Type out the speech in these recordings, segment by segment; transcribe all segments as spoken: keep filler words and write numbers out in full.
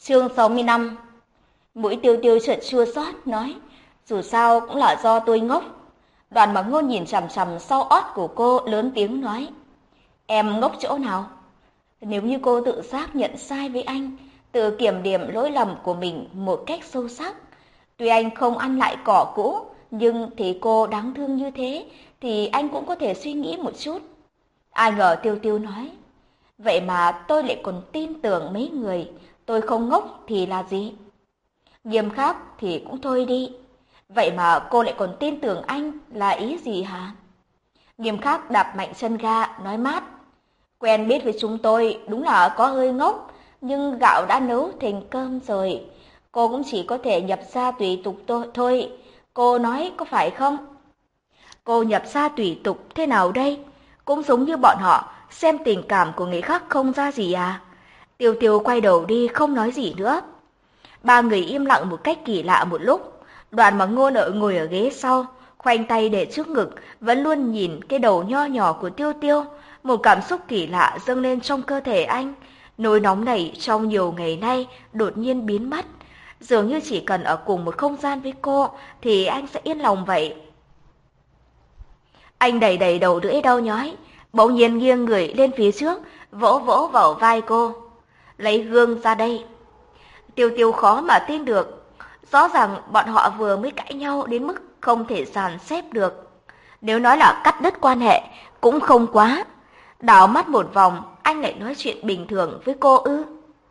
Chương sáu mươi lăm. Mũi Tiêu Tiêu chợt chua xót nói, dù sao cũng là do tôi ngốc. Đoàn Mặc Ngôn nhìn chằm chằm sau ót của cô, lớn tiếng nói, em ngốc chỗ nào? Nếu như cô tự giác nhận sai với anh, tự kiểm điểm lỗi lầm của mình một cách sâu sắc, tuy anh không ăn lại cỏ cũ, nhưng thì cô đáng thương như thế, thì anh cũng có thể suy nghĩ một chút. Ai ngờ Tiêu Tiêu nói, vậy mà tôi lại còn tin tưởng mấy người, tôi không ngốc thì là gì? Nghiêm khắc thì cũng thôi đi, vậy mà cô lại còn tin tưởng anh là ý gì hả? Nghiêm khắc đạp mạnh chân ga, nói mát, quen biết với chúng tôi đúng là có hơi ngốc, nhưng gạo đã nấu thành cơm rồi, cô cũng chỉ có thể nhập gia tùy tục thôi, cô nói có phải không? Cô nhập gia tùy tục thế nào đây? Cũng giống như bọn họ, xem tình cảm của người khác không ra gì à? Tiêu Tiêu quay đầu đi không nói gì nữa. Ba người im lặng một cách kỳ lạ một lúc. Đoàn Mặc Ngôn ở ngồi ở ghế sau, khoanh tay để trước ngực, vẫn luôn nhìn cái đầu nho nhỏ của Tiêu Tiêu. Một cảm xúc kỳ lạ dâng lên trong cơ thể anh. Nỗi nóng này trong nhiều ngày nay đột nhiên biến mất. Dường như chỉ cần ở cùng một không gian với cô thì anh sẽ yên lòng vậy. Anh đẩy đẩy đầu lưỡi đau nhói, bỗng nhiên nghiêng người lên phía trước, vỗ vỗ vào vai cô. Lấy gương ra đây. Tiêu Tiêu khó mà tin được. Rõ ràng bọn họ vừa mới cãi nhau đến mức không thể dàn xếp được. Nếu nói là cắt đứt quan hệ, cũng không quá. Đảo mắt một vòng, anh lại nói chuyện bình thường với cô ư.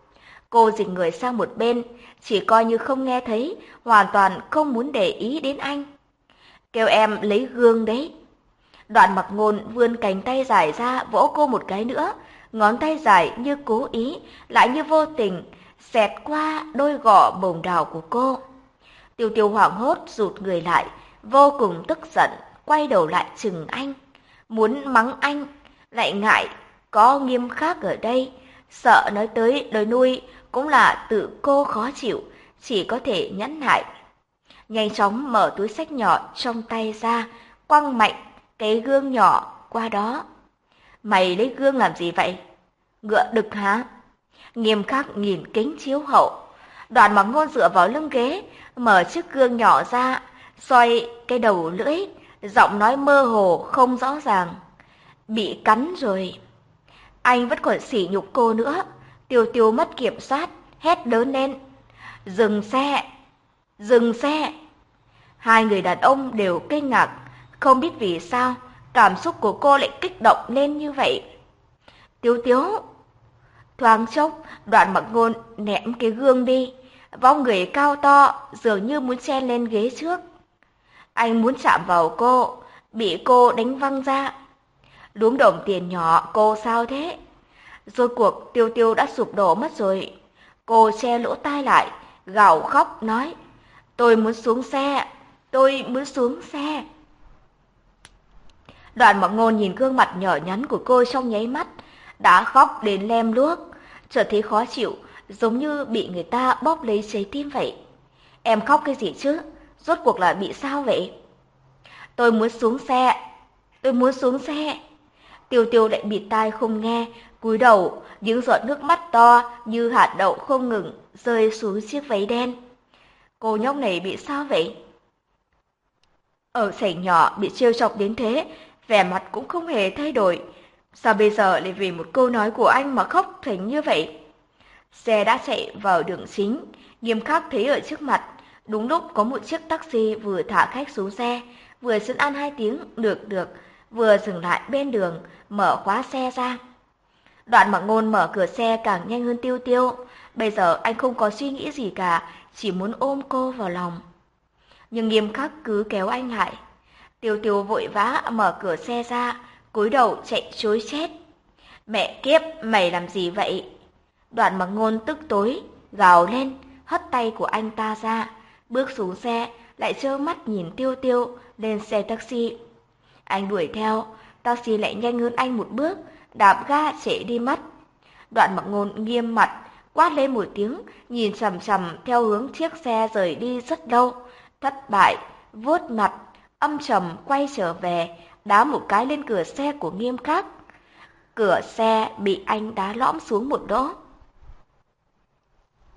Cô dịch người sang một bên, chỉ coi như không nghe thấy, hoàn toàn không muốn để ý đến anh. Kêu em lấy gương đấy. Đoạn Mặc Ngôn vươn cánh tay dài ra vỗ cô một cái nữa, ngón tay dài như cố ý, lại như vô tình, xẹt qua đôi gò bồng đào của cô. Tiêu Tiêu hoảng hốt rụt người lại, vô cùng tức giận, quay đầu lại chừng anh. Muốn mắng anh, lại ngại có Nghiêm Khắc ở đây, sợ nói tới lời nuôi cũng là tự cô khó chịu, chỉ có thể nhẫn nại. Nhanh chóng mở túi xách nhỏ trong tay ra, quăng mạnh cái gương nhỏ qua đó. Mày lấy gương làm gì vậy? Ngựa đực hả? Nghiêm Khắc nhìn kính chiếu hậu. Đoàn Mặc Ngôn dựa vào lưng ghế, mở chiếc gương nhỏ ra, xoay cái đầu lưỡi, giọng nói mơ hồ không rõ ràng. Bị cắn rồi. Anh vẫn còn sỉ nhục cô nữa. Tiêu Tiêu mất kiểm soát, hét lớn lên. Dừng xe! Dừng xe! Hai người đàn ông đều kinh ngạc, không biết vì sao cảm xúc của cô lại kích động lên như vậy. Tiêu Tiêu! Thoáng chốc, Đoạn Mặc Ngôn ném cái gương đi, vóc người cao to dường như muốn chen lên ghế trước. Anh muốn chạm vào cô, bị cô đánh văng ra. Đúm đồng tiền nhỏ cô sao thế? Rốt cuộc Tiêu Tiêu đã sụp đổ mất rồi. Cô che lỗ tai lại, gào khóc nói, tôi muốn xuống xe, tôi muốn xuống xe. Đoạn Mặc Ngôn nhìn gương mặt nhỏ nhắn của cô trong nháy mắt, đã khóc đến lem luốc, chợt thấy khó chịu, giống như bị người ta bóp lấy trái tim vậy. Em khóc cái gì chứ? Rốt cuộc là bị sao vậy? Tôi muốn xuống xe, tôi muốn xuống xe. Tiêu Tiêu lại bịt tai không nghe, cúi đầu, những giọt nước mắt to như hạt đậu không ngừng rơi xuống chiếc váy đen. Cô nhóc này bị sao vậy? Ở sảnh nhỏ bị trêu chọc đến thế, vẻ mặt cũng không hề thay đổi. Sao bây giờ lại vì một câu nói của anh mà khóc thành như vậy? Xe đã chạy vào đường chính, Nghiêm Khắc thấy ở trước mặt, đúng lúc có một chiếc taxi vừa thả khách xuống xe, vừa xin ăn hai tiếng được được, vừa dừng lại bên đường, mở khóa xe ra. Đoạn Mặc Ngôn mở cửa xe càng nhanh hơn Tiêu Tiêu, bây giờ anh không có suy nghĩ gì cả, chỉ muốn ôm cô vào lòng. Nhưng Nghiêm Khắc cứ kéo anh lại. Tiêu Tiêu vội vã mở cửa xe ra, cúi đầu chạy trối chết. Mẹ kiếp, mày làm gì vậy? Đoạn Mặc Ngôn tức tối, gào lên, hất tay của anh ta ra, bước xuống xe, lại trơ mắt nhìn Tiêu Tiêu lên xe taxi. Anh đuổi theo, taxi lại nhanh hơn anh một bước, đạp ga chạy đi mất. Đoạn Mặc Ngôn nghiêm mặt, quát lên một tiếng, nhìn chằm chằm theo hướng chiếc xe rời đi rất lâu, thất bại, vuốt mặt, âm trầm quay trở về, đá một cái lên cửa xe của Nghiêm Khắc. Cửa xe bị anh đá lõm xuống một đỗ.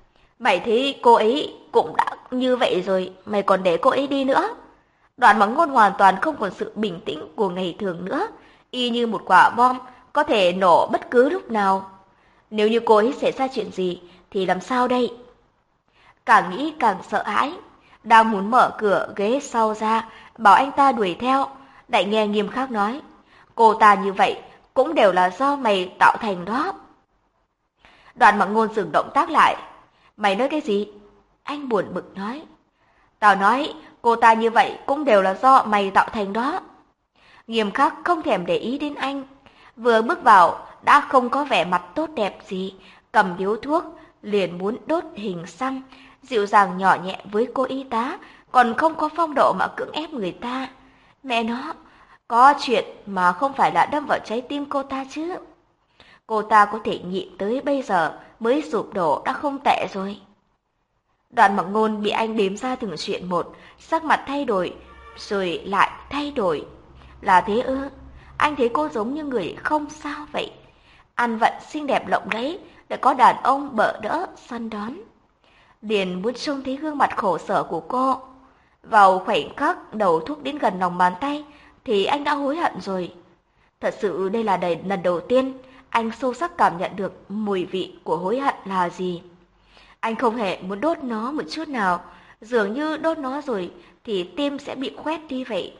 Mày thấy cô ấy cũng đã như vậy rồi, mày còn để cô ấy đi nữa. Đoạn Mặc Ngôn hoàn toàn không còn sự bình tĩnh của ngày thường nữa, y như một quả bom có thể nổ bất cứ lúc nào. Nếu như cô ấy xảy ra chuyện gì thì làm sao đây? Càng nghĩ càng sợ hãi, đang muốn mở cửa ghế sau ra, bảo anh ta đuổi theo, lại nghe Nghiêm Khắc nói, cô ta như vậy cũng đều là do mày tạo thành đó. Đoạn Mặc Ngôn dừng động tác lại. Mày nói cái gì? Anh buồn bực nói. Tao nói, cô ta như vậy cũng đều là do mày tạo thành đó. Nghiêm Khắc không thèm để ý đến anh. Vừa bước vào, đã không có vẻ mặt tốt đẹp gì, cầm điếu thuốc, liền muốn đốt hình xăm, dịu dàng nhỏ nhẹ với cô y tá, còn không có phong độ mà cưỡng ép người ta. Mẹ nó, có chuyện mà không phải là đâm vào trái tim cô ta chứ. Cô ta có thể nhịn tới bây giờ mới sụp đổ đã không tệ rồi. Đoạn Mặc Ngôn bị anh đếm ra từng chuyện một, sắc mặt thay đổi, rồi lại thay đổi. Là thế ư? Anh thấy cô giống như người không sao vậy. Ăn vận xinh đẹp lộng lẫy, lại có đàn ông bợ đỡ, săn đón. Liền muốn trông thấy gương mặt khổ sở của cô. Vào khoảnh khắc đầu thuốc đến gần lòng bàn tay, thì anh đã hối hận rồi. Thật sự đây là đời, lần đầu tiên anh sâu sắc cảm nhận được mùi vị của hối hận là gì. Anh không hề muốn đốt nó một chút nào, dường như đốt nó rồi thì tim sẽ bị khoét đi vậy.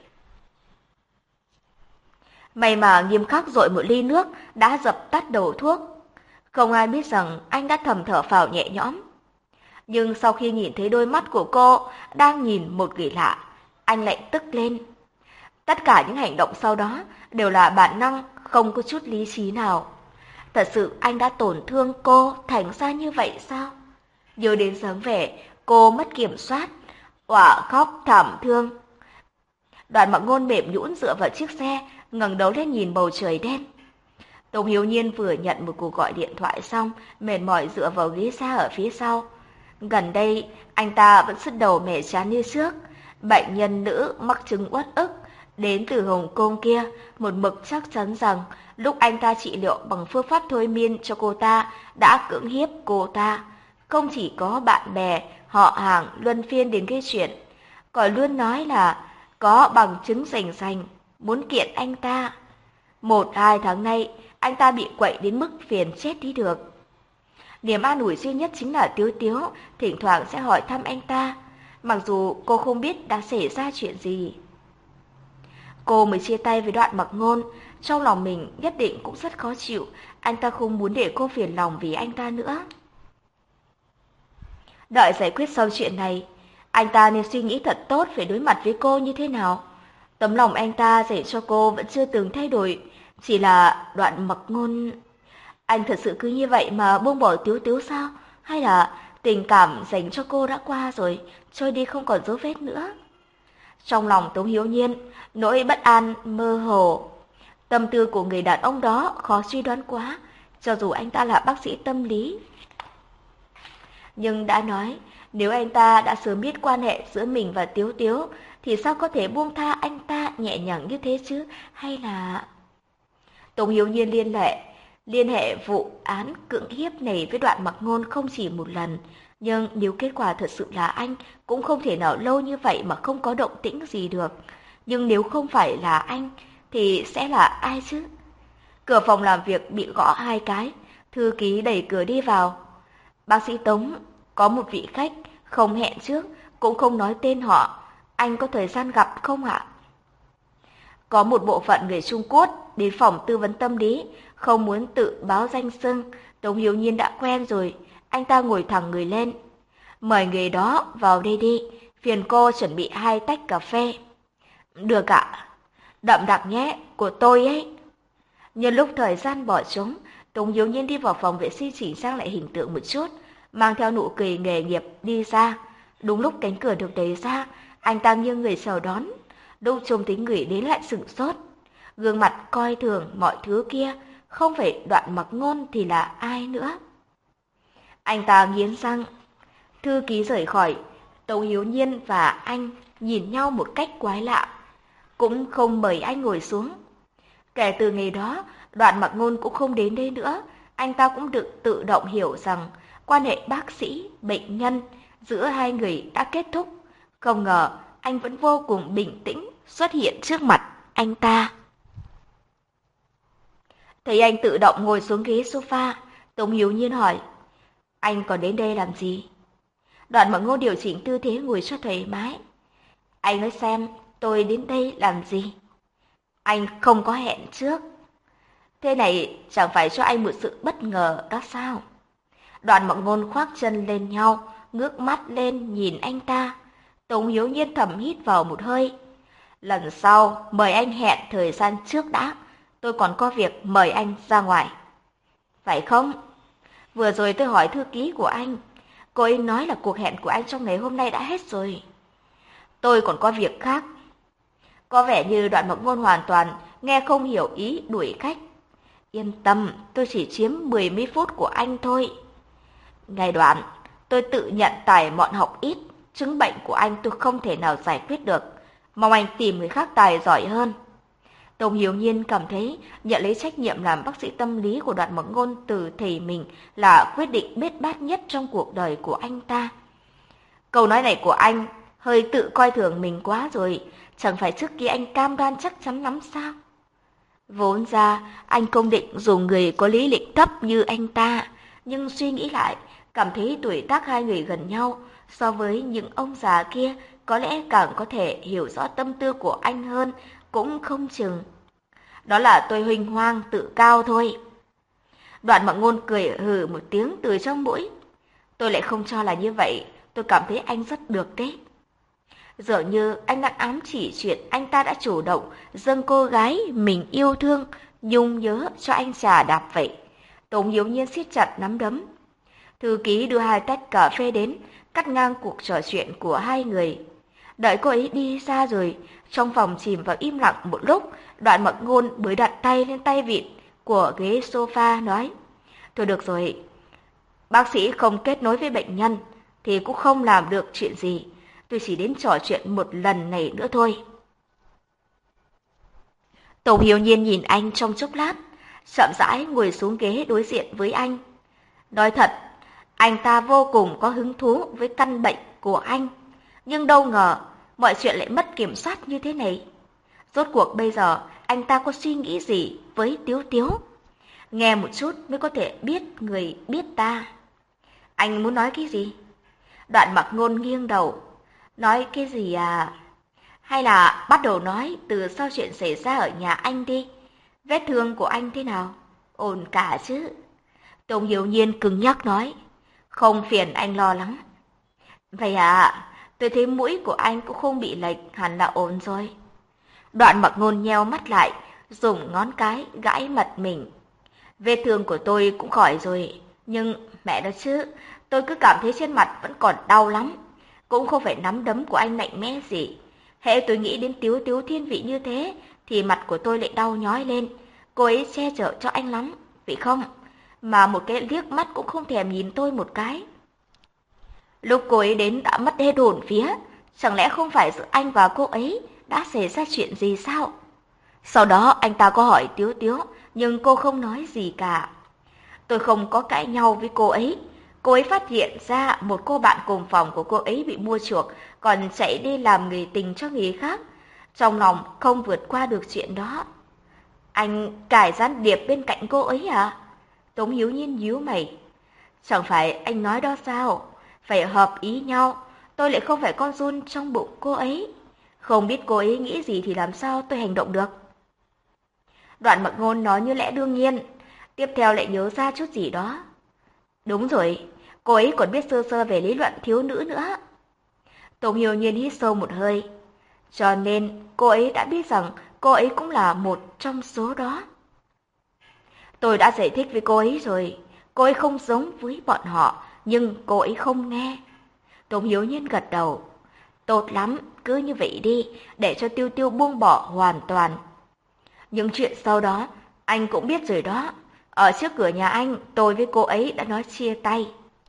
May mà Nghiêm Khắc dội một ly nước đã dập tắt đầu thuốc. Không ai biết rằng anh đã thầm thở phào nhẹ nhõm. Nhưng sau khi nhìn thấy đôi mắt của cô đang nhìn một người lạ, anh lại tức lên. Tất cả những hành động sau đó đều là bản năng, không có chút lý trí nào. Thật sự anh đã tổn thương cô thành ra như vậy sao? Nhớ đến dáng vẻ cô mất kiểm soát, òa khóc thảm thương. Đoạn Mặc Ngôn mềm nhũn dựa vào chiếc xe, ngẩng đầu lên nhìn bầu trời đen. Tống Hiếu Nhiên vừa nhận một cuộc gọi điện thoại xong, mệt mỏi dựa vào ghế xa ở phía sau. Gần đây, anh ta vẫn sứt đầu mẻ chán như trước. Bệnh nhân nữ mắc chứng uất ức đến từ Hồng Kông kia, một mực chắc chắn rằng lúc anh ta trị liệu bằng phương pháp thôi miên cho cô ta đã cưỡng hiếp cô ta. Không chỉ có bạn bè, họ hàng luân phiên đến gây chuyện, còn luôn nói là có bằng chứng rành rành, muốn kiện anh ta. Một hai tháng nay, anh ta bị quậy đến mức phiền chết đi được. Niềm an ủi duy nhất chính là Tiếu Tiếu thỉnh thoảng sẽ hỏi thăm anh ta, mặc dù cô không biết đã xảy ra chuyện gì. Cô mới chia tay với Đoạn Mặc Ngôn, trong lòng mình nhất định cũng rất khó chịu, anh ta không muốn để cô phiền lòng vì anh ta nữa. Đợi giải quyết xong chuyện này, anh ta nên suy nghĩ thật tốt phải đối mặt với cô như thế nào. Tấm lòng anh ta dành cho cô vẫn chưa từng thay đổi, chỉ là Đoạn Mặc Ngôn. Anh thật sự cứ như vậy mà buông bỏ Tiếu Tiếu sao? Hay là tình cảm dành cho cô đã qua rồi, trôi đi không còn dấu vết nữa? Trong lòng Tống Hiếu Nhiên, nỗi bất an mơ hồ. Tâm tư của người đàn ông đó khó suy đoán quá, cho dù anh ta là bác sĩ tâm lý. Nhưng đã nói, nếu anh ta đã sớm biết quan hệ giữa mình và Tiếu Tiếu, thì sao có thể buông tha anh ta nhẹ nhàng như thế chứ? Hay là... Tống Hiếu Nhiên liên hệ, liên hệ vụ án cưỡng hiếp này với Đoạn Mặc Ngôn không chỉ một lần. Nhưng nếu kết quả thật sự là anh, cũng không thể nào lâu như vậy mà không có động tĩnh gì được. Nhưng nếu không phải là anh, thì sẽ là ai chứ? Cửa phòng làm việc bị gõ hai cái, thư ký đẩy cửa đi vào. Bác sĩ Tống, có một vị khách, không hẹn trước, cũng không nói tên họ. Anh có thời gian gặp không ạ? Có một bộ phận người Trung Quốc đến phòng tư vấn tâm lý, không muốn tự báo danh xưng. Tống Hiếu Nhiên đã quen rồi, anh ta ngồi thẳng người lên. Mời người đó vào đây đi, phiền cô chuẩn bị hai tách cà phê. Được ạ. Đậm đặc nhé, của tôi ấy. Nhân lúc thời gian bỏ trống, Tống Hiếu Nhiên đi vào phòng vệ sinh chỉnh trang lại hình tượng một chút, mang theo nụ cười nghề nghiệp đi ra. Đúng lúc cánh cửa được đẩy ra, anh ta nghiêng người chào đón. Lúc trông thấy người đến lại sửng sốt. Gương mặt coi thường mọi thứ kia, không phải Đoạn Mặc Ngôn thì là ai nữa. Anh ta nghiến răng. Thư ký rời khỏi, Tống Hiếu Nhiên và anh nhìn nhau một cách quái lạ, cũng không mời anh ngồi xuống. Kể từ ngày đó, Đoạn Mặc Ngôn cũng không đến đây nữa. Anh ta cũng được tự động hiểu rằng quan hệ bác sĩ, bệnh nhân giữa hai người đã kết thúc. Không ngờ anh vẫn vô cùng bình tĩnh xuất hiện trước mặt anh ta. Thấy anh tự động ngồi xuống ghế sofa, Tống Hiếu Nhiên hỏi, anh còn đến đây làm gì? Đoạn Mặc Ngôn điều chỉnh tư thế ngồi cho thoải mái. Anh nói xem, tôi đến đây làm gì? Anh không có hẹn trước. Thế này chẳng phải cho anh một sự bất ngờ đó sao? Đoạn Mặc Ngôn khoác chân lên nhau, ngước mắt lên nhìn anh ta. Tống Hiếu Nhiên thầm hít vào một hơi. Lần sau mời anh hẹn thời gian trước đã, tôi còn có việc mời anh ra ngoài. Phải không? Vừa rồi tôi hỏi thư ký của anh, cô ấy nói là cuộc hẹn của anh trong ngày hôm nay đã hết rồi. Tôi còn có việc khác. Có vẻ như Đoạn Mặc Ngôn hoàn toàn nghe không hiểu ý đuổi khách. Yên tâm, tôi chỉ chiếm mười mấy phút của anh thôi. Ngài Đoạn, tôi tự nhận tài mọn học ít, chứng bệnh của anh tôi không thể nào giải quyết được. Mong anh tìm người khác tài giỏi hơn. Tống Hiếu Nhiên cảm thấy nhận lấy trách nhiệm làm bác sĩ tâm lý của Đoạn Mặc Ngôn từ thầy mình là quyết định bết bát nhất trong cuộc đời của anh ta. Câu nói này của anh hơi tự coi thường mình quá rồi, chẳng phải trước kia anh cam đoan chắc chắn lắm sao? Vốn ra anh không định dùng người có lý lịch thấp như anh ta, nhưng suy nghĩ lại, cảm thấy tuổi tác hai người gần nhau, so với những ông già kia có lẽ càng có thể hiểu rõ tâm tư của anh hơn, cũng không chừng. Đó là tôi huênh hoang tự cao thôi. Đoạn Mặc Ngôn cười hừ một tiếng từ trong mũi. Tôi lại không cho là như vậy, tôi cảm thấy anh rất được đấy. Dường như anh đang ám chỉ chuyện anh ta đã chủ động dâng cô gái mình yêu thương, nhung nhớ cho anh trà đạp vậy. Tống Hiếu Nhiên siết chặt nắm đấm. Thư ký đưa hai tách cà phê đến, cắt ngang cuộc trò chuyện của hai người. Đợi cô ấy đi ra rồi, trong phòng chìm vào im lặng một lúc, Đoạn Mặc Ngôn mới đặt tay lên tay vịn của ghế sofa nói, thôi được rồi, bác sĩ không kết nối với bệnh nhân thì cũng không làm được chuyện gì, tôi chỉ đến trò chuyện một lần này nữa thôi. Tống Hiếu Nhiên nhìn anh trong chốc lát, chậm rãi ngồi xuống ghế đối diện với anh. Nói thật, anh ta vô cùng có hứng thú với căn bệnh của anh, nhưng đâu ngờ mọi chuyện lại mất kiểm soát như thế này. Rốt cuộc bây giờ anh ta có suy nghĩ gì với Tiếu Tiếu? Nghe một chút mới có thể biết người biết ta. Anh muốn nói cái gì? Đoạn Mặc Ngôn nghiêng đầu. Nói cái gì à? Hay là bắt đầu nói từ sau chuyện xảy ra ở nhà anh đi. Vết thương của anh thế nào? Ổn cả chứ? Tống Hiếu Nhiên cứng nhắc nói. Không phiền anh lo lắng. Vậy à, tôi thấy mũi của anh cũng không bị lệch, hẳn là ổn rồi. Đoạn Mặc Ngôn nheo mắt lại, dùng ngón cái gãi mặt mình. Vết thương của tôi cũng khỏi rồi, nhưng mẹ đó chứ, tôi cứ cảm thấy trên mặt vẫn còn đau lắm. Cũng không phải nắm đấm của anh mạnh mẽ gì. Hễ tôi nghĩ đến Tiếu Tiếu thiên vị như thế, thì mặt của tôi lại đau nhói lên. Cô ấy che chở cho anh lắm, phải không? Mà một cái liếc mắt cũng không thèm nhìn tôi một cái. Lúc cô ấy đến đã mất hết hồn vía, chẳng lẽ không phải giữa anh và cô ấy đã xảy ra chuyện gì sao? Sau đó anh ta có hỏi Tiếu Tiếu, nhưng cô không nói gì cả. Tôi không có cãi nhau với cô ấy. Cô ấy phát hiện ra một cô bạn cùng phòng của cô ấy bị mua chuộc, còn chạy đi làm người tình cho người khác. Trong lòng không vượt qua được chuyện đó. Anh cài gián điệp bên cạnh cô ấy à? Tống Hiếu Nhiên nhíu mày. Chẳng phải anh nói đó sao? Phải hợp ý nhau. Tôi lại không phải con giun trong bụng cô ấy. Không biết cô ấy nghĩ gì thì làm sao tôi hành động được. Đoạn Mặc Ngôn nói như lẽ đương nhiên, tiếp theo lại nhớ ra chút gì đó. Đúng rồi, cô ấy còn biết sơ sơ về lý luận thiếu nữ nữa. Tống Hiếu Nhiên hít sâu một hơi. Cho nên cô ấy đã biết rằng cô ấy cũng là một trong số đó. Tôi đã giải thích với cô ấy rồi, cô ấy không giống với bọn họ, nhưng cô ấy không nghe. Tống Hiếu Nhiên gật đầu. Tốt lắm, cứ như vậy đi, để cho Tiêu Tiêu buông bỏ hoàn toàn. Những chuyện sau đó, anh cũng biết rồi đó. Ở trước cửa nhà anh, tôi với cô ấy đã nói chia tay.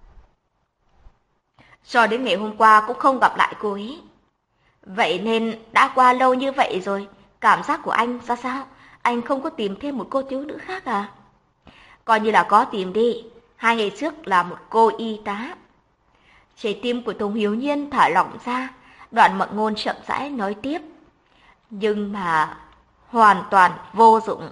Cho đến ngày hôm qua cũng không gặp lại cô ấy. Vậy nên đã qua lâu như vậy rồi, cảm giác của anh ra sao? Anh không có tìm thêm một cô thiếu nữ khác à? Coi như là có tìm đi. Hai ngày trước là một cô y tá. Trái tim của Tống Hiếu Nhiên thả lỏng ra, Đoạn Mặc Ngôn chậm rãi nói tiếp. Nhưng mà hoàn toàn vô dụng.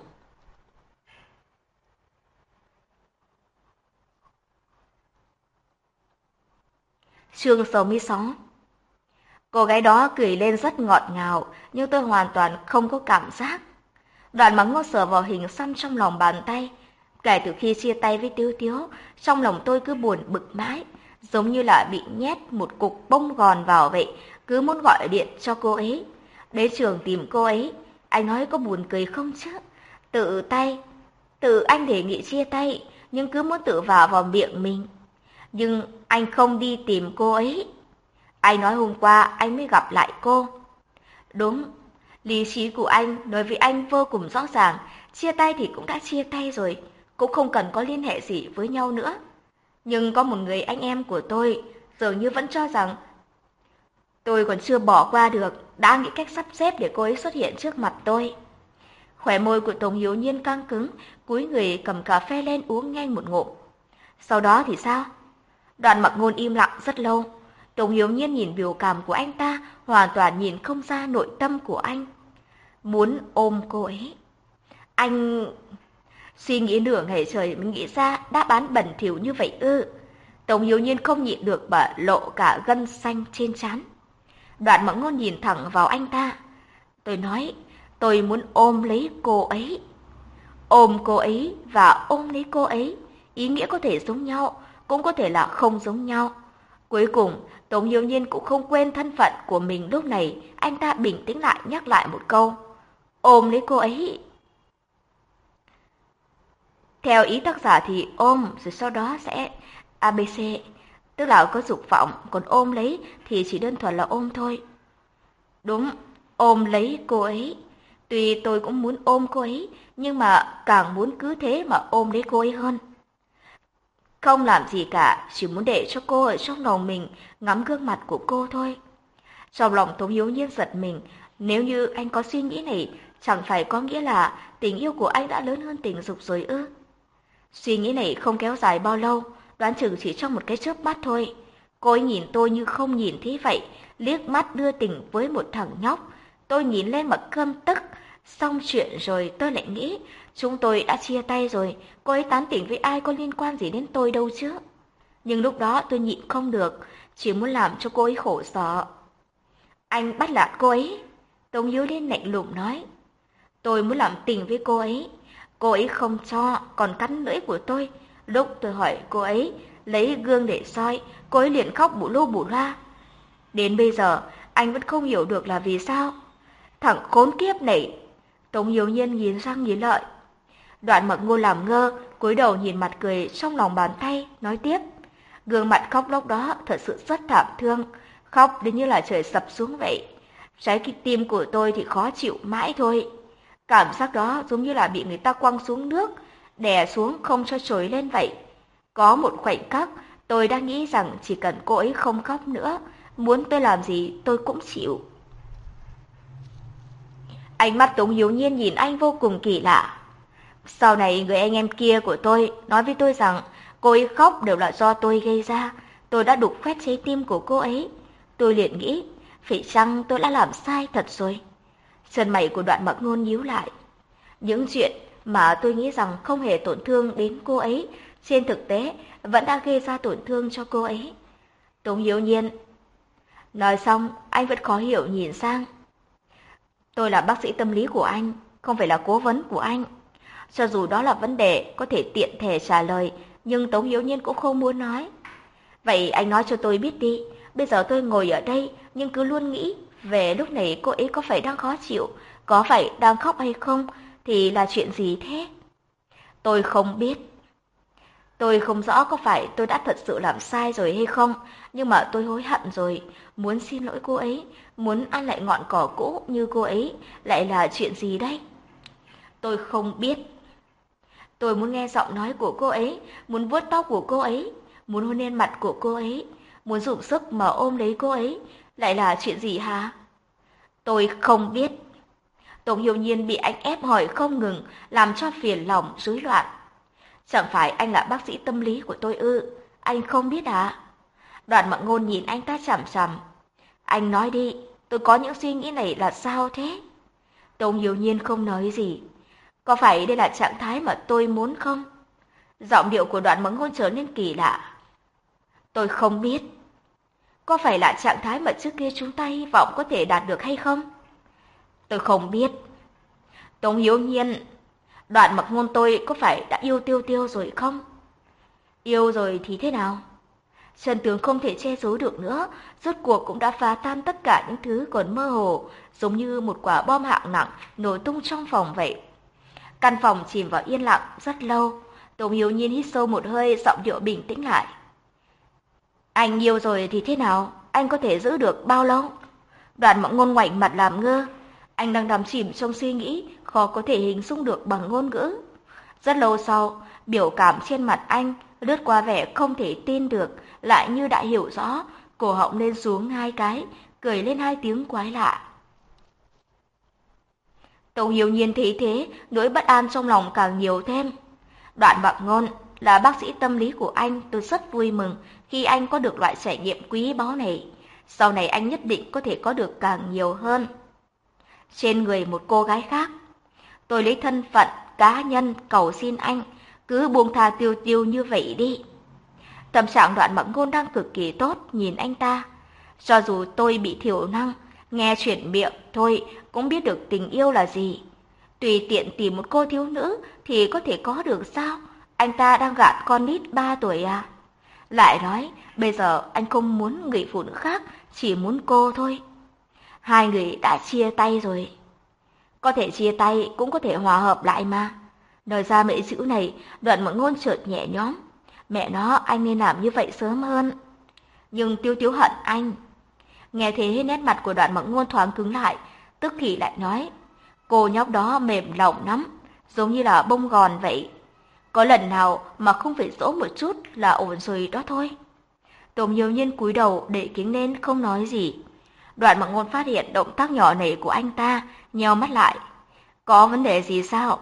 Chương sáu mươi sáu. Cô gái đó cười lên rất ngọt ngào, nhưng tôi hoàn toàn không có cảm giác. Đoạn Mặc Ngôn sờ vào hình xăm trong lòng bàn tay. Kể từ khi chia tay với Tiếu Tiếu, trong lòng tôi cứ buồn bực mãi, giống như là bị nhét một cục bông gòn vào vậy, cứ muốn gọi điện cho cô ấy. Đến trường tìm cô ấy, anh nói có buồn cười không chứ? Tự tay, tự anh đề nghị chia tay, nhưng cứ muốn tự vào vào miệng mình. Nhưng anh không đi tìm cô ấy. Anh nói hôm qua anh mới gặp lại cô. Đúng, lý trí của anh nói với anh vô cùng rõ ràng, chia tay thì cũng đã chia tay rồi, cũng không cần có liên hệ gì với nhau nữa. Nhưng có một người anh em của tôi dường như vẫn cho rằng tôi còn chưa bỏ qua được, đã nghĩ cách sắp xếp để cô ấy xuất hiện trước mặt tôi. Khóe môi của Tống Hiếu Nhiên căng cứng, cúi người cầm cà phê lên uống nhanh một ngụm. Sau đó thì sao? Đoạn Mặc Ngôn im lặng rất lâu. Tống Hiếu Nhiên nhìn biểu cảm của anh ta, hoàn toàn nhìn không ra nội tâm của anh. Muốn ôm cô ấy. Anh suy nghĩ nửa ngày trời mới nghĩ ra đáp án bẩn thỉu như vậy ư? Tống Hiếu Nhiên không nhịn được mà lộ cả gân xanh trên trán. Đoạn Mặc Ngôn nhìn thẳng vào anh ta. Tôi nói, tôi muốn ôm lấy cô ấy. Ôm cô ấy và ôm lấy cô ấy, ý nghĩa có thể giống nhau, cũng có thể là không giống nhau. Cuối cùng, Tống Hiếu Nhiên cũng không quên thân phận của mình lúc này, anh ta bình tĩnh lại nhắc lại một câu. Ôm lấy cô ấy. Theo ý tác giả thì ôm rồi sau đó sẽ a bê xê, tức là có dục vọng, còn ôm lấy thì chỉ đơn thuần là ôm thôi. Đúng, ôm lấy cô ấy. Tuy tôi cũng muốn ôm cô ấy, nhưng mà càng muốn cứ thế mà ôm lấy cô ấy hơn. Không làm gì cả, chỉ muốn để cho cô ở trong lòng mình, ngắm gương mặt của cô thôi. Trong lòng Tống Hiếu Nhiên giật mình, nếu như anh có suy nghĩ này, chẳng phải có nghĩa là tình yêu của anh đã lớn hơn tình dục rồi ư? Suy nghĩ này không kéo dài bao lâu, đoán chừng chỉ trong một cái chớp mắt thôi. Cô ấy nhìn tôi như không nhìn thế vậy, liếc mắt đưa tình với một thằng nhóc. Tôi nhìn lên mà căm tức, xong chuyện rồi tôi lại nghĩ, chúng tôi đã chia tay rồi, cô ấy tán tỉnh với ai có liên quan gì đến tôi đâu chứ. Nhưng lúc đó tôi nhịn không được, chỉ muốn làm cho cô ấy khổ sở. Anh bắt nạt cô ấy. Tống Hiếu Liên lạnh lùng nói. Tôi muốn làm tình với cô ấy. Cô ấy không cho, còn cắn lưỡi của tôi. Lúc tôi hỏi cô ấy, lấy gương để soi, cô ấy liền khóc bù lu bù loa. Đến bây giờ, anh vẫn không hiểu được là vì sao. Thằng khốn kiếp này. Tống Hiếu Nhiên nhìn răng nhìn lợi. Đoạn Mặc Ngôn làm ngơ, cúi đầu nhìn mặt cười trong lòng bàn tay, nói tiếp. Gương mặt khóc lúc đó thật sự rất thảm thương, khóc đến như là trời sập xuống vậy. Trái tim của tôi thì khó chịu mãi thôi. Cảm giác đó giống như là bị người ta quăng xuống nước, đè xuống không cho trồi lên vậy. Có một khoảnh khắc, tôi đã nghĩ rằng chỉ cần cô ấy không khóc nữa, muốn tôi làm gì tôi cũng chịu. Ánh mắt Tống Hiếu Nhiên nhìn anh vô cùng kỳ lạ. Sau này người anh em kia của tôi nói với tôi rằng cô ấy khóc đều là do tôi gây ra, tôi đã đục khoét trái tim của cô ấy. Tôi liền nghĩ, phải chăng tôi đã làm sai thật rồi? Chân mày của Đoạn Mặc Ngôn nhíu lại. Những chuyện mà tôi nghĩ rằng không hề tổn thương đến cô ấy, trên thực tế vẫn đã gây ra tổn thương cho cô ấy. Tống Hiếu Nhiên. Nói xong, anh vẫn khó hiểu nhìn sang. Tôi là bác sĩ tâm lý của anh, không phải là cố vấn của anh. Cho dù đó là vấn đề có thể tiện thể trả lời, nhưng Tống Hiếu Nhiên cũng không muốn nói. Vậy anh nói cho tôi biết đi, bây giờ tôi ngồi ở đây nhưng cứ luôn nghĩ về lúc này cô ấy có phải đang khó chịu, có phải đang khóc hay không, thì là chuyện gì thế? Tôi không biết. Tôi không rõ có phải tôi đã thật sự làm sai rồi hay không, nhưng mà tôi hối hận rồi, muốn xin lỗi cô ấy, muốn ăn lại ngọn cỏ cũ như cô ấy, lại là chuyện gì đây? Tôi không biết. Tôi muốn nghe giọng nói của cô ấy, muốn vuốt tóc của cô ấy, muốn hôn lên mặt của cô ấy, muốn dùng sức mà ôm lấy cô ấy, lại là chuyện gì hả? Tôi không biết. Tống Hiếu Nhiên bị anh ép hỏi không ngừng, làm cho phiền lòng rối loạn. Chẳng phải anh là bác sĩ tâm lý của tôi ư? Anh không biết à? Đoạn Mặc Ngôn nhìn anh ta chằm chằm. Anh nói đi, tôi có những suy nghĩ này là sao thế? Tống Hiếu Nhiên không nói gì. Có phải đây là trạng thái mà tôi muốn không? Giọng điệu của Đoạn Mặc Ngôn trở nên kỳ lạ. Tôi không biết. Có phải là trạng thái mà trước kia chúng ta hy vọng có thể đạt được hay không? Tôi không biết. Tống Hiếu Nhiên, Đoạn Mặc Ngôn tôi có phải đã yêu Tiêu Tiêu rồi không? Yêu rồi thì thế nào? Chân tướng không thể che giấu được nữa, rốt cuộc cũng đã phá tan tất cả những thứ còn mơ hồ, giống như một quả bom hạng nặng nổ tung trong phòng vậy. Căn phòng chìm vào yên lặng rất lâu. Tống Hiếu Nhiên hít sâu một hơi, giọng điệu bình tĩnh lại. Anh yêu rồi thì thế nào? Anh có thể giữ được bao lâu? Đoạn Mặc Ngôn ngoảnh mặt làm ngơ. Anh đang đắm chìm trong suy nghĩ, khó có thể hình dung được bằng ngôn ngữ. Rất lâu sau, biểu cảm trên mặt anh lướt qua vẻ không thể tin được, lại như đã hiểu rõ, cổ họng lên xuống hai cái, cười lên hai tiếng quái lạ. Tống Hiếu Nhiên thấy thế, nỗi bất an trong lòng càng nhiều thêm. Đoạn Mặc Ngôn là bác sĩ tâm lý của anh, tôi rất vui mừng khi anh có được loại trải nghiệm quý báu này. Sau này anh nhất định có thể có được càng nhiều hơn. Trên người một cô gái khác, tôi lấy thân phận cá nhân cầu xin anh, cứ buông tha Tiêu Tiêu như vậy đi. Tâm trạng Đoạn Mặc Ngôn đang cực kỳ tốt, nhìn anh ta. Cho dù tôi bị thiểu năng, nghe chuyển miệng thôi cũng biết được tình yêu là gì. Tùy tiện tìm một cô thiếu nữ thì có thể có được sao? Anh ta đang gạt con nít ba tuổi à? Lại nói, bây giờ anh không muốn người phụ nữ khác, chỉ muốn cô thôi. Hai người đã chia tay rồi. Có thể chia tay, cũng có thể hòa hợp lại mà. Nói ra mấy chữ này, Đoạn Mặc Ngôn chợt nhẹ nhõm. Mẹ nó, anh nên làm như vậy sớm hơn. Nhưng Tiêu Tiêu hận anh. Nghe thế nét mặt của Đoạn Mặc Ngôn thoáng cứng lại, tức thì lại nói. Cô nhóc đó mềm lòng lắm, giống như là bông gòn vậy. Có lần nào mà không phải dỗ một chút là ổn rồi đó thôi. Tống Hiếu Nhiên cúi đầu để kính lên không nói gì. Đoạn Mặc Ngôn phát hiện động tác nhỏ nảy của anh ta, nheo mắt lại. Có vấn đề gì sao?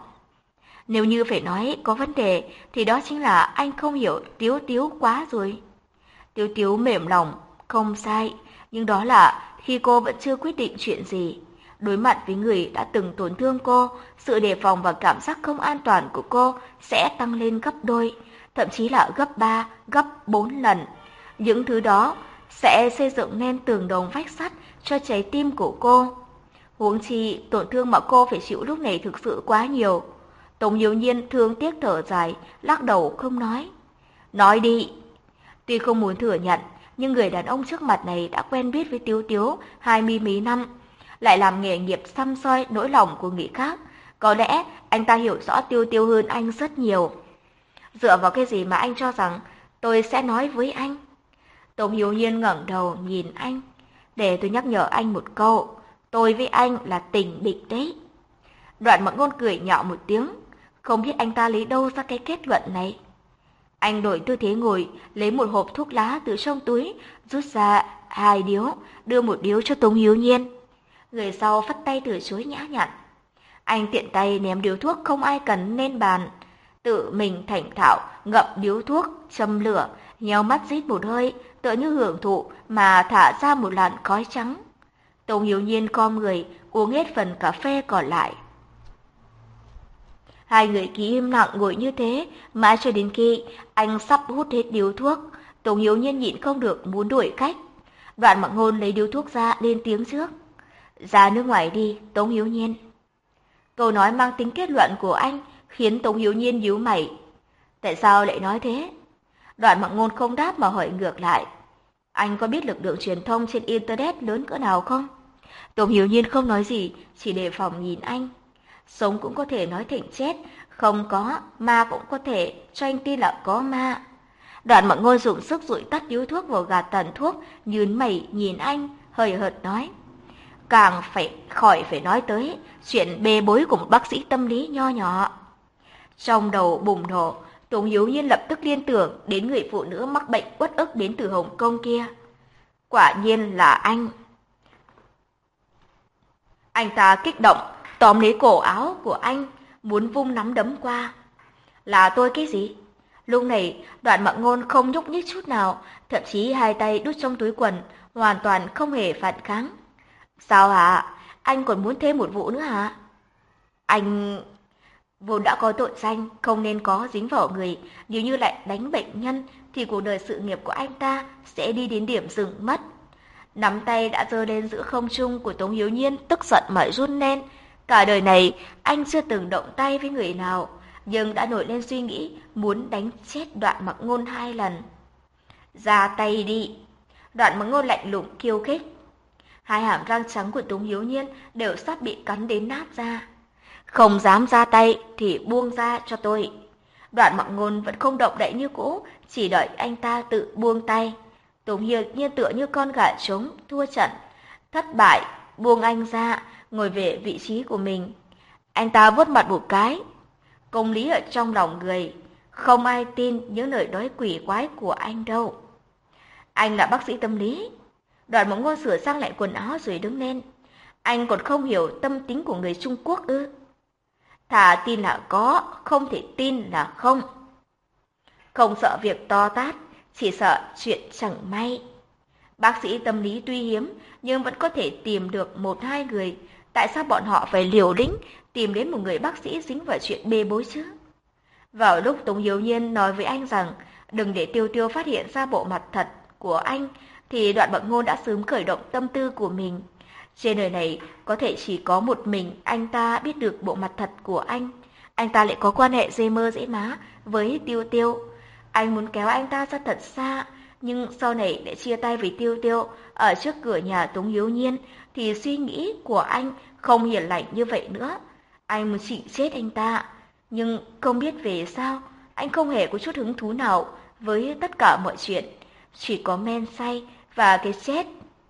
Nếu như phải nói có vấn đề thì đó chính là anh không hiểu Tiếu Tiếu quá rồi. Tiếu Tiếu mềm lòng, không sai, nhưng đó là khi cô vẫn chưa quyết định chuyện gì. Đối mặt với người đã từng tổn thương cô, sự đề phòng và cảm giác không an toàn của cô sẽ tăng lên gấp đôi, thậm chí là gấp ba, gấp bốn lần. Những thứ đó sẽ xây dựng nên tường đồng vách sắt cho trái tim của cô. Huống chi tổn thương mà cô phải chịu lúc này thực sự quá nhiều. Tống Hiếu Nhiên thương tiếc thở dài, lắc đầu không nói. Nói đi. Tuy không muốn thừa nhận, nhưng người đàn ông trước mặt này đã quen biết với Tiếu Tiếu hai mươi mấy năm, lại làm nghề nghiệp săm soi nỗi lòng của người khác. Có lẽ anh ta hiểu rõ Tiêu Tiêu hơn anh rất nhiều. Dựa vào cái gì mà anh cho rằng tôi sẽ nói với anh? Tống Hiếu Nhiên ngẩng đầu nhìn anh. Để tôi nhắc nhở anh một câu, tôi với anh là tình địch đấy. Đoạn Mặc Ngôn cười nhạo một tiếng, không biết anh ta lấy đâu ra cái kết luận này. Anh đổi tư thế ngồi, lấy một hộp thuốc lá từ trong túi, rút ra hai điếu, đưa một điếu cho Tống Hiếu Nhiên. Người sau phất tay từ chối nhã nhặn. Anh tiện tay ném điếu thuốc không ai cần lên bàn, tự mình thảnh thạo ngậm điếu thuốc, châm lửa, nheo mắt rít một hơi, tựa như hưởng thụ mà thả ra một làn khói trắng. Tống Hiếu Nhiên co người, uống hết phần cà phê còn lại. Hai người cứ im lặng ngồi như thế, mãi cho đến khi anh sắp hút hết điếu thuốc, Tống Hiếu Nhiên nhịn không được muốn đuổi cách. Đoạn Mặc Ngôn lấy điếu thuốc ra lên tiếng trước. Ra nước ngoài đi, Tống Hiếu Nhiên. Câu nói mang tính kết luận của anh khiến Tống Hiếu Nhiên nhíu mày. Tại sao lại nói thế? Đoạn Mặc Ngôn không đáp mà hỏi ngược lại. Anh có biết lực lượng truyền thông trên Internet lớn cỡ nào không? Tống Hiếu Nhiên không nói gì, chỉ đề phòng nhìn anh. Sống cũng có thể nói thành chết, không có, ma cũng có thể, cho anh tin là có ma. Đoạn Mặc Ngôn dùng sức dụi tắt điếu thuốc vào gạt tàn thuốc, nhướng mày nhìn anh, hời hợt nói. Càng phải khỏi phải nói tới chuyện bê bối của một bác sĩ tâm lý nho nhỏ. Trong đầu bùng nổ, Tống Hiếu Nhiên lập tức liên tưởng đến người phụ nữ mắc bệnh uất ức đến từ Hồng Kông kia. Quả nhiên là anh. Anh ta kích động, tóm lấy cổ áo của anh, muốn vung nắm đấm qua. Là tôi cái gì? Lúc này, Đoạn Mặc Ngôn không nhúc nhích chút nào, thậm chí hai tay đút trong túi quần, hoàn toàn không hề phản kháng. Sao hả? Anh còn muốn thêm một vụ nữa hả? Anh vốn đã có tội danh, không nên có dính vào người. Nếu như lại đánh bệnh nhân, thì cuộc đời sự nghiệp của anh ta sẽ đi đến điểm dừng mất. Nắm tay đã giơ lên giữa không trung của Tống Hiếu Nhiên, tức giận mà run lên. Cả đời này, anh chưa từng động tay với người nào, nhưng đã nổi lên suy nghĩ muốn đánh chết Đoạn Mặc Ngôn hai lần. Ra tay đi! Đoạn Mặc Ngôn lạnh lùng khiêu khích. Hai hàm răng trắng của Tống Hiếu Nhiên đều sắp bị cắn đến nát ra. Không dám ra tay thì buông ra cho tôi. Đoạn Mặc Ngôn vẫn không động đậy như cũ, chỉ đợi anh ta tự buông tay. Tống Hiếu Nhiên tựa như con gà trống thua trận, thất bại, buông anh ra, ngồi về vị trí của mình. Anh ta vuốt mặt một cái. Công lý ở trong lòng người, không ai tin những lời nói quỷ quái của anh đâu. Anh là bác sĩ tâm lý. Đoạn Mặc Ngôn sửa sang lại quần áo rồi đứng lên. Anh còn không hiểu tâm tính của người Trung Quốc ư? Thà tin là có, không thể tin là không. Không sợ việc to tát, chỉ sợ chuyện chẳng may. Bác sĩ tâm lý tuy hiếm, nhưng vẫn có thể tìm được một hai người. Tại sao bọn họ phải liều lĩnh tìm đến một người bác sĩ dính vào chuyện bê bối chứ? Vào lúc Tống Hiếu Nhiên nói với anh rằng đừng để Tiêu Tiêu phát hiện ra bộ mặt thật của anh, thì Đoạn Mặc Ngôn đã sớm khởi động tâm tư của mình. Trên đời này có thể chỉ có một mình anh ta biết được bộ mặt thật của anh. Anh ta lại có quan hệ dây mơ dễ má với Tiêu Tiêu. Anh muốn kéo anh ta ra thật xa, nhưng sau này lại chia tay với Tiêu Tiêu ở trước cửa nhà Tống Hiếu Nhiên, thì suy nghĩ của anh không hiền lành như vậy nữa. Anh muốn trị chết anh ta, nhưng không biết về sao, anh không hề có chút hứng thú nào với tất cả mọi chuyện. Chỉ có men say và cái chết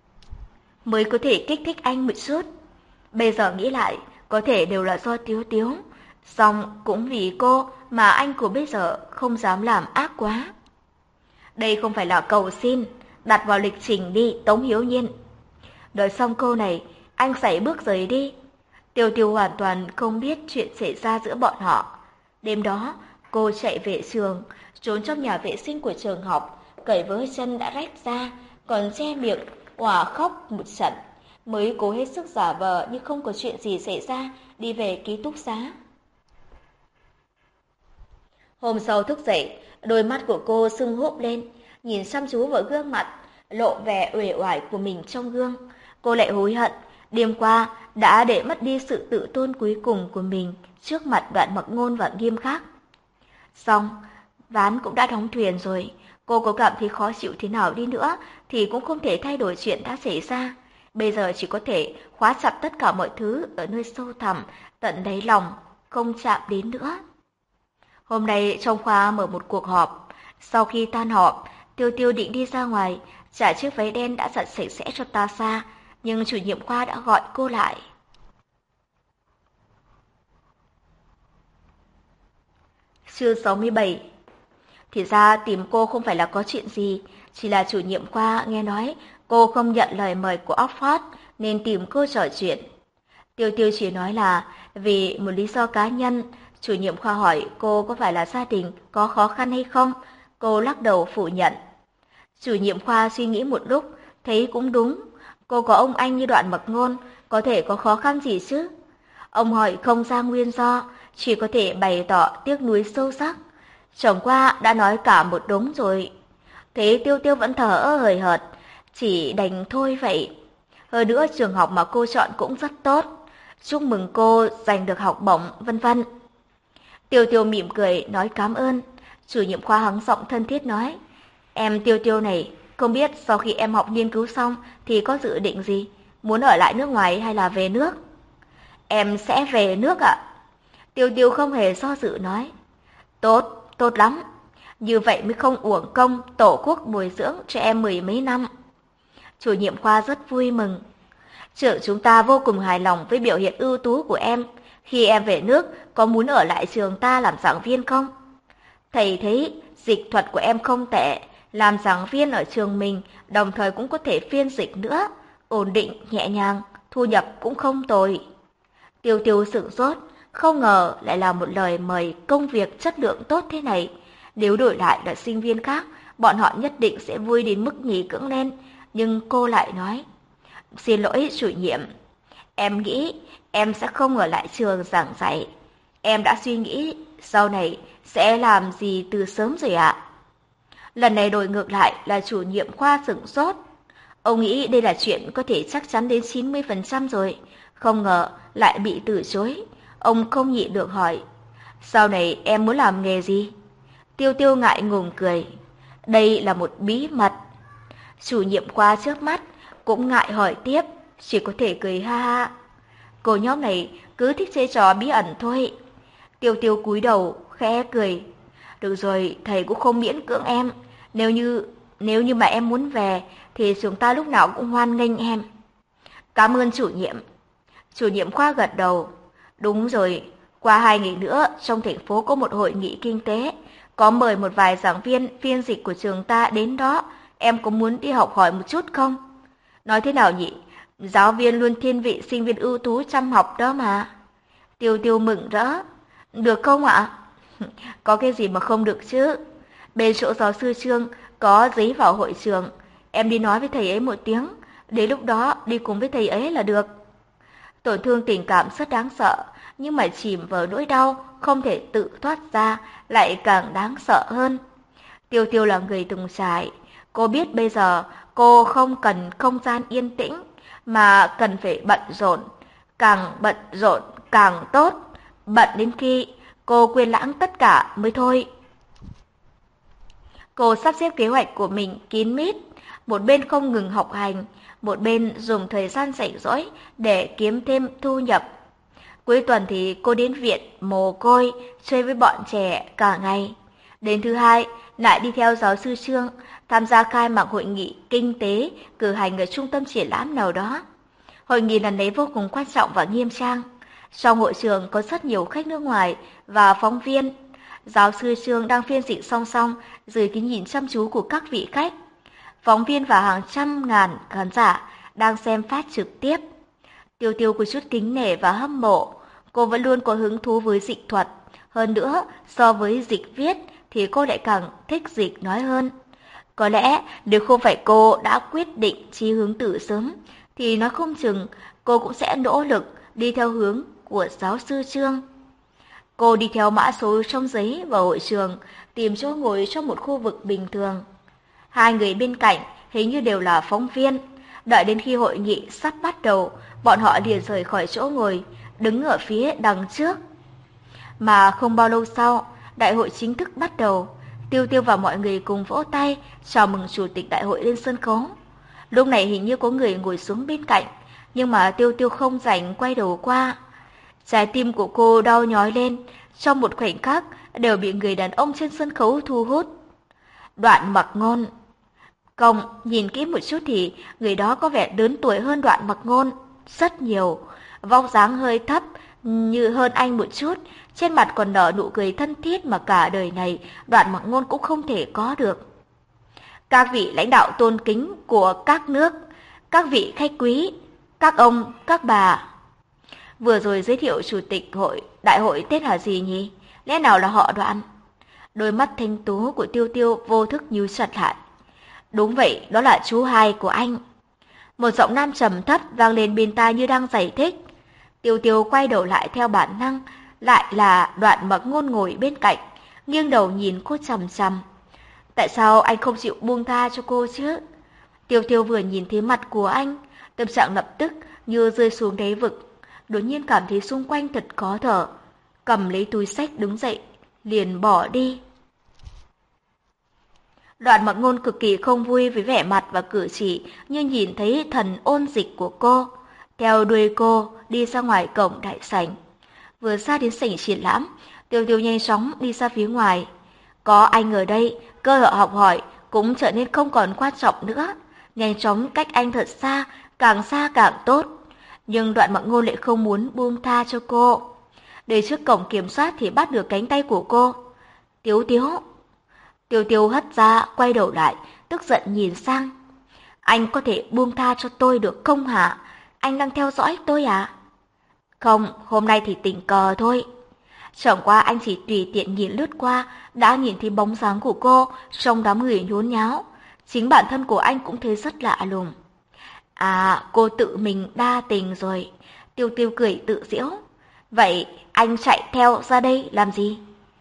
mới có thể kích thích anh một chút. Bây giờ nghĩ lại, có thể đều là do Tiếu Tiếu. Song cũng vì cô mà anh của bây giờ không dám làm ác quá. Đây không phải là cầu xin, đặt vào lịch trình đi Tống Hiếu Nhiên. Đợi xong câu này, anh sải bước rời đi. Tiêu Tiêu hoàn toàn không biết chuyện xảy ra giữa bọn họ. Đêm đó, cô chạy về trường, trốn trong nhà vệ sinh của trường học, cởi với chân đã rách ra, còn che miệng, òa khóc một trận, mới cố hết sức giả vờ như không có chuyện gì xảy ra, đi về ký túc xá. Hôm sau thức dậy, đôi mắt của cô sưng húp lên, nhìn chăm chú vào gương mặt, lộ vẻ uể oải của mình trong gương. Cô lại hối hận, đêm qua đã để mất đi sự tự tôn cuối cùng của mình trước mặt Đoạn Mặc Ngôn và Nghiêm Khắc. Xong, ván cũng đã đóng thuyền rồi, cô có cảm thấy khó chịu thế nào đi nữa thì cũng không thể thay đổi chuyện đã xảy ra. Bây giờ chỉ có thể khóa chặt tất cả mọi thứ ở nơi sâu thẳm, tận đáy lòng, không chạm đến nữa. Hôm nay trong khoa mở một cuộc họp. Sau khi tan họp, Tiêu Tiêu định đi ra ngoài, trả chiếc váy đen đã giặt sạch sẽ cho Tasa, nhưng chủ nhiệm khoa đã gọi cô lại. Chương sáu mươi bảy. Thì ra tìm cô không phải là có chuyện gì, chỉ là chủ nhiệm khoa nghe nói cô không nhận lời mời của Oxford nên tìm cô trò chuyện. Tiêu Tiêu chỉ nói là vì một lý do cá nhân. Chủ nhiệm khoa hỏi cô có phải là gia đình có khó khăn hay không, cô lắc đầu phủ nhận. Chủ nhiệm khoa suy nghĩ một lúc, thấy cũng đúng, cô có ông anh như Đoạn Mặc Ngôn, có thể có khó khăn gì chứ? Ông hỏi không ra nguyên do, chỉ có thể bày tỏ tiếc nuối sâu sắc. Chồng qua đã nói cả một đống rồi. Thế Tiêu Tiêu vẫn thờ ơ hời hợt, chỉ đành thôi vậy. Hơn nữa trường học mà cô chọn cũng rất tốt, chúc mừng cô giành được học bổng, vân vân. Tiêu Tiêu mỉm cười nói cảm ơn. Chủ nhiệm khoa hắng giọng thân thiết nói, em Tiêu Tiêu này, không biết sau khi em học nghiên cứu xong thì có dự định gì, muốn ở lại nước ngoài hay là về nước? Em sẽ về nước ạ. Tiêu Tiêu không hề do dự nói. Tốt, tốt lắm. Như vậy mới không uổng công tổ quốc bồi dưỡng cho em mười mấy năm. Chủ nhiệm khoa rất vui mừng. Trưởng chúng ta vô cùng hài lòng với biểu hiện ưu tú của em. Khi em về nước, có muốn ở lại trường ta làm giảng viên không? Thầy thấy dịch thuật của em không tệ, làm giảng viên ở trường mình, đồng thời cũng có thể phiên dịch nữa, ổn định, nhẹ nhàng, thu nhập cũng không tồi. Tiêu Tiêu sửng sốt, không ngờ lại là một lời mời công việc chất lượng tốt thế này. Nếu đổi lại là sinh viên khác, bọn họ nhất định sẽ vui đến mức nhì cưỡng lên. Nhưng cô lại nói, xin lỗi chủ nhiệm, em nghĩ em sẽ không ở lại trường giảng dạy. Em đã suy nghĩ sau này sẽ làm gì từ sớm rồi ạ. Lần này đổi ngược lại là chủ nhiệm khoa sửng sốt. Ông nghĩ đây là chuyện có thể chắc chắn đến chín mươi phần trăm rồi, không ngờ lại bị từ chối. Ông không nhịn được hỏi, sau này em muốn làm nghề gì? Tiêu Tiêu ngại ngùng cười, đây là một bí mật. Chủ nhiệm khoa trước mắt cũng ngại hỏi tiếp, chỉ có thể cười ha ha. Cô nhóc này cứ thích chơi trò bí ẩn thôi. Tiêu Tiêu cúi đầu khẽ cười, được rồi, thầy cũng không miễn cưỡng em. Nếu như nếu như mà em muốn về thì chúng ta lúc nào cũng hoan nghênh em. Cảm ơn chủ nhiệm. Chủ nhiệm khoa gật đầu. Đúng rồi, qua hai ngày nữa trong thành phố có một hội nghị kinh tế, có mời một vài giảng viên phiên dịch của trường ta đến đó. Em có muốn đi học hỏi một chút không? Nói thế nào nhỉ? Giáo viên luôn thiên vị sinh viên ưu tú chăm học đó mà. Tiêu Tiêu mừng rỡ. Được không ạ? Có cái gì mà không được chứ? Bên chỗ giáo sư Trương có giấy vào hội trường. Em đi nói với thầy ấy một tiếng, đến lúc đó đi cùng với thầy ấy là được. Tổn thương tình cảm rất đáng sợ, nhưng mà chìm vào nỗi đau không thể tự thoát ra lại càng đáng sợ hơn. Tiêu Tiêu là người từng trải. Cô biết bây giờ cô không cần không gian yên tĩnh, mà cần phải bận rộn. Càng bận rộn càng tốt, bận đến khi cô quên lãng tất cả mới thôi. Cô sắp xếp kế hoạch của mình kín mít, một bên không ngừng học hành, một bên dùng thời gian rảnh rỗi để kiếm thêm thu nhập. Cuối tuần thì cô đến viện mồ côi chơi với bọn trẻ cả ngày. Đến thứ hai, lại đi theo giáo sư Trương tham gia khai mạc hội nghị kinh tế cử hành ở trung tâm triển lãm nào đó. Hội nghị lần này vô cùng quan trọng và nghiêm trang. Trong hội trường có rất nhiều khách nước ngoài và phóng viên. Giáo sư Trương đang phiên dịch song song dưới cái nhìn chăm chú của các vị khách. Phóng viên và hàng trăm ngàn khán giả đang xem phát trực tiếp. Tiêu Tiêu có chút kính nể và hâm mộ. Cô vẫn luôn có hứng thú với dịch thuật. Hơn nữa, so với dịch viết thì cô lại càng thích dịch nói hơn. Có lẽ nếu không phải cô đã quyết định chí hướng từ sớm, thì nói không chừng cô cũng sẽ nỗ lực đi theo hướng của giáo sư Trương. Cô đi theo mã số trong giấy vào hội trường, tìm chỗ ngồi trong một khu vực bình thường. Hai người bên cạnh hình như đều là phóng viên. Đợi đến khi hội nghị sắp bắt đầu, bọn họ liền rời khỏi chỗ ngồi, đứng ở phía đằng trước. Mà không bao lâu sau, đại hội chính thức bắt đầu. Tiêu Tiêu và mọi người cùng vỗ tay chào mừng chủ tịch đại hội lên sân khấu. Lúc này hình như có người ngồi xuống bên cạnh, nhưng mà Tiêu Tiêu không rảnh quay đầu qua. Trái tim của cô đau nhói lên, trong một khoảnh khắc đều bị người đàn ông trên sân khấu thu hút. Đoạn Mặc Ngôn. Công nhìn kỹ một chút thì người đó có vẻ lớn tuổi hơn Đoạn Mặc Ngôn rất nhiều, vóc dáng hơi thấp như hơn anh một chút, trên mặt còn nở nụ cười thân thiết mà cả đời này Đoạn Mặc Ngôn cũng không thể có được. Các vị lãnh đạo tôn kính của các nước, các vị khách quý, các ông, các bà. Vừa rồi giới thiệu chủ tịch hội, đại hội tên là gì nhỉ? Lẽ nào là họ Đoạn? Đôi mắt thanh tú của Tiêu Tiêu vô thức nhíu chặt lại. Đúng vậy, đó là chú hai của anh. Một giọng nam trầm thấp vang lên bên tai như đang giải thích. Tiêu Tiêu quay đầu lại theo bản năng, lại là Đoạn Mặc Ngôn ngồi bên cạnh, nghiêng đầu nhìn cô chằm chằm. Tại sao anh không chịu buông tha cho cô chứ? Tiêu Tiêu vừa nhìn thấy mặt của anh, tâm trạng lập tức như rơi xuống đáy vực. Đột nhiên cảm thấy xung quanh thật khó thở, cầm lấy túi xách đứng dậy, liền bỏ đi. Đoạn Mặc Ngôn cực kỳ không vui với vẻ mặt và cử chỉ như nhìn thấy thần ôn dịch của cô, theo đuôi cô đi ra ngoài cổng đại sảnh. Vừa ra đến sảnh triển lãm, Tiêu Tiêu nhanh chóng đi ra phía ngoài. Có anh ở đây, cơ hội học hỏi cũng trở nên không còn quan trọng nữa. Nhanh chóng cách anh thật xa, càng xa càng tốt. Nhưng Đoạn Mặc Ngôn lại không muốn buông tha cho cô. Đến trước cổng kiểm soát thì bắt được cánh tay của cô. Tiếu Tiếu. Tiêu Tiêu hất ra, quay đầu lại, tức giận nhìn sang. Anh có thể buông tha cho tôi được không hả? Anh đang theo dõi tôi à? Không, hôm nay thì tình cờ thôi. Chẳng qua anh chỉ tùy tiện nhìn lướt qua, đã nhìn thấy bóng dáng của cô trong đám người nhốn nháo. Chính bản thân của anh cũng thấy rất lạ lùng. À, cô tự mình đa tình rồi. Tiêu Tiêu cười tự giễu. Vậy anh chạy theo ra đây làm gì?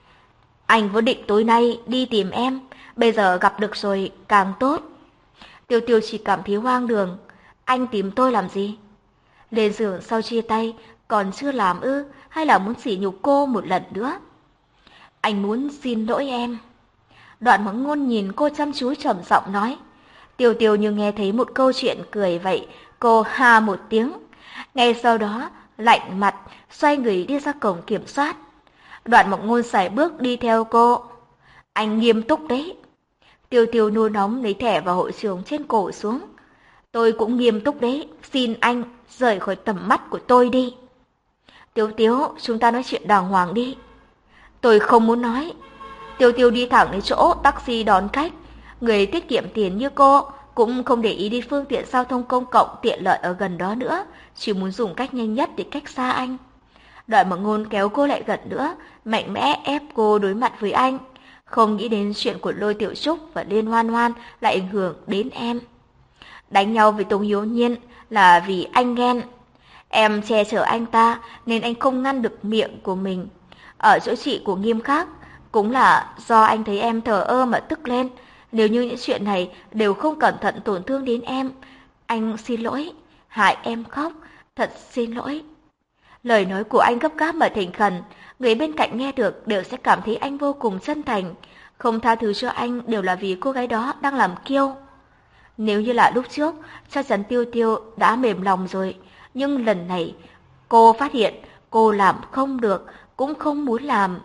Anh vốn định tối nay đi tìm em, bây giờ gặp được rồi càng tốt. Tiêu Tiêu chỉ cảm thấy hoang đường. Anh tìm tôi làm gì? Lên giường sau chia tay, còn chưa làm ư, hay là muốn sỉ nhục cô một lần nữa? Anh muốn xin lỗi em. Đoạn Mặc Ngôn nhìn cô chăm chú trầm giọng nói. Tiêu Tiêu như nghe thấy một câu chuyện cười vậy, cô ha một tiếng. Ngay sau đó, lạnh mặt, xoay người đi ra cổng kiểm soát. Đoạn Mặc Ngôn sải bước đi theo cô. Anh nghiêm túc đấy. Tiêu Tiêu nôn nóng lấy thẻ vào hội trường trên cổ xuống. Tôi cũng nghiêm túc đấy, xin anh rời khỏi tầm mắt của tôi đi. Tiêu Tiêu, chúng ta nói chuyện đàng hoàng đi. Tôi không muốn nói. Tiêu Tiêu đi thẳng đến chỗ taxi đón khách. Người tiết kiệm tiền như cô cũng không để ý đi phương tiện giao thông công cộng tiện lợi ở gần đó nữa, chỉ muốn dùng cách nhanh nhất để cách xa anh. Đoạn Mặc Ngôn kéo cô lại gần nữa, mạnh mẽ ép cô đối mặt với anh. Không nghĩ đến chuyện của Lôi Tiểu Trúc và Liên Hoan Hoan lại ảnh hưởng đến em. Đánh nhau với Tống Hiếu Nhiên là vì anh ghen. Em che chở anh ta nên anh không ngăn được miệng của mình. Ở chỗ chị của Nghiêm khác, cũng là do anh thấy em thờ ơ mà tức lên. Nếu như những chuyện này đều không cẩn thận tổn thương đến em, anh xin lỗi, hại em khóc, thật xin lỗi. Lời nói của anh gấp gáp mà thành khẩn, người bên cạnh nghe được đều sẽ cảm thấy anh vô cùng chân thành. Không tha thứ cho anh đều là vì cô gái đó đang làm kiêu. Nếu như là lúc trước, chắc chắn Tiêu Tiêu đã mềm lòng rồi. Nhưng lần này, cô phát hiện cô làm không được, cũng không muốn làm.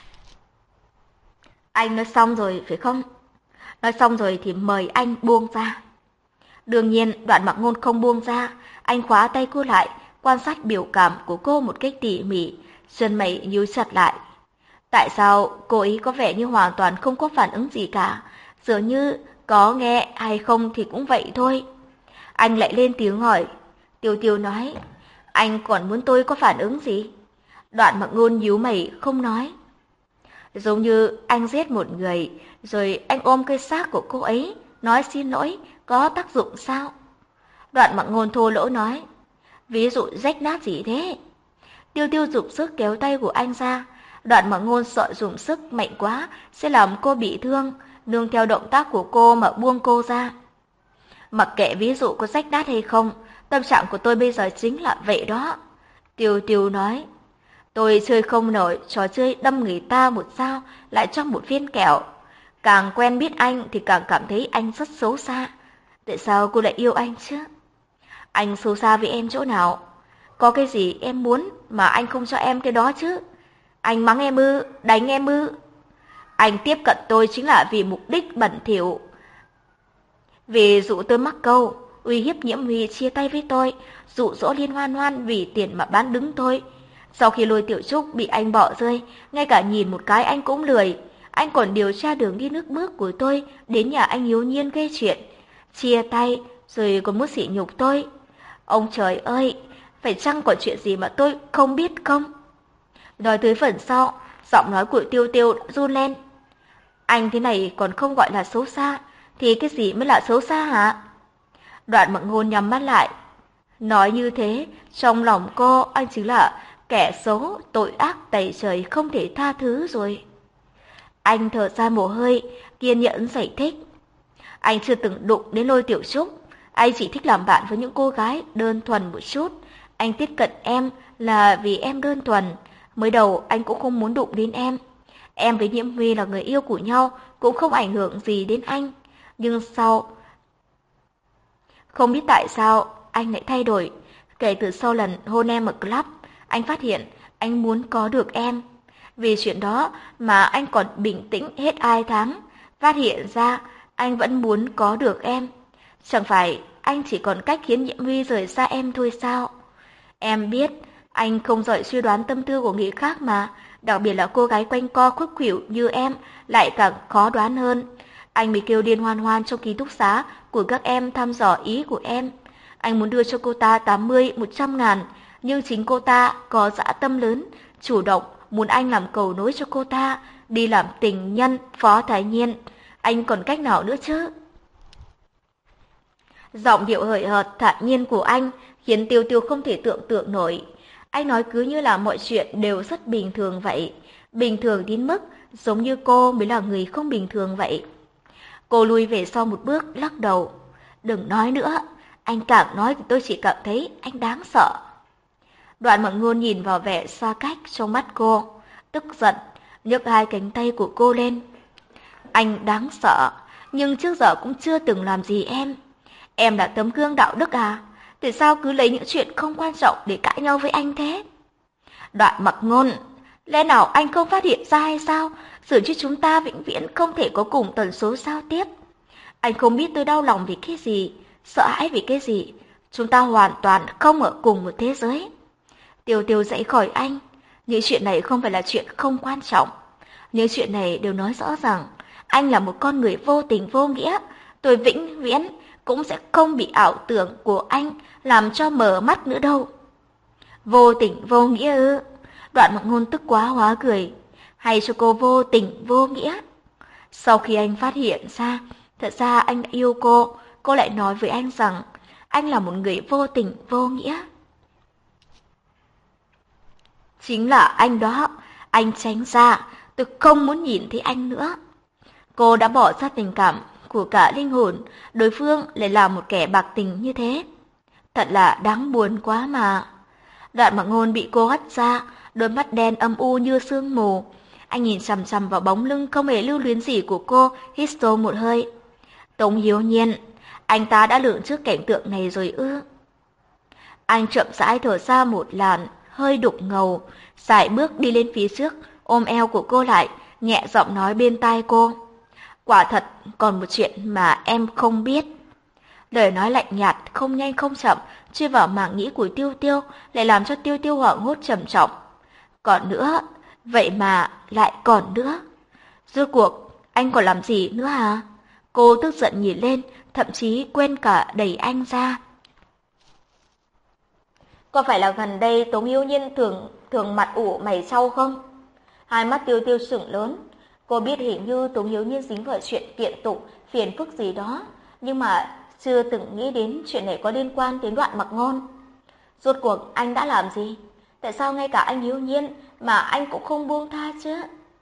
Anh nói xong rồi phải không? Nói xong rồi thì mời anh buông ra. Đương nhiên, Đoạn Mặc Ngôn không buông ra. Anh khóa tay cô lại, quan sát biểu cảm của cô một cách tỉ mỉ, chân mày nhíu chặt lại. Tại sao cô ấy có vẻ như hoàn toàn không có phản ứng gì cả, dường như có nghe hay không thì cũng vậy thôi. Anh lại lên tiếng hỏi. Tiêu Tiêu nói, anh còn muốn tôi có phản ứng gì? Đoạn Mặc Ngôn nhíu mày không nói. Giống như anh giết một người, rồi anh ôm cái xác của cô ấy, nói xin lỗi, có tác dụng sao? Đoạn Mặc Ngôn thô lỗ nói, ví dụ rách nát gì thế? Tiêu Tiêu dùng sức kéo tay của anh ra. Đoạn Mặc Ngôn sợ dùng sức mạnh quá sẽ làm cô bị thương, nương theo động tác của cô mà buông cô ra. Mặc kệ ví dụ có rách nát hay không, tâm trạng của tôi bây giờ chính là vậy đó. Tiêu Tiêu nói, tôi chơi không nổi trò chơi đâm người ta một dao lại trong một viên kẹo. Càng quen biết anh thì càng cảm thấy anh rất xấu xa. Tại sao cô lại yêu anh chứ? Anh xấu xa với em chỗ nào? Có cái gì em muốn mà anh không cho em cái đó chứ? Anh mắng em ư, đánh em ư? Anh tiếp cận tôi chính là vì mục đích bẩn thỉu. Vì dụ tôi mắc câu, uy hiếp Nhiễm Huy chia tay với tôi, dụ dỗ Liên Hoan Hoan vì tiền mà bán đứng tôi. Sau khi Lôi Tiểu Trúc bị anh bỏ rơi, ngay cả nhìn một cái anh cũng lười. Anh còn điều tra đường đi nước bước của tôi đến nhà anh Hiếu Nhiên gây chuyện. Chia tay, rồi còn muốn sỉ nhục tôi. Ông trời ơi, phải chăng còn chuyện gì mà tôi không biết không? Nói tới phần sau, giọng nói của Tiêu Tiêu run lên. Anh thế này còn không gọi là xấu xa, thì cái gì mới là xấu xa hả? Đoạn Mặc Ngôn nhắm mắt lại. Nói như thế, trong lòng cô anh chính là kẻ xấu, tội ác tày trời không thể tha thứ rồi. Anh thở ra mồ hôi, kiên nhẫn giải thích. Anh chưa từng đụng đến Lôi Tiểu Trúc, anh chỉ thích làm bạn với những cô gái đơn thuần một chút. Anh tiếp cận em là vì em đơn thuần. Mới đầu anh cũng không muốn đụng đến em. Em với Nhiễm Huy là người yêu của nhau, cũng không ảnh hưởng gì đến anh. Nhưng sau, không biết tại sao anh lại thay đổi. Kể từ sau lần hôn em ở club, anh phát hiện anh muốn có được em. Vì chuyện đó mà anh còn bình tĩnh hết hai tháng. Phát hiện ra anh vẫn muốn có được em. Chẳng phải anh chỉ còn cách khiến Nhiễm Huy rời xa em thôi sao? Em biết anh không giỏi suy đoán tâm tư của người khác mà, đặc biệt là cô gái quanh co khuất khuỷu như em lại càng khó đoán hơn. Anh mới kêu Liên Hoan Hoan trong ký túc xá của các em thăm dò ý của em. Anh muốn đưa cho cô ta tám mươi, một trăm ngàn, Nhưng chính cô ta có dã tâm lớn, chủ động muốn anh làm cầu nối cho cô ta, đi làm tình nhân Phó Thái Nhiên. Anh còn cách nào nữa chứ? Giọng điệu hời hợt thản nhiên của anh khiến Tiêu Tiêu không thể tưởng tượng nổi. Anh nói cứ như là mọi chuyện đều rất bình thường vậy. Bình thường đến mức giống như cô mới là người không bình thường vậy. Cô lùi về sau một bước, lắc đầu. Đừng nói nữa, anh càng nói thì tôi chỉ cảm thấy anh đáng sợ. Đoạn Mặc Ngôn nhìn vào vẻ xa cách trong mắt cô, tức giận, nhấc hai cánh tay của cô lên. Anh đáng sợ, nhưng trước giờ cũng chưa từng làm gì em. Em là tấm gương đạo đức à? Tại sao cứ lấy những chuyện không quan trọng để cãi nhau với anh thế? Đoạn Mặc Ngôn, lẽ nào anh không phát hiện ra hay sao? Dường như chúng ta vĩnh viễn không thể có cùng tần số giao tiếp. Anh không biết tôi đau lòng vì cái gì, sợ hãi vì cái gì. Chúng ta hoàn toàn không ở cùng một thế giới. Tiêu Tiêu dậy khỏi anh. Những chuyện này không phải là chuyện không quan trọng. Những chuyện này đều nói rõ rằng anh là một con người vô tình vô nghĩa. Tôi vĩnh viễn cũng sẽ không bị ảo tưởng của anh làm cho mờ mắt nữa đâu. Vô tình vô nghĩa ư? Đoạn Mặc Ngôn tức quá hóa cười. Hay cho cô vô tình vô nghĩa? Sau khi anh phát hiện ra, thật ra anh đã yêu cô, cô lại nói với anh rằng anh là một người vô tình vô nghĩa. Chính là anh đó, anh tránh ra, tôi không muốn nhìn thấy anh nữa. Cô đã bỏ ra tình cảm của cả linh hồn, đối phương lại là một kẻ bạc tình như thế. Thật là đáng buồn quá mà. Đoạn Mặc Ngôn bị cô hất ra, đôi mắt đen âm u như sương mù. Anh nhìn chằm chằm vào bóng lưng không hề lưu luyến gì của cô, hít sâu một hơi. Tống Hiếu Nhiên, anh ta đã lường trước cảnh tượng này rồi ư? Anh chậm rãi thở ra một làn, hơi đục ngầu, sải bước đi lên phía trước, ôm eo của cô lại, nhẹ giọng nói bên tai cô. Quả thật, còn một chuyện mà em không biết. Lời nói lạnh nhạt, không nhanh không chậm, chui vào màng nghĩ của Tiêu Tiêu, lại làm cho Tiêu Tiêu hoảng hốt trầm trọng. Còn nữa, vậy mà lại còn nữa. Rốt cuộc, anh còn làm gì nữa hả? Cô tức giận nhìn lên, thậm chí quên cả đẩy anh ra. Có phải là gần đây Tống Hiếu Nhiên thường thường mặt ủ mày trao không? Hai mắt Tiêu Tiêu sững lớn. Cô biết hình như Tống Hiếu Nhiên dính vào chuyện kiện tụng, phiền phức gì đó, nhưng mà chưa từng nghĩ đến chuyện này có liên quan đến Đoạn Mặc Ngôn. Rốt cuộc anh đã làm gì? Tại sao ngay cả anh Hiếu Nhiên mà anh cũng không buông tha chứ?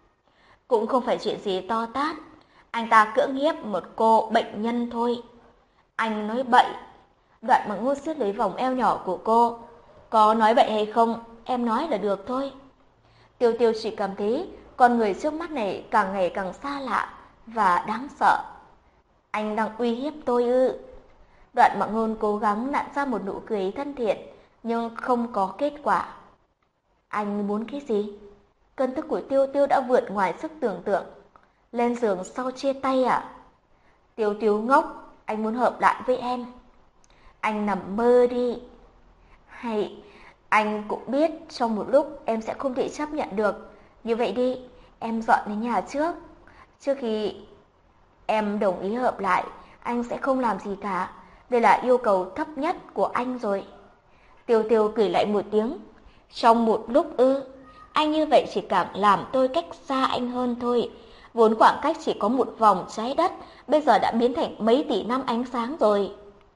Cũng không phải chuyện gì to tát. Anh ta cưỡng hiếp một cô bệnh nhân thôi. Anh nói bậy. Đoạn Mặc Ngôn siết lấy vòng eo nhỏ của cô. Có nói bậy hay không, em nói là được thôi. Tiêu Tiêu chỉ cảm thấy con người trước mắt này càng ngày càng xa lạ và đáng sợ. Anh đang uy hiếp tôi ư? Đoạn Mặc Ngôn cố gắng nặn ra một nụ cười thân thiện, nhưng không có kết quả. Anh muốn cái gì? Cơn tức của Tiêu Tiêu đã vượt ngoài sức tưởng tượng. Lên giường sau chia tay à? Tiêu Tiêu ngốc, anh muốn hợp lại với em. Anh nằm mơ đi. Hay, anh cũng biết trong một lúc em sẽ không thể chấp nhận được. Như vậy đi, em dọn đến nhà trước. Trước khi em đồng ý hợp lại, anh sẽ không làm gì cả. Đây là yêu cầu thấp nhất của anh rồi. Tiêu Tiêu cười lại một tiếng. Trong một lúc ư? Anh như vậy chỉ càng làm tôi cách xa anh hơn thôi. Vốn khoảng cách chỉ có một vòng trái đất, bây giờ đã biến thành mấy tỷ năm ánh sáng rồi.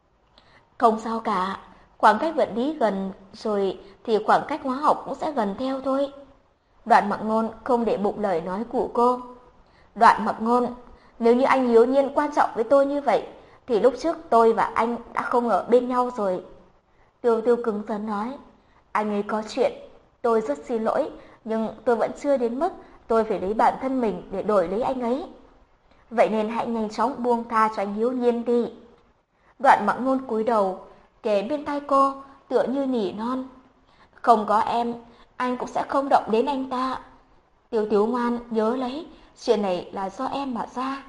Không sao cả, khoảng cách vật lý gần rồi thì khoảng cách hóa học cũng sẽ gần theo thôi. Đoạn Mặc Ngôn không để bụng lời nói của cô. Đoạn Mặc Ngôn, nếu như anh Hiếu Nhiên quan trọng với tôi như vậy, thì lúc trước tôi và anh đã không ở bên nhau rồi. Tiêu Tiêu cứng rắn nói, anh ấy có chuyện, tôi rất xin lỗi, nhưng tôi vẫn chưa đến mức tôi phải lấy bản thân mình để đổi lấy anh ấy. Vậy nên hãy nhanh chóng buông tha cho anh Hiếu Nhiên đi. Đoạn Mặc Ngôn cúi đầu, kề bên tai cô, tựa như nỉ non. Không có em, anh cũng sẽ không động đến anh ta. Tiêu Tiêu ngoan, nhớ lấy, chuyện này là do em mà ra.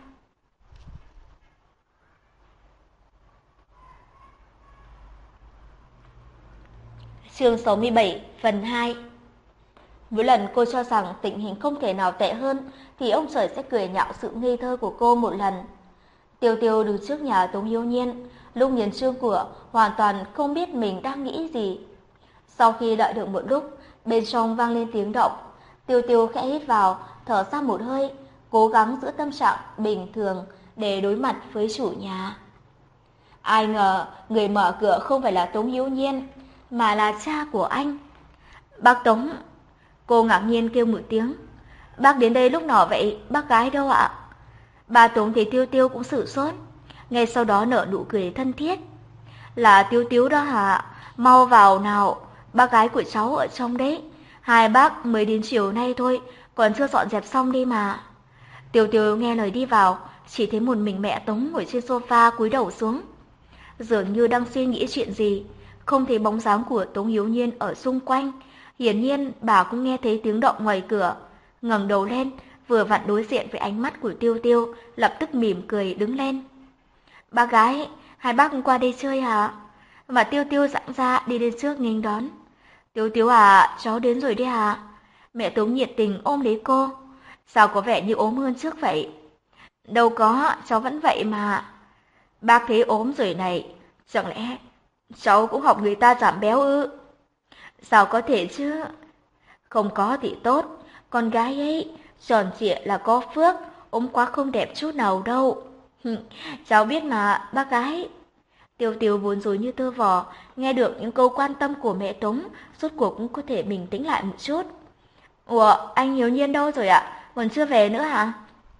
Chương sáu mươi bảy, phần hai. Mỗi lần cô cho rằng tình hình không thể nào tệ hơn, thì ông trời sẽ cười nhạo sự ngây thơ của cô một lần. Tiêu Tiêu đứng trước nhà Tống Hiếu Nhiên, lúc nhìn Trương của hoàn toàn không biết mình đang nghĩ gì. Sau khi đợi được một lúc, bên trong vang lên tiếng động. Tiêu Tiêu khẽ hít vào, thở ra một hơi, cố gắng giữ tâm trạng bình thường để đối mặt với chủ nhà. Ai ngờ người mở cửa không phải là Tống Hiếu Nhiên, mà là cha của anh. Bác Tống. Cô ngạc nhiên kêu một tiếng. Bác đến đây lúc nào vậy, bác gái đâu ạ? Bà Tống thấy Tiêu Tiêu cũng sửng sốt, ngay sau đó nở nụ cười thân thiết. Là Tiêu Tiêu đó hả? Mau vào nào, bác gái của cháu ở trong đấy. Hai bác mới đến chiều nay thôi, còn chưa dọn dẹp xong đi mà. Tiêu Tiêu nghe lời đi vào, chỉ thấy một mình mẹ Tống ngồi trên sofa cúi đầu xuống. Dường như đang suy nghĩ chuyện gì, không thấy bóng dáng của Tống Hiếu Nhiên ở xung quanh. Hiển nhiên bà cũng nghe thấy tiếng động ngoài cửa, ngẩng đầu lên, vừa vặn đối diện với ánh mắt của Tiêu Tiêu, lập tức mỉm cười đứng lên. Bác gái, hai bác qua đây chơi hả? Mà Tiêu Tiêu giãn ra đi lên trước nghênh đón. Tiêu Tiêu à, cháu đến rồi đấy à? Mẹ Tống nhiệt tình ôm lấy cô. Sao có vẻ như ốm hơn trước vậy? Đâu có, cháu vẫn vậy mà. Bác thấy ốm rồi này, chẳng lẽ cháu cũng học người ta giảm béo ư? Sao có thể chứ? Không có thì tốt, con gái ấy tròn trịa là có phước, ốm quá không đẹp chút nào đâu. Cháu biết mà, bác gái. Tiêu Tiêu vốn dối như tơ vò, nghe được những câu quan tâm của mẹ Tống, rốt cuộc cũng có thể bình tĩnh lại một chút. Ủa, anh Hiếu Nhiên đâu rồi ạ? Còn chưa về nữa hả?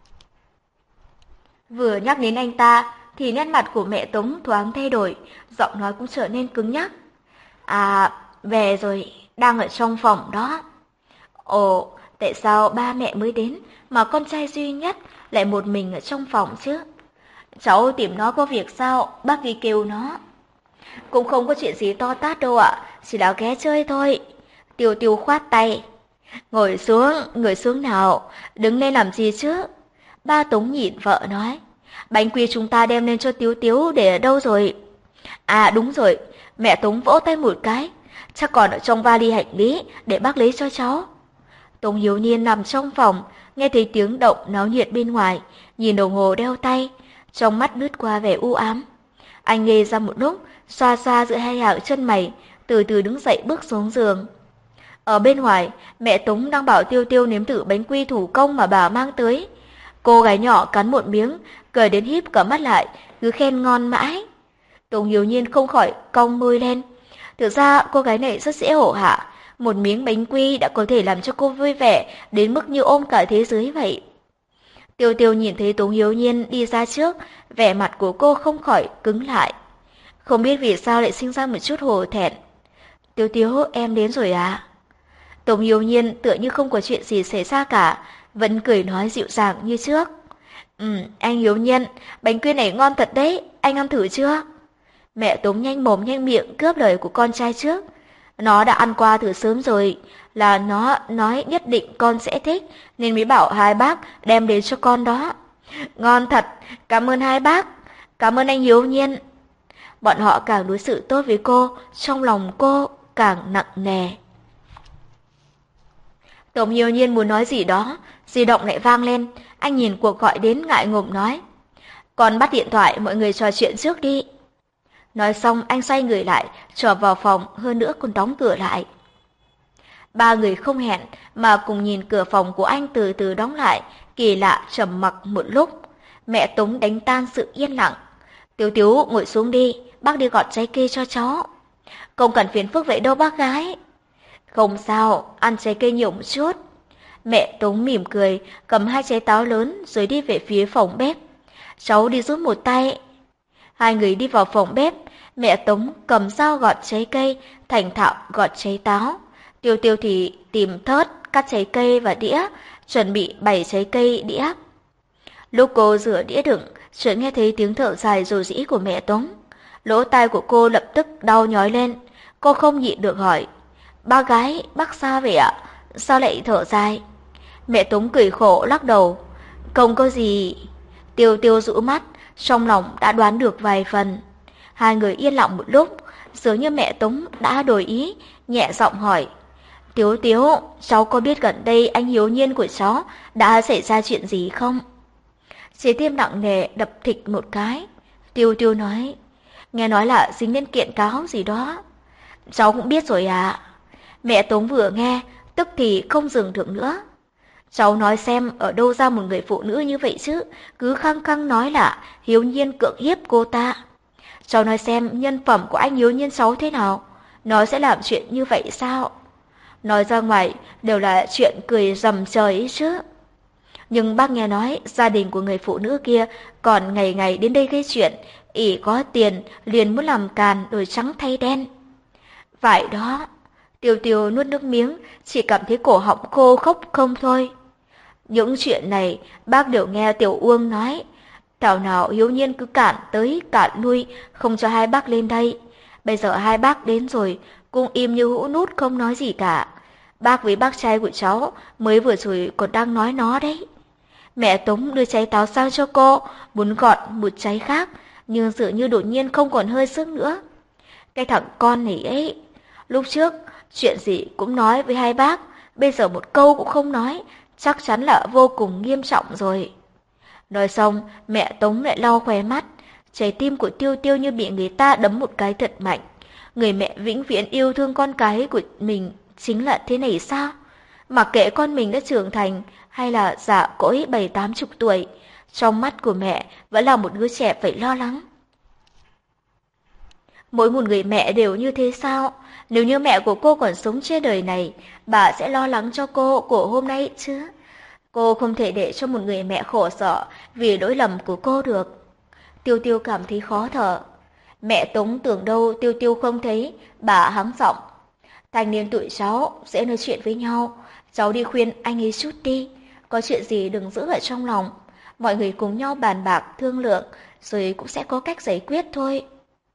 Vừa nhắc đến anh ta, thì nét mặt của mẹ Tống thoáng thay đổi, giọng nói cũng trở nên cứng nhắc. À, về rồi, đang ở trong phòng đó. Ồ, tại sao ba mẹ mới đến, mà con trai duy nhất lại một mình ở trong phòng chứ? Cháu tìm nó có việc sao, bác đi kêu nó. Cũng không có chuyện gì to tát đâu ạ, chỉ là ghé chơi thôi. Tiêu Tiêu khoát tay. Ngồi xuống, ngồi xuống nào, đứng lên làm gì chứ? Ba Tống nhìn vợ nói. Bánh quy chúng ta đem lên cho Tiếu Tiếu để ở đâu rồi? À đúng rồi, mẹ Tống vỗ tay một cái. Chắc còn ở trong vali hành lý, để bác lấy cho cháu. Tống Hiếu Nhiên nằm trong phòng, nghe thấy tiếng động náo nhiệt bên ngoài, nhìn đồng hồ đeo tay, trong mắt lướt qua vẻ u ám. Anh ngây ra một lúc, xoa xoa giữa hai hàng chân mày, từ từ đứng dậy bước xuống giường. Ở bên ngoài, mẹ Tống đang bảo Tiêu Tiêu nếm thử bánh quy thủ công mà bà mang tới. Cô gái nhỏ cắn một miếng, cười đến híp cả mắt lại, cứ khen ngon mãi. Tống Hiếu Nhiên không khỏi cong môi lên. Thực ra cô gái này rất dễ hổ hạ, một miếng bánh quy đã có thể làm cho cô vui vẻ đến mức như ôm cả thế giới vậy. Tiêu Tiêu nhìn thấy Tống Hiếu Nhiên đi ra trước, vẻ mặt của cô không khỏi cứng lại. Không biết vì sao lại sinh ra một chút hổ thẹn. Tiêu Tiêu, em đến rồi à? Tống Hiếu Nhiên tựa như không có chuyện gì xảy ra cả, vẫn cười nói dịu dàng như trước. Ừ, anh Hiếu Nhiên, bánh quy này ngon thật đấy, anh ăn thử chưa? Mẹ Tống nhanh mồm nhanh miệng cướp lời của con trai trước. Nó đã ăn qua từ sớm rồi, là nó nói nhất định con sẽ thích, nên mới bảo hai bác đem đến cho con đó. Ngon thật, cảm ơn hai bác, cảm ơn anh Hiếu Nhiên. Bọn họ càng đối xử tốt với cô, trong lòng cô càng nặng nề. Tống Hiếu Nhiên muốn nói gì đó, di động lại vang lên, anh nhìn cuộc gọi đến ngại ngùng nói. Con bắt điện thoại, mọi người trò chuyện trước đi. Nói xong anh xoay người lại, trở vào phòng, hơn nữa còn đóng cửa lại. Ba người không hẹn mà cùng nhìn cửa phòng của anh từ từ đóng lại, kỳ lạ trầm mặc một lúc. Mẹ Tống đánh tan sự yên lặng. Tiếu Tiếu ngồi xuống đi, bác đi gọt trái cây cho cháu. Không cần phiền phức vậy đâu bác gái. Không sao, ăn trái cây nhiều một chút. Mẹ Tống mỉm cười, cầm hai trái táo lớn rồi đi về phía phòng bếp. Cháu đi giúp một tay. Hai người đi vào phòng bếp, mẹ Tống cầm dao gọt trái cây, thành thạo gọt trái táo. Tiêu Tiêu thì tìm thớt, cắt trái cây và đĩa, chuẩn bị bày trái cây đĩa. Lúc cô rửa đĩa đựng, chợt nghe thấy tiếng thở dài rầu rĩ của mẹ Tống. Lỗ tai của cô lập tức đau nhói lên, cô không nhịn được hỏi. Bác gái, bác sao vậy ạ? Sao lại thở dài? Mẹ Tống cười khổ lắc đầu. Không có gì. Tiêu Tiêu rũ mắt, trong lòng đã đoán được vài phần. Hai người yên lặng một lúc, dường như mẹ Tống đã đổi ý, nhẹ giọng hỏi. Tiếu Tiếu, cháu có biết gần đây anh Hiếu Nhiên của cháu đã xảy ra chuyện gì không? Trái tim nặng nề đập thịch một cái. Tiêu Tiêu nói, nghe nói là dính lên kiện cáo gì đó. Cháu cũng biết rồi ạ. Mẹ Tống vừa nghe, tức thì không dừng được nữa. Cháu nói xem ở đâu ra một người phụ nữ như vậy chứ, cứ khăng khăng nói là Hiếu Nhiên cưỡng hiếp cô ta. Cháu nói xem nhân phẩm của anh Hiếu Nhiên cháu thế nào, nó sẽ làm chuyện như vậy sao? Nói ra ngoài đều là chuyện cười rầm trời ấy chứ. Nhưng bác nghe nói gia đình của người phụ nữ kia còn ngày ngày đến đây gây chuyện, ỷ có tiền liền muốn làm càn đổi trắng thay đen. Vậy đó, Tiêu Tiêu nuốt nước miếng, chỉ cảm thấy cổ họng khô khốc không thôi. Những chuyện này bác đều nghe Tiểu Uông nói. Thảo nào Hiếu Nhiên cứ cản tới cản lui, không cho hai bác lên đây. Bây giờ hai bác đến rồi, cũng im như hũ nút không nói gì cả. Bác với bác trai của cháu mới vừa rồi còn đang nói nó đấy. Mẹ Tống đưa trái táo sang cho cô, muốn gọt một trái khác, nhưng dường như đột nhiên không còn hơi sức nữa. Cái thằng con này ấy, lúc trước chuyện gì cũng nói với hai bác, bây giờ một câu cũng không nói, chắc chắn là vô cùng nghiêm trọng rồi. Nói xong, mẹ Tống lại lau khóe mắt, trái tim của Tiêu Tiêu như bị người ta đấm một cái thật mạnh. Người mẹ vĩnh viễn yêu thương con cái của mình chính là thế này sao? Mặc kệ con mình đã trưởng thành hay là già cỗi bảy tám chục tuổi, trong mắt của mẹ vẫn là một đứa trẻ phải lo lắng. Mỗi một người mẹ đều như thế sao? Nếu như mẹ của cô còn sống trên đời này, bà sẽ lo lắng cho cô của hôm nay chứ. Cô không thể để cho một người mẹ khổ sở vì lỗi lầm của cô được. Tiêu Tiêu cảm thấy khó thở. Mẹ Tống tưởng đâu Tiêu Tiêu không thấy, bà hắng giọng. Thanh niên tụi cháu sẽ nói chuyện với nhau, cháu đi khuyên anh ấy chút đi. Có chuyện gì đừng giữ ở trong lòng. Mọi người cùng nhau bàn bạc, thương lượng, rồi cũng sẽ có cách giải quyết thôi.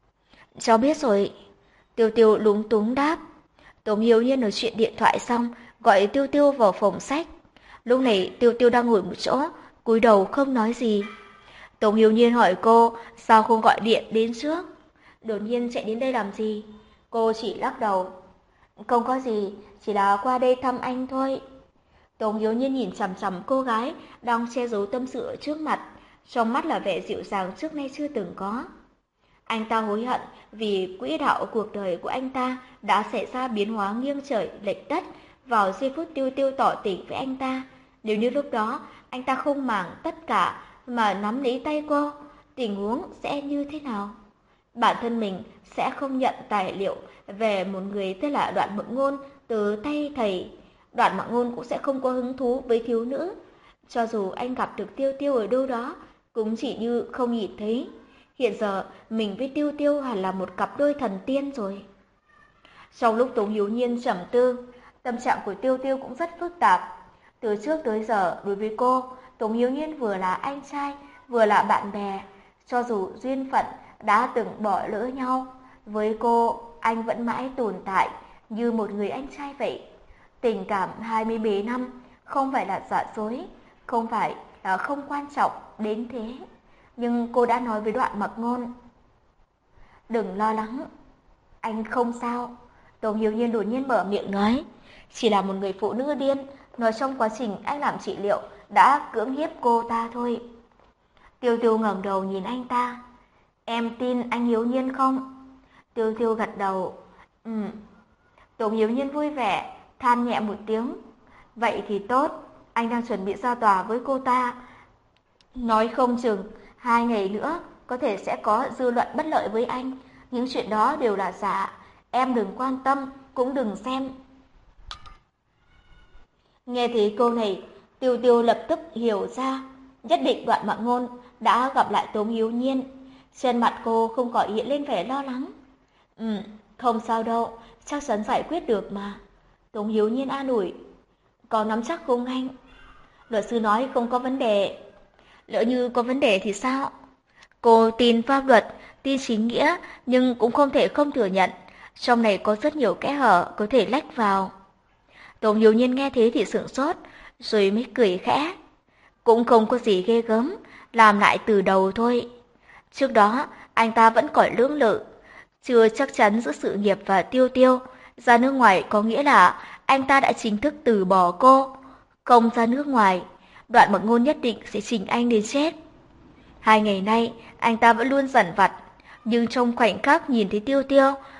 Cháu biết rồi. Tiêu Tiêu lúng túng đáp. Tống Hiếu Nhiên nói chuyện điện thoại xong, gọi Tiêu Tiêu vào phòng sách. Lúc này Tiêu Tiêu đang ngồi một chỗ, cúi đầu không nói gì. Tống Hiếu Nhiên hỏi cô sao không gọi điện đến trước. Đột nhiên chạy đến đây làm gì? Cô chỉ lắc đầu. Không có gì, chỉ là qua đây thăm anh thôi. Tống Hiếu Nhiên nhìn chằm chằm cô gái đang che giấu tâm sự ở trước mặt, trong mắt là vẻ dịu dàng trước nay chưa từng có. Anh ta hối hận vì quỹ đạo cuộc đời của anh ta đã xảy ra biến hóa nghiêng trời lệch đất vào giây phút Tiêu Tiêu tỏ tình với anh ta. Nếu như lúc đó anh ta không màng tất cả mà nắm lấy tay cô, tình huống sẽ như thế nào? Bản thân mình sẽ không nhận tài liệu về một người tên là Đoạn Mộng Ngôn từ tay thầy. Đoạn Mộng Ngôn cũng sẽ không có hứng thú với thiếu nữ. Cho dù anh gặp được Tiêu Tiêu ở đâu đó, cũng chỉ như không nhìn thấy. Hiện giờ mình với Tiêu Tiêu hẳn là một cặp đôi thần tiên rồi. Trong lúc Tống Hiếu Nhiên trầm tư, tâm trạng của Tiêu Tiêu cũng rất phức tạp. Từ trước tới giờ đối với cô, Tống Hiếu Nhiên vừa là anh trai, vừa là bạn bè. Cho dù duyên phận đã từng bỏ lỡ nhau, với cô anh vẫn mãi tồn tại như một người anh trai vậy. Tình cảm hai mươi mấy năm không phải là giả dối, không phải là không quan trọng đến thế. Nhưng cô đã nói với Đoạn Mặc Ngôn. Đừng lo lắng, anh không sao. Tống Hiếu Nhiên đột nhiên mở miệng nói. Chỉ là một người phụ nữ điên, nói trong quá trình anh làm trị liệu đã cưỡng hiếp cô ta thôi. Tiêu Tiêu ngẩng đầu nhìn anh ta. Em tin anh Hiếu Nhiên không? Tiêu Tiêu gật đầu. Ừ. Tống Hiếu Nhiên vui vẻ, than nhẹ một tiếng. Vậy thì tốt, anh đang chuẩn bị ra tòa với cô ta. Nói không chừng hai ngày nữa có thể sẽ có dư luận bất lợi với anh. Những chuyện đó đều là giả. Em đừng quan tâm, cũng đừng xem. Nghe thấy câu này, Tiêu Tiêu lập tức hiểu ra. Nhất định Đoạn Mộng Ngôn đã gặp lại Tống Hiếu Nhiên. Trên mặt cô không khỏi hiện lên vẻ lo lắng. Ừ, không sao đâu, chắc chắn giải quyết được mà. Tống Hiếu Nhiên an ủi. Có nắm chắc không anh? Luật sư nói không có vấn đề. Lỡ như có vấn đề thì sao? Cô tin pháp luật, tin chính nghĩa, nhưng cũng không thể không thừa nhận. Trong này có rất nhiều kẽ hở có thể lách vào. Tống Hiếu Nhiên nghe thế thì sửng sốt, rồi mới cười khẽ. Cũng không có gì ghê gớm, làm lại từ đầu thôi. Trước đó, anh ta vẫn còn lưỡng lự, chưa chắc chắn giữa sự nghiệp và Tiêu Tiêu. Ra nước ngoài có nghĩa là anh ta đã chính thức từ bỏ cô. Không ra nước ngoài, Đoạn Mộng Ngôn nhất định sẽ chỉnh anh đến chết. Hai ngày nay, anh ta vẫn luôn dằn vặt, nhưng trong khoảnh khắc nhìn thấy Tiêu Tiêu,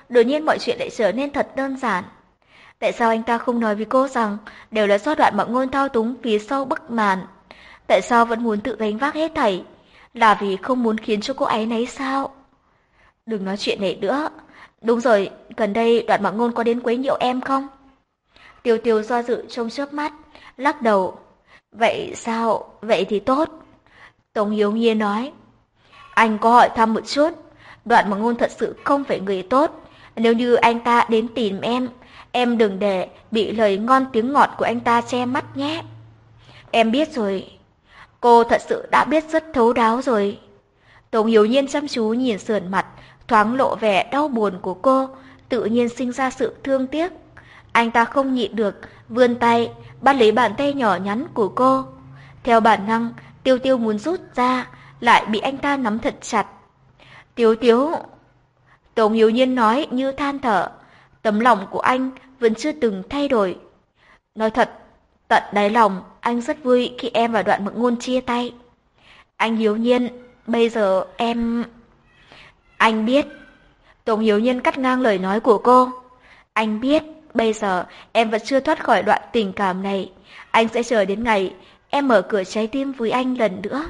đột nhiên mọi chuyện lại trở nên thật đơn giản. Tại sao anh ta không nói với cô rằng đều là do Đoạn Mặc Ngôn thao túng phía sau bức màn? Tại sao vẫn muốn tự gánh vác hết thảy? Là vì không muốn khiến cho cô ấy nấy sao? Đừng nói chuyện này nữa. Đúng rồi, gần đây Đoạn Mặc Ngôn có đến quấy nhiễu em không? Tiêu Tiêu do dự trong chớp mắt, lắc đầu. Vậy sao? Vậy thì tốt. Tống Hiếu Nhiên nói. Anh có hỏi thăm một chút. Đoạn Mặc Ngôn thật sự không phải người tốt. Nếu như anh ta đến tìm em, em đừng để bị lời ngon tiếng ngọt của anh ta che mắt nhé. Em biết rồi. Cô thật sự đã biết rất thấu đáo rồi. Tống Hiếu Nhiên chăm chú nhìn sườn mặt, thoáng lộ vẻ đau buồn của cô, tự nhiên sinh ra sự thương tiếc. Anh ta không nhịn được, vươn tay, bắt lấy bàn tay nhỏ nhắn của cô. Theo bản năng, Tiêu Tiêu muốn rút ra, lại bị anh ta nắm thật chặt. Tiêu Tiêu, Tống Hiếu Nhiên nói như than thở, tấm lòng của anh vẫn chưa từng thay đổi. Nói thật, tận đáy lòng, anh rất vui khi em và Đoạn Mặc Ngôn chia tay. Anh Hiếu Nhiên, bây giờ em... Anh biết. Tống Hiếu Nhiên cắt ngang lời nói của cô. Anh biết, bây giờ em vẫn chưa thoát khỏi đoạn tình cảm này. Anh sẽ chờ đến ngày em mở cửa trái tim với anh lần nữa.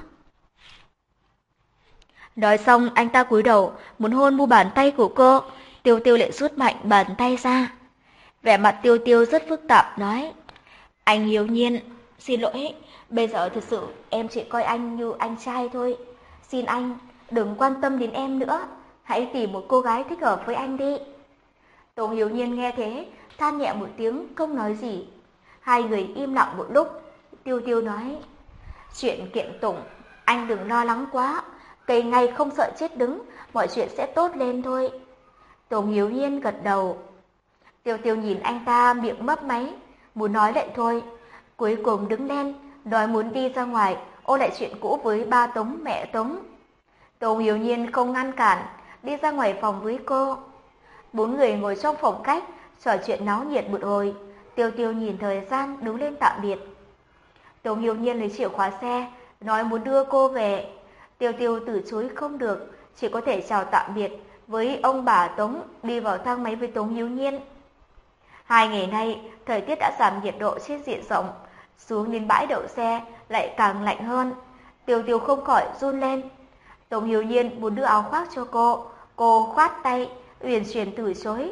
Nói xong anh ta cúi đầu muốn hôn mu bàn tay của cô. Tiêu Tiêu lại rút mạnh bàn tay ra. Vẻ mặt Tiêu Tiêu rất phức tạp nói. Anh Hiếu Nhiên, xin lỗi, bây giờ thực sự em chỉ coi anh như anh trai thôi. Xin anh, đừng quan tâm đến em nữa. Hãy tìm một cô gái thích hợp với anh đi. Tống Hiếu Nhiên nghe thế, than nhẹ một tiếng, không nói gì. Hai người im lặng một lúc. Tiêu Tiêu nói, chuyện kiện tụng, anh đừng lo lắng quá. Cây ngay không sợ chết đứng, mọi chuyện sẽ tốt lên thôi. Tống Hiếu Nhiên gật đầu. Tiêu Tiêu nhìn anh ta miệng mấp máy, muốn nói lại thôi. Cuối cùng đứng lên, nói muốn đi ra ngoài, ôn lại chuyện cũ với ba Tống mẹ Tống. Tống Hiếu Nhiên không ngăn cản, đi ra ngoài phòng với cô. Bốn người ngồi trong phòng khách, trò chuyện náo nhiệt một hồi. Tiêu Tiêu nhìn thời gian, đứng lên tạm biệt. Tống Hiếu Nhiên lấy chìa khóa xe, nói muốn đưa cô về. Tiêu Tiêu từ chối không được, chỉ có thể chào tạm biệt với ông bà Tống, đi vào thang máy với Tống Hiếu Nhiên. Hai ngày nay, thời tiết đã giảm nhiệt độ trên diện rộng, xuống đến bãi đậu xe lại càng lạnh hơn. Tiêu Tiêu không khỏi run lên. Tống Hiếu Nhiên muốn đưa áo khoác cho cô, cô khoát tay, uyển chuyển từ chối.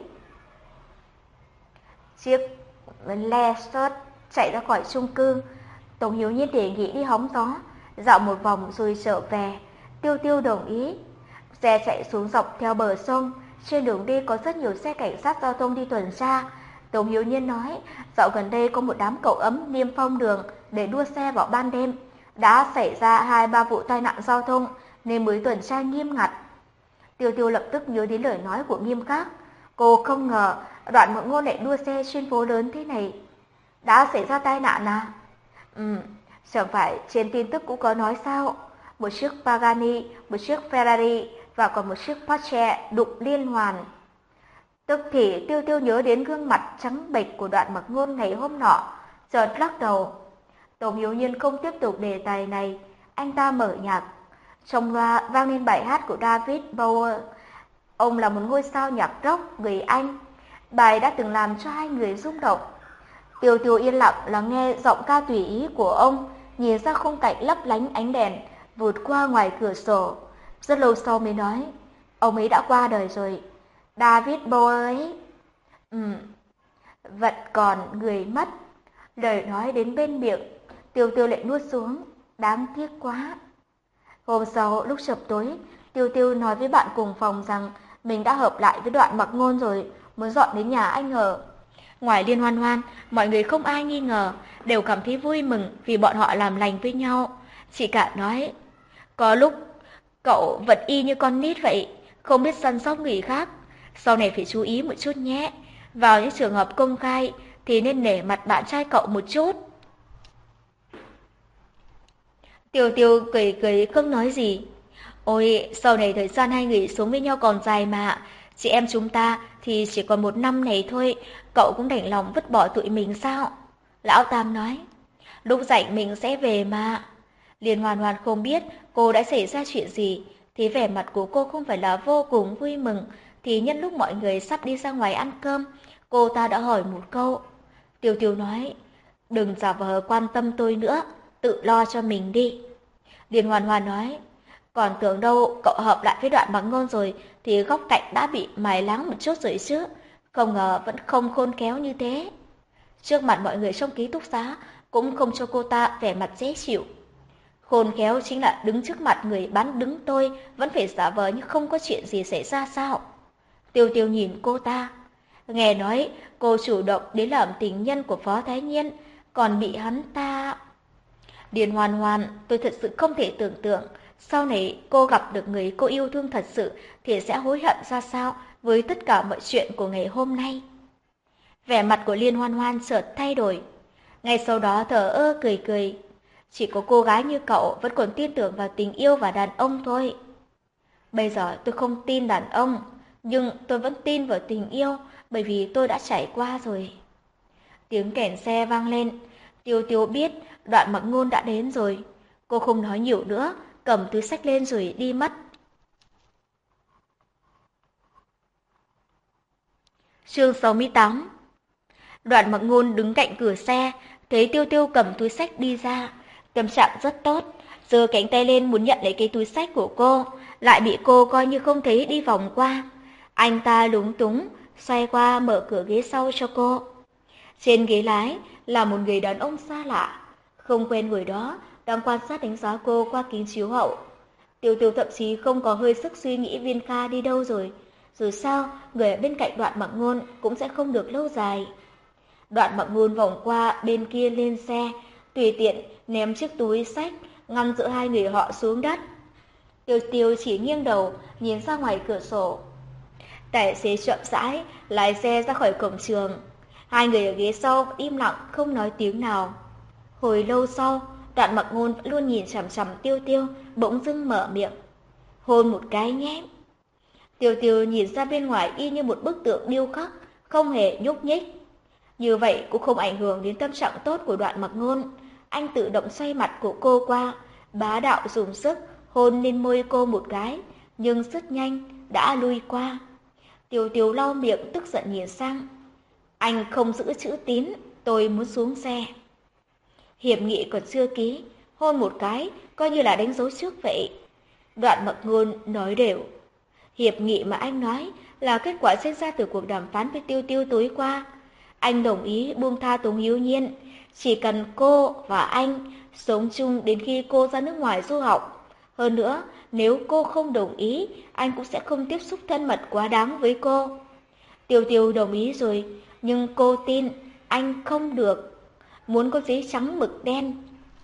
Chiếc Lexus chạy ra khỏi chung cư. Tống Hiếu Nhiên đề nghị đi hóng gió, dạo một vòng rồi trở về. Tiêu Tiêu đồng ý. Xe chạy xuống dọc theo bờ sông, trên đường đi có rất nhiều xe cảnh sát giao thông đi tuần tra. Tống Hiếu Nhiên nói, dạo gần đây có một đám cậu ấm niêm phong đường để đua xe vào ban đêm. Đã xảy ra hai ba vụ tai nạn giao thông nên mới tuần tra nghiêm ngặt. Tiêu Tiêu lập tức nhớ đến lời nói của Nghiêm Khắc. Cô không ngờ Đoạn Mặc Ngôn lại đua xe trên phố lớn thế này. Đã xảy ra tai nạn à? Ừ, chẳng phải trên tin tức cũng có nói sao? Một chiếc Pagani, một chiếc Ferrari và còn một chiếc Porsche đụng liên hoàn. Tức thì Tiêu Tiêu nhớ đến gương mặt trắng bệch của Đoạn Mặc Ngôn ngày hôm nọ, chợt lắc đầu. Tống Hiếu Nhiên không tiếp tục đề tài này, anh ta mở nhạc. Trong loa vang lên bài hát của David Bowie. Ông là một ngôi sao nhạc rock người Anh. Bài đã từng làm cho hai người rung động. Tiêu Tiêu yên lặng lắng nghe giọng ca tùy ý của ông, nhìn ra khung cảnh lấp lánh ánh đèn vụt qua ngoài cửa sổ. Rất lâu sau mới nói, ông ấy đã qua đời rồi. David Bowie. Ừ, vật còn người mất. Lời nói đến bên miệng, Tiêu Tiêu lại nuốt xuống. Đáng tiếc quá. Hôm sau, lúc chập tối, Tiêu Tiêu nói với bạn cùng phòng rằng mình đã hợp lại với Đoạn Mặc Ngôn rồi, muốn dọn đến nhà anh ở. Ngoài liên hoan hoan, mọi người không ai nghi ngờ, đều cảm thấy vui mừng vì bọn họ làm lành với nhau. Chị cả nói, có lúc cậu vật y như con nít vậy, không biết săn sóc người khác. Sau này phải chú ý một chút nhé. Vào những trường hợp công khai thì nên nể mặt bạn trai cậu một chút. Tiêu Tiêu cười cười không nói gì. Ôi, sau này thời gian hai người sống với nhau còn dài mà. Chị em chúng ta thì chỉ còn một năm này thôi, cậu cũng đành lòng vứt bỏ tụi mình sao? Lão Tam nói, lúc rảnh mình sẽ về mà. Liên Hoàn Hoàn không biết cô đã xảy ra chuyện gì, thì vẻ mặt của cô không phải là vô cùng vui mừng, thì nhân lúc mọi người sắp đi ra ngoài ăn cơm, cô ta đã hỏi một câu. Tiêu Tiêu nói, đừng giả vờ quan tâm tôi nữa, tự lo cho mình đi. Điền Hoàn Hoàn nói, còn tưởng đâu cậu hợp lại với Đoạn Mặc Ngôn rồi thì góc cạnh đã bị mài láng một chút rồi chứ, không ngờ vẫn không khôn khéo như thế. Trước mặt mọi người trong ký túc xá cũng không cho cô ta vẻ mặt dễ chịu. Khôn khéo chính là đứng trước mặt người bán đứng tôi vẫn phải giả vờ như không có chuyện gì xảy ra sao. Tiêu Tiêu nhìn cô ta, nghe nói cô chủ động đến làm tình nhân của Phó Thái Nhiên, còn bị hắn ta... Điền Hoàn Hoàn, tôi thật sự không thể tưởng tượng, sau này cô gặp được người cô yêu thương thật sự thì sẽ hối hận ra sao với tất cả mọi chuyện của ngày hôm nay. Vẻ mặt của Liên Hoan Hoan chợt thay đổi, ngay sau đó thở ơ cười cười. Chỉ có cô gái như cậu vẫn còn tin tưởng vào tình yêu và đàn ông thôi. Bây giờ tôi không tin đàn ông, nhưng tôi vẫn tin vào tình yêu bởi vì tôi đã trải qua rồi. Tiếng kèn xe vang lên, Tiêu Tiêu biết Đoạn Mặc Ngôn đã đến rồi. Cô không nói nhiều nữa, cầm túi xách lên rồi đi mất. Chương sáu mươi tám. Đoạn Mặc Ngôn đứng cạnh cửa xe, thấy Tiêu Tiêu cầm túi xách đi ra, tâm trạng rất tốt, giơ cánh tay lên muốn nhận lấy cái túi xách của cô, lại bị cô coi như không thấy đi vòng qua. Anh ta lúng túng, xoay qua mở cửa ghế sau cho cô. Trên ghế lái là một người đàn ông xa lạ, không quen người đó, đang quan sát đánh giá cô qua kính chiếu hậu. Tiêu Tiêu thậm chí không có hơi sức suy nghĩ Viên Kha đi đâu rồi. Dù sao, người ở bên cạnh Đoạn Mặc Ngôn cũng sẽ không được lâu dài. Đoạn Mặc Ngôn vòng qua bên kia lên xe, tùy tiện ném chiếc túi xách ngăn giữa hai người họ xuống đất. Tiêu Tiêu chỉ nghiêng đầu nhìn ra ngoài cửa sổ. Tài xế chậm rãi lái xe ra khỏi cổng trường. Hai người ở ghế sau im lặng không nói tiếng nào. Hồi lâu sau, Đoạn Mặc Ngôn vẫn luôn nhìn chằm chằm Tiêu Tiêu, bỗng dưng mở miệng. Hôn một cái nhé. Tiêu Tiêu nhìn ra bên ngoài y như một bức tượng điêu khắc, không hề nhúc nhích. Như vậy cũng không ảnh hưởng đến tâm trạng tốt của Đoạn Mặc Ngôn. Anh tự động xoay mặt của cô qua, bá đạo dùng sức hôn lên môi cô một cái, nhưng rất nhanh đã lui qua. Tiêu Tiêu lau miệng tức giận nhìn sang. Anh không giữ chữ tín, tôi muốn xuống xe. Hiệp nghị còn chưa ký, hôn một cái coi như là đánh dấu trước vậy. Đoạn Mặc Ngôn nói đều. Hiệp nghị mà anh nói là kết quả sinh ra từ cuộc đàm phán với Tiêu Tiêu tối qua. Anh đồng ý buông tha Tống Hiếu Nhiên, chỉ cần cô và anh sống chung đến khi cô ra nước ngoài du học. Hơn nữa, nếu cô không đồng ý, anh cũng sẽ không tiếp xúc thân mật quá đáng với cô. Tiêu Tiêu đồng ý rồi, nhưng cô tin anh không được. Muốn có giấy trắng mực đen.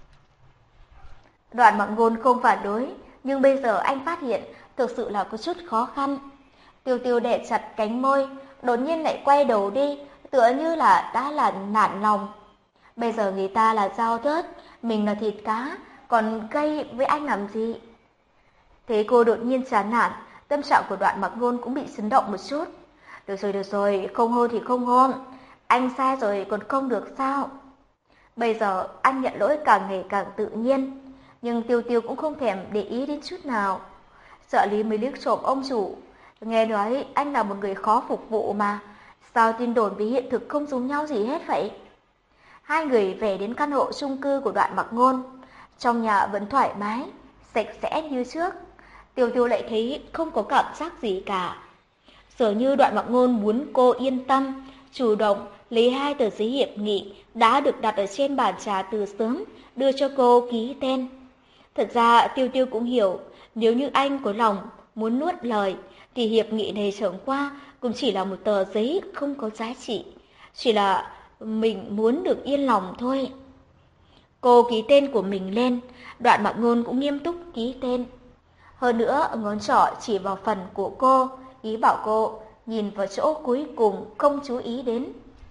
Đoạn Mặc Ngôn không phản đối, nhưng bây giờ anh phát hiện thực sự là có chút khó khăn. Tiêu Tiêu đè chặt cánh môi, đột nhiên lại quay đầu đi, tựa như là đã là nản lòng. Bây giờ người ta là dao tớt, mình là thịt cá, còn gây với anh làm gì? Thế cô đột nhiên chán nản, tâm trạng của Đoạn Mặc Ngôn cũng bị chấn động một chút. Được rồi, được rồi, không hôn thì không hôn. Anh sai rồi còn không được sao? Bây giờ anh nhận lỗi càng ngày càng tự nhiên, nhưng Tiêu Tiêu cũng không thèm để ý đến chút nào. Trợ lý mới liếc trộm ông chủ. Nghe nói anh là một người khó phục vụ mà, sao tin đồn với hiện thực không giống nhau gì hết vậy? Hai người về đến căn hộ chung cư của Đoạn Mặc Ngôn. Trong nhà vẫn thoải mái, sạch sẽ như trước. Tiêu Tiêu lại thấy không có cảm giác gì cả. Dường như Đoạn Mặc Ngôn muốn cô yên tâm, chủ động lấy hai tờ giấy hiệp nghị đã được đặt ở trên bàn trà từ sớm, đưa cho cô ký tên. Thật ra Tiêu Tiêu cũng hiểu, nếu như anh có lòng muốn nuốt lời, thì hiệp nghị này chẳng qua cũng chỉ là một tờ giấy không có giá trị. Chỉ là mình muốn được yên lòng thôi. Cô ký tên của mình lên, Đoạn Mặc Ngôn cũng nghiêm túc ký tên. Hơn nữa, ngón trỏ chỉ vào phần của cô, ý bảo cô nhìn vào chỗ cuối cùng không chú ý đến.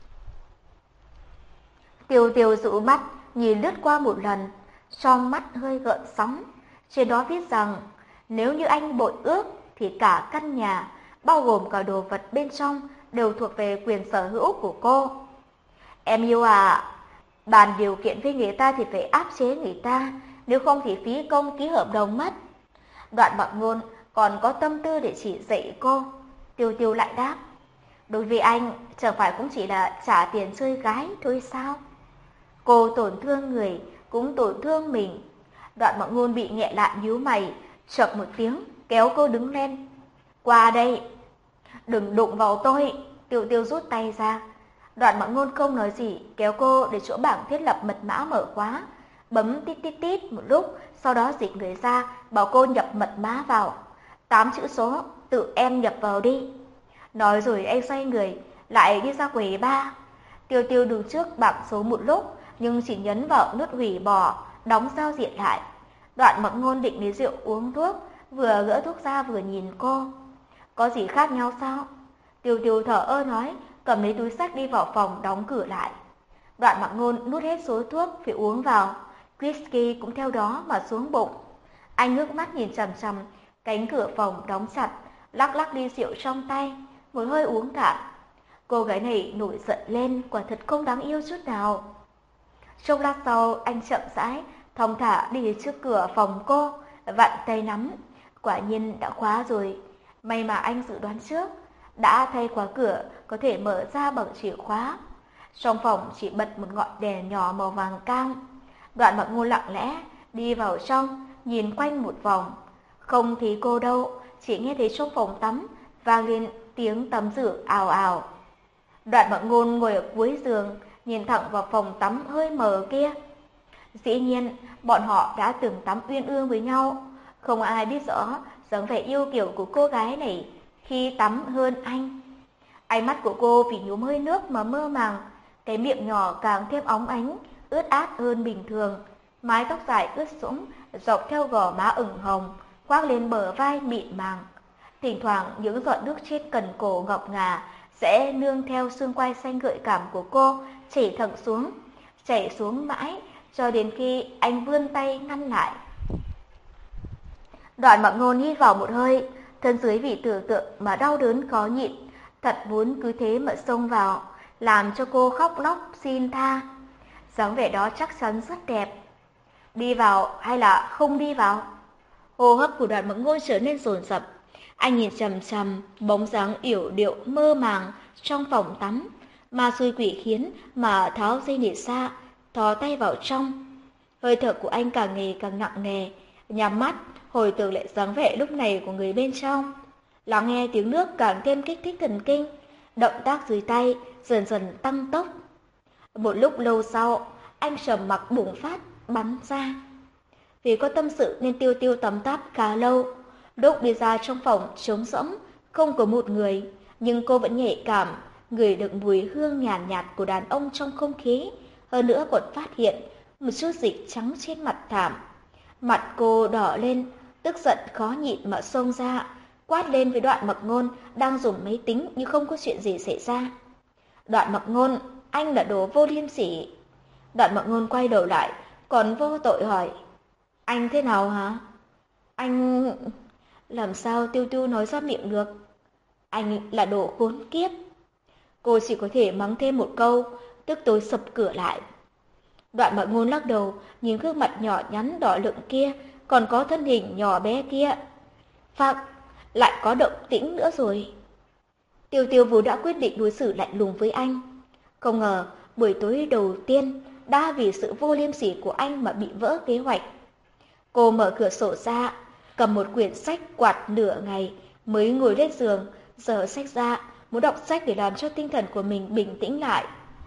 Tiêu Tiêu dụ mắt, nhìn lướt qua một lần, trong mắt hơi gợn sóng. Trên đó viết rằng, nếu như anh bội ước thì cả căn nhà, bao gồm cả đồ vật bên trong, đều thuộc về quyền sở hữu của cô. Em yêu à, bàn điều kiện với người ta thì phải áp chế người ta, nếu không thì phí công ký hợp đồng mất. Đoạn Mặc Ngôn còn có tâm tư để chỉ dạy cô. Tiêu Tiêu lại đáp, đối với anh chẳng phải cũng chỉ là trả tiền chơi gái thôi sao? Cô tổn thương người cũng tổn thương mình. Đoạn Mộng Ngôn bị nghẹn lại nhíu mày, chợt một tiếng kéo cô đứng lên. Qua đây. Đừng đụng vào tôi. Tiêu Tiêu rút tay ra. Đoạn Mộng Ngôn không nói gì, kéo cô để chỗ bảng thiết lập mật mã mở khóa, bấm tít tít tít một lúc, sau đó dịch người ra, bảo cô nhập mật mã vào. Tám chữ số, tự em nhập vào đi. Nói rồi anh xoay người, lại đi ra quầy bar. Tiêu Tiêu đứng trước bảng số một lúc, nhưng chỉ nhấn vào nút hủy bỏ, đóng giao diện lại. Đoạn Mộng Ngôn định lấy rượu uống thuốc, vừa gỡ thuốc ra vừa nhìn cô. Có gì khác nhau sao? Tiêu Tiêu thở ơ nói, cầm lấy túi xách đi vào phòng đóng cửa lại. Đoạn Mộng Ngôn nuốt hết số thuốc phải uống vào, whisky cũng theo đó mà xuống bụng. Anh ngước mắt nhìn chằm chằm cánh cửa phòng đóng chặt, lắc lắc ly rượu trong tay, một hơi uống cạn. Cô gái này nổi giận lên, quả thật không đáng yêu chút nào. Trong lát sau, anh chậm rãi, thong thả đi trước cửa phòng cô, vặn tay nắm. Quả nhiên đã khóa rồi. May mà anh dự đoán trước, đã thay khóa cửa có thể mở ra bằng chìa khóa. Trong phòng chỉ bật một ngọn đèn nhỏ màu vàng cam. Đoạn Mộng Ngôn lặng lẽ đi vào trong, nhìn quanh một vòng. Không thấy cô đâu, chỉ nghe thấy trong phòng tắm vang lên tiếng tắm rửa ào ào. Đoạn Mộng Ngôn ngồi ở cuối giường, nhìn thẳng vào phòng tắm hơi mờ kia. Dĩ nhiên, bọn họ đã từng tắm uyên ương với nhau. Không ai biết rõ dáng vẻ yêu kiều của cô gái này khi tắm hơn anh. Ánh mắt của cô vì nhuốm hơi nước mà mơ màng, cái miệng nhỏ càng thêm óng ánh, ướt át hơn bình thường. Mái tóc dài ướt sũng dọc theo gò má ửng hồng, khoác lên bờ vai mịn màng. Thỉnh thoảng những giọt nước trên cần cổ ngọc ngà sẽ nương theo xương quai xanh gợi cảm của cô chảy thẳng xuống, chảy xuống mãi cho đến khi anh vươn tay ngăn lại. Đoạn Mộng Ngôn hít vào một hơi, thân dưới vì tưởng tượng mà đau đớn khó nhịn, thật muốn cứ thế mà xông vào, làm cho cô khóc lóc xin tha. Dáng vẻ đó chắc chắn rất đẹp. Đi vào hay là không đi vào? Hô hấp của Đoạn Mộng Ngôn trở nên dồn dập. Anh nhìn chằm chằm bóng dáng yểu điệu mơ màng trong phòng tắm, mà xui quỷ khiến mà tháo dây nịt ra, thò tay vào trong. Hơi thở của anh càng ngày càng nặng nề, nhắm mắt hồi tưởng lại dáng vẻ lúc này của người bên trong. Lắng nghe tiếng nước càng thêm kích thích thần kinh, động tác dưới tay dần dần tăng tốc. Một lúc lâu sau, anh trầm mặc bùng phát bắn ra. Vì có tâm sự nên Tiêu Tiêu tắm táp khá lâu. Lúc đi ra trong phòng trống rỗng, không có một người, nhưng cô vẫn nhạy cảm, ngửi được mùi hương nhàn nhạt, nhạt của đàn ông trong không khí. Hơn nữa còn phát hiện một chút dịch trắng trên mặt thảm. Mặt cô đỏ lên, tức giận khó nhịn mà xông ra, quát lên với Đoạn Mộng Ngôn đang dùng máy tính như không có chuyện gì xảy ra. Đoạn Mộng Ngôn, anh là đồ vô liêm sỉ. Đoạn Mộng Ngôn quay đầu lại, còn vô tội hỏi, anh thế nào hả? Anh... Làm sao Tiêu Tiêu nói ra miệng được? Anh là đồ khốn kiếp. Cô chỉ có thể mắng thêm một câu, tức tối sập cửa lại. Đoạn Mộng Ngôn lắc đầu, nhìn gương mặt nhỏ nhắn đỏ lựng kia, còn có thân hình nhỏ bé kia. Phạc, lại có động tĩnh nữa rồi. Tiêu Tiêu vốn đã quyết định đối xử lạnh lùng với anh. Không ngờ, buổi tối đầu tiên, đã vì sự vô liêm sỉ của anh mà bị vỡ kế hoạch. Cô mở cửa sổ ra, cầm một quyển sách quạt nửa ngày, mới ngồi lên giường, dở sách ra, muốn đọc sách để làm cho tinh thần của mình bình tĩnh lại.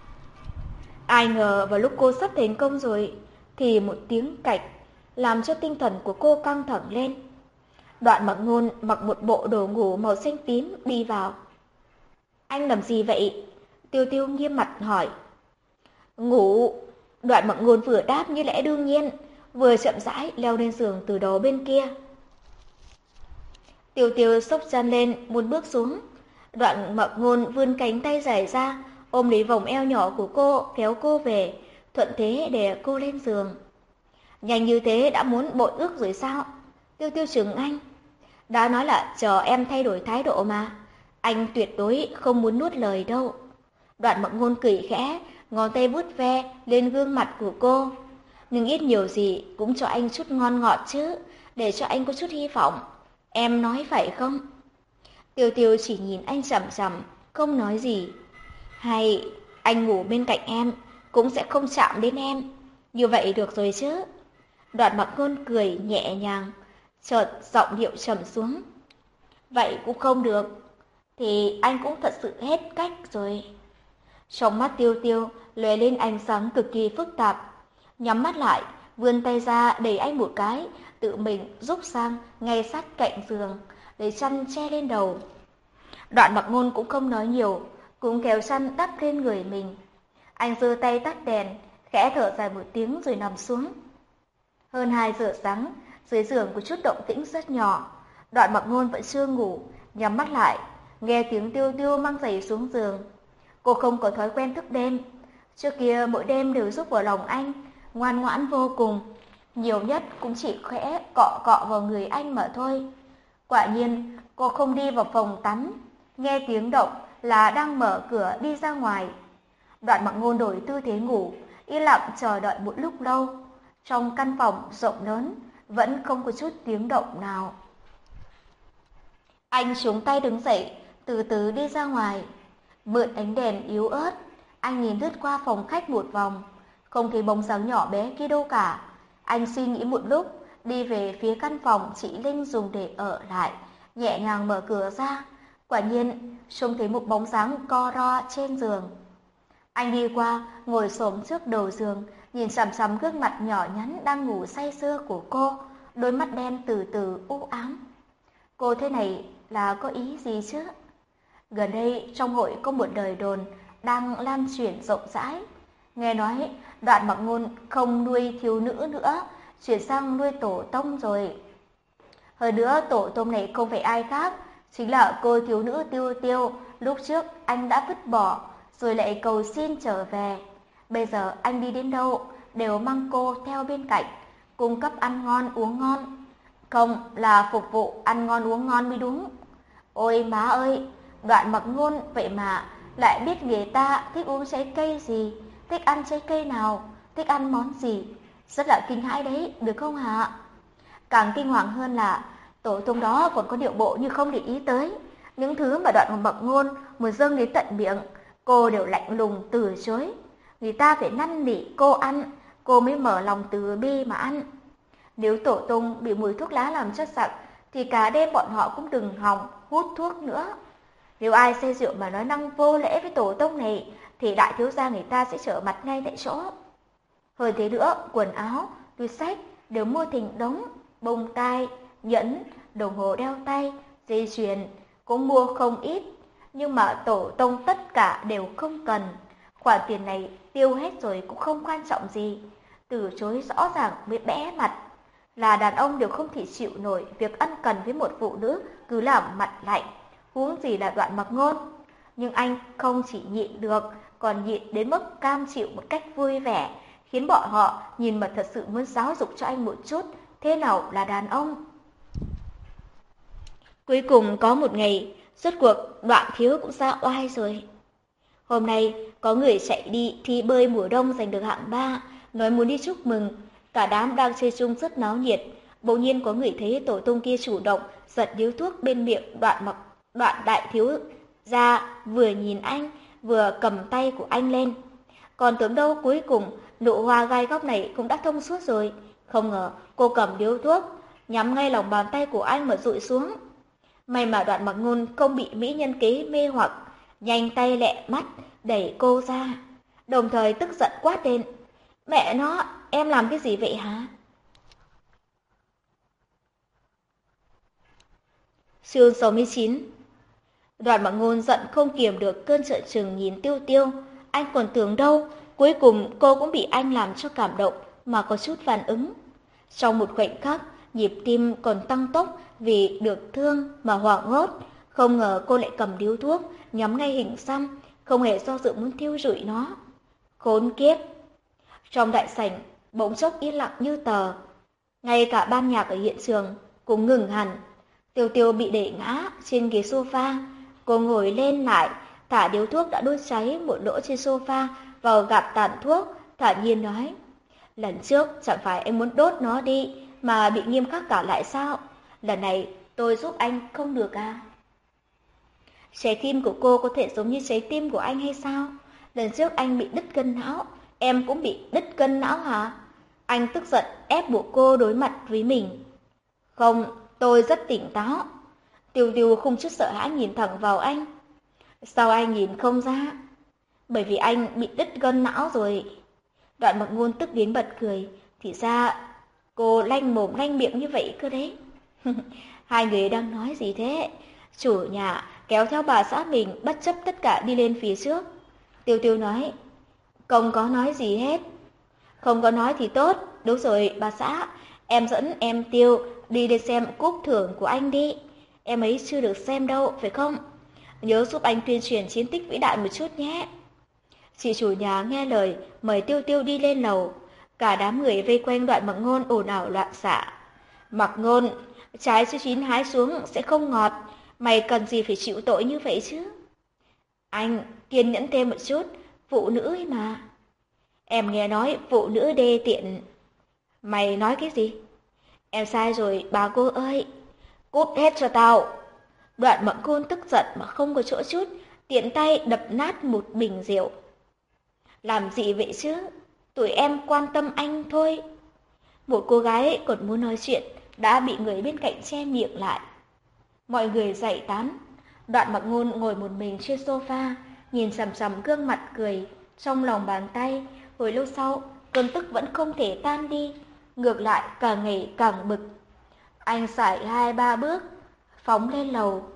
Ai ngờ vào lúc cô sắp thành công rồi, thì một tiếng cạch, làm cho tinh thần của cô căng thẳng lên. Đoạn Mộng Ngôn mặc một bộ đồ ngủ màu xanh tím đi vào. Anh làm gì vậy? Tiêu Tiêu nghiêm mặt hỏi. Ngủ. Đoạn Mộng Ngôn vừa đáp như lẽ đương nhiên, vừa chậm rãi leo lên giường từ đầu bên kia. Tiêu Tiêu xốc chân lên, muốn bước xuống. Đoạn Mộng Ngôn vươn cánh tay dài ra, ôm lấy vòng eo nhỏ của cô, kéo cô về, thuận thế đè cô lên giường. Nhanh như thế đã muốn bội ước rồi sao? Tiêu Tiêu trừng anh. Đã nói là chờ em thay đổi thái độ mà. Anh tuyệt đối không muốn nuốt lời đâu. Đoạn Mộng Ngôn cười khẽ, ngón tay vuốt ve lên gương mặt của cô. Nhưng ít nhiều gì cũng cho anh chút ngon ngọt chứ, để cho anh có chút hy vọng. Em nói phải không? Tiêu Tiêu chỉ nhìn anh chằm chằm, không nói gì. Hay anh ngủ bên cạnh em, cũng sẽ không chạm đến em. Như vậy được rồi chứ. Đoạn Mặc Ngôn cười nhẹ nhàng, chợt giọng điệu trầm xuống. Vậy cũng không được, thì anh cũng thật sự hết cách rồi. Trong mắt Tiêu Tiêu lóe lên ánh sáng cực kỳ phức tạp. Nhắm mắt lại, vươn tay ra đẩy anh một cái, tự mình rúc sang ngay sát cạnh giường, lấy chăn che lên đầu. Đoạn Mặc Ngôn cũng không nói nhiều, cũng kéo chăn đắp lên người mình. Anh giơ tay tắt đèn, khẽ thở dài một tiếng rồi nằm xuống. Hơn hai giờ sáng, dưới giường có chút động tĩnh rất nhỏ. Đoạn Mặc Ngôn vẫn chưa ngủ, nhắm mắt lại, nghe tiếng Tiêu Tiêu mang giày xuống giường. Cô không có thói quen thức đêm. Trước kia mỗi đêm đều giúp vào lòng anh, ngoan ngoãn vô cùng. Nhiều nhất cũng chỉ khẽ cọ cọ vào người anh mà thôi. Quả nhiên, cô không đi vào phòng tắm, nghe tiếng động là đang mở cửa đi ra ngoài. Đoạn Mặc Ngôn đổi tư thế ngủ, yên lặng chờ đợi một lúc lâu. Trong căn phòng rộng lớn, vẫn không có chút tiếng động nào. Anh chống tay đứng dậy, từ từ đi ra ngoài. Mượn ánh đèn yếu ớt, anh nhìn lướt qua phòng khách một vòng, không thấy bóng dáng nhỏ bé kia đâu cả. Anh suy nghĩ một lúc, đi về phía căn phòng chị Linh dùng để ở lại, nhẹ nhàng mở cửa ra. Quả nhiên, trông thấy một bóng dáng co ro trên giường. Anh đi qua, ngồi xổm trước đầu giường, nhìn chằm chằm gương mặt nhỏ nhắn đang ngủ say sưa của cô, đôi mắt đen từ từ u ám. Cô thế này là có ý gì chứ? Gần đây trong hội có một lời đồn đang lan truyền rộng rãi. Nghe nói Đoạn Mặc Ngôn không nuôi thiếu nữ nữa, chuyển sang nuôi tổ tông rồi. Hơn nữa tổ tông này không phải ai khác, chính là cô thiếu nữ Tiêu Tiêu lúc trước anh đã vứt bỏ, rồi lại cầu xin trở về. Bây giờ anh đi đến đâu đều mang cô theo bên cạnh, cung cấp ăn ngon uống ngon. Không là phục vụ ăn ngon uống ngon mới đúng. Ôi má ơi, Đoạn Mặc Ngôn vậy mà lại biết người ta thích uống trái cây gì, thích ăn trái cây nào, thích ăn món gì. Rất là kinh hãi đấy, được không hả? Càng kinh hoàng hơn là tổ tông đó còn có điệu bộ như không để ý tới. Những thứ mà Đoạn Mặc Ngôn muốn dâng đến tận miệng, cô đều lạnh lùng từ chối. Người ta phải năn nỉ cô ăn, cô mới mở lòng từ bi mà ăn. Nếu tổ tông bị mùi thuốc lá làm cho sặc, thì cả đêm bọn họ cũng đừng hòng hút thuốc nữa. Nếu ai say rượu mà nói năng vô lễ với tổ tông này, thì đại thiếu gia người ta sẽ trở mặt ngay tại chỗ. Hơn thế nữa, quần áo, túi xách đều mua thành đống, bông tai, nhẫn, đồng hồ đeo tay, dây chuyền cũng mua không ít. Nhưng mà tổ tông tất cả đều không cần. Khoản tiền này tiêu hết rồi cũng không quan trọng gì. Từ chối rõ ràng mới bẽ mặt. Là đàn ông đều không thể chịu nổi việc ân cần với một phụ nữ cứ làm mặt lạnh, huống gì là Đoạn Mặc Ngôn. Nhưng anh không chỉ nhịn được, còn nhịn đến mức cam chịu một cách vui vẻ, khiến bọn họ nhìn mà thật sự muốn giáo dục cho anh một chút thế nào là đàn ông. Cuối cùng có một ngày, rốt cuộc Đoạn thiếu cũng ra oai rồi. Hôm nay có người chạy đi thi bơi mùa đông giành được hạng ba, nói muốn đi chúc mừng. Cả đám đang chơi chung rất náo nhiệt. Bỗng nhiên có người thấy tổ tông kia chủ động giật điếu thuốc bên miệng Đoạn Mặc Đoạn đại thiếu ra, vừa nhìn anh vừa cầm tay của anh lên. Còn tưởng đâu cuối cùng nụ hoa gai góc này cũng đã thông suốt rồi. Không ngờ cô cầm điếu thuốc nhắm ngay lòng bàn tay của anh mà dụi xuống. May mà Đoạn Mặc Ngôn không bị mỹ nhân kế mê hoặc, nhanh tay lẹ mắt đẩy cô ra, đồng thời tức giận quát lên: Mẹ nó, em làm cái gì vậy hả? Chương sáu mươi chín. Đoạn Mặc Ngôn giận không kiềm được cơn trợn trừng nhìn Tiêu Tiêu. Anh còn tưởng đâu, cuối cùng cô cũng bị anh làm cho cảm động mà có chút phản ứng. Trong một khoảnh khắc, nhịp tim còn tăng tốc vì được thương mà hoảng hốt. Không ngờ cô lại cầm điếu thuốc, nhắm ngay hình xăm, không hề do dự muốn thiêu rụi nó. Khốn kiếp! Trong đại sảnh, bỗng chốc yên lặng như tờ. Ngay cả ban nhạc ở hiện trường cũng ngừng hẳn. Tiêu Tiêu bị đẩy ngã trên ghế sofa. Cô ngồi lên lại, thả điếu thuốc đã đốt cháy một lỗ trên sofa vào gạt tàn thuốc, thản nhiên nói: Lần trước chẳng phải em muốn đốt nó đi mà bị nghiêm khắc cả lại sao? Lần này tôi giúp anh không được à? Trái tim của cô có thể giống như trái tim của anh hay sao? Lần trước anh bị đứt cân não, em cũng bị đứt cân não hả? Anh tức giận ép buộc cô đối mặt với mình. Không, tôi rất tỉnh táo. Tiêu Tiêu không chút sợ hãi nhìn thẳng vào anh. Sao anh nhìn không ra? Bởi vì anh bị đứt gân não rồi. Đoạn Mặc Ngôn tức đến bật cười. Thì ra cô lanh mồm lanh miệng như vậy cơ đấy. Hai người đang nói gì thế? Chủ nhà kéo theo bà xã mình bất chấp tất cả đi lên phía trước. Tiêu Tiêu nói. Không có nói gì hết. Không có nói thì tốt. Đúng rồi bà xã, em dẫn em Tiêu đi để xem cúp thưởng của anh đi. Em ấy chưa được xem đâu, phải không? Nhớ giúp anh tuyên truyền chiến tích vĩ đại một chút nhé. Chị chủ nhà nghe lời, mời Tiêu Tiêu đi lên lầu. Cả đám người vây quanh Đoạn Mặc Ngôn ồn ào loạn xạ. Mặc Ngôn, trái chưa chín hái xuống sẽ không ngọt. Mày cần gì phải chịu tội như vậy chứ? Anh, kiên nhẫn thêm một chút, phụ nữ ấy mà. Em nghe nói phụ nữ đê tiện. Mày nói cái gì? Em sai rồi, bà cô ơi. Cút hết cho tao. Đoạn Mặc Ngôn tức giận mà không có chỗ chút, tiện tay đập nát một bình rượu. Làm gì vậy chứ? Tụi em quan tâm anh thôi. Một cô gái còn muốn nói chuyện, đã bị người bên cạnh che miệng lại. Mọi người dậy tán. Đoạn Mặc Ngôn ngồi một mình trên sofa, nhìn chằm chằm gương mặt cười, trong lòng bàn tay. Hồi lâu sau, cơn tức vẫn không thể tan đi, ngược lại càng ngày càng bực. Anh sải hai ba bước, phóng lên lầu.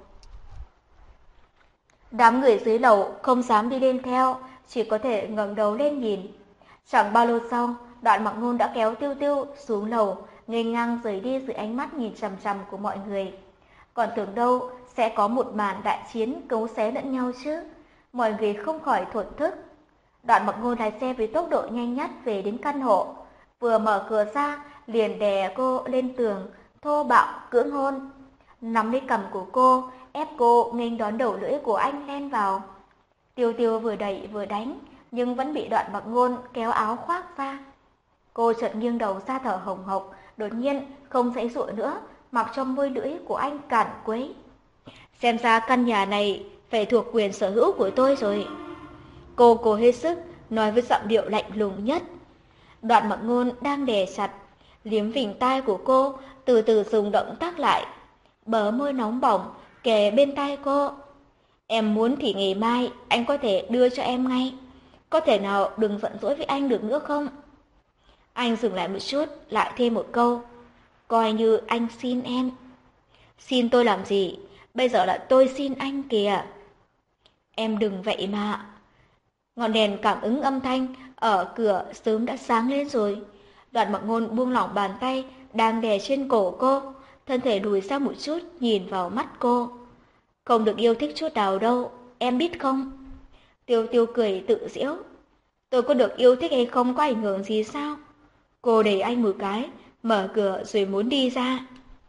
Đám người dưới lầu không dám đi lên theo, chỉ có thể ngẩng đầu lên nhìn. Chẳng bao lâu sau, Đoạn Mặc Ngôn đã kéo Tiêu Tiêu xuống lầu, nghênh ngang rời đi dưới ánh mắt nhìn chằm chằm của mọi người. Còn tưởng đâu sẽ có một màn đại chiến cấu xé lẫn nhau chứ. Mọi người không khỏi thổn thức. Đoạn Mặc Ngôn lái xe với tốc độ nhanh nhất về đến căn hộ. Vừa mở cửa ra, liền đè cô lên tường, thô bạo cưỡng hôn. Nắm lấy cằm của cô, ép cô nghênh đón đầu lưỡi của anh len vào. Tiêu Tiêu vừa đẩy vừa đánh, nhưng vẫn bị Đoạn Mặc Ngôn kéo áo khoác ra. Cô chợt nghiêng đầu ra thở hồng hộc, đột nhiên không giãy giụa nữa, mặc trong môi lưỡi của anh cản quấy. Xem ra căn nhà này phải thuộc quyền sở hữu của tôi rồi. Cô cố hết sức nói với giọng điệu lạnh lùng nhất. Đoạn Mặc Ngôn đang đè chặt, liếm vành tai của cô, từ từ dùng động tác lại, bờ môi nóng bỏng kề bên tai cô. Em muốn thì ngày mai anh có thể đưa cho em ngay. Có thể nào đừng giận dỗi với anh được nữa không? Anh dừng lại một chút, lại thêm một câu. Coi như anh xin em. Xin tôi làm gì? Bây giờ là tôi xin anh kìa. Em đừng vậy mà. Ngọn đèn cảm ứng âm thanh ở cửa sớm đã sáng lên rồi. Đoạn Mặc Ngôn buông lỏng bàn tay đang đè trên cổ cô, thân thể lùi ra một chút nhìn vào mắt cô. Không được yêu thích chút nào đâu, em biết không? Tiêu Tiêu cười tự giễu. Tôi có được yêu thích hay không có ảnh hưởng gì sao? Cô đẩy anh một cái, mở cửa rồi muốn đi ra.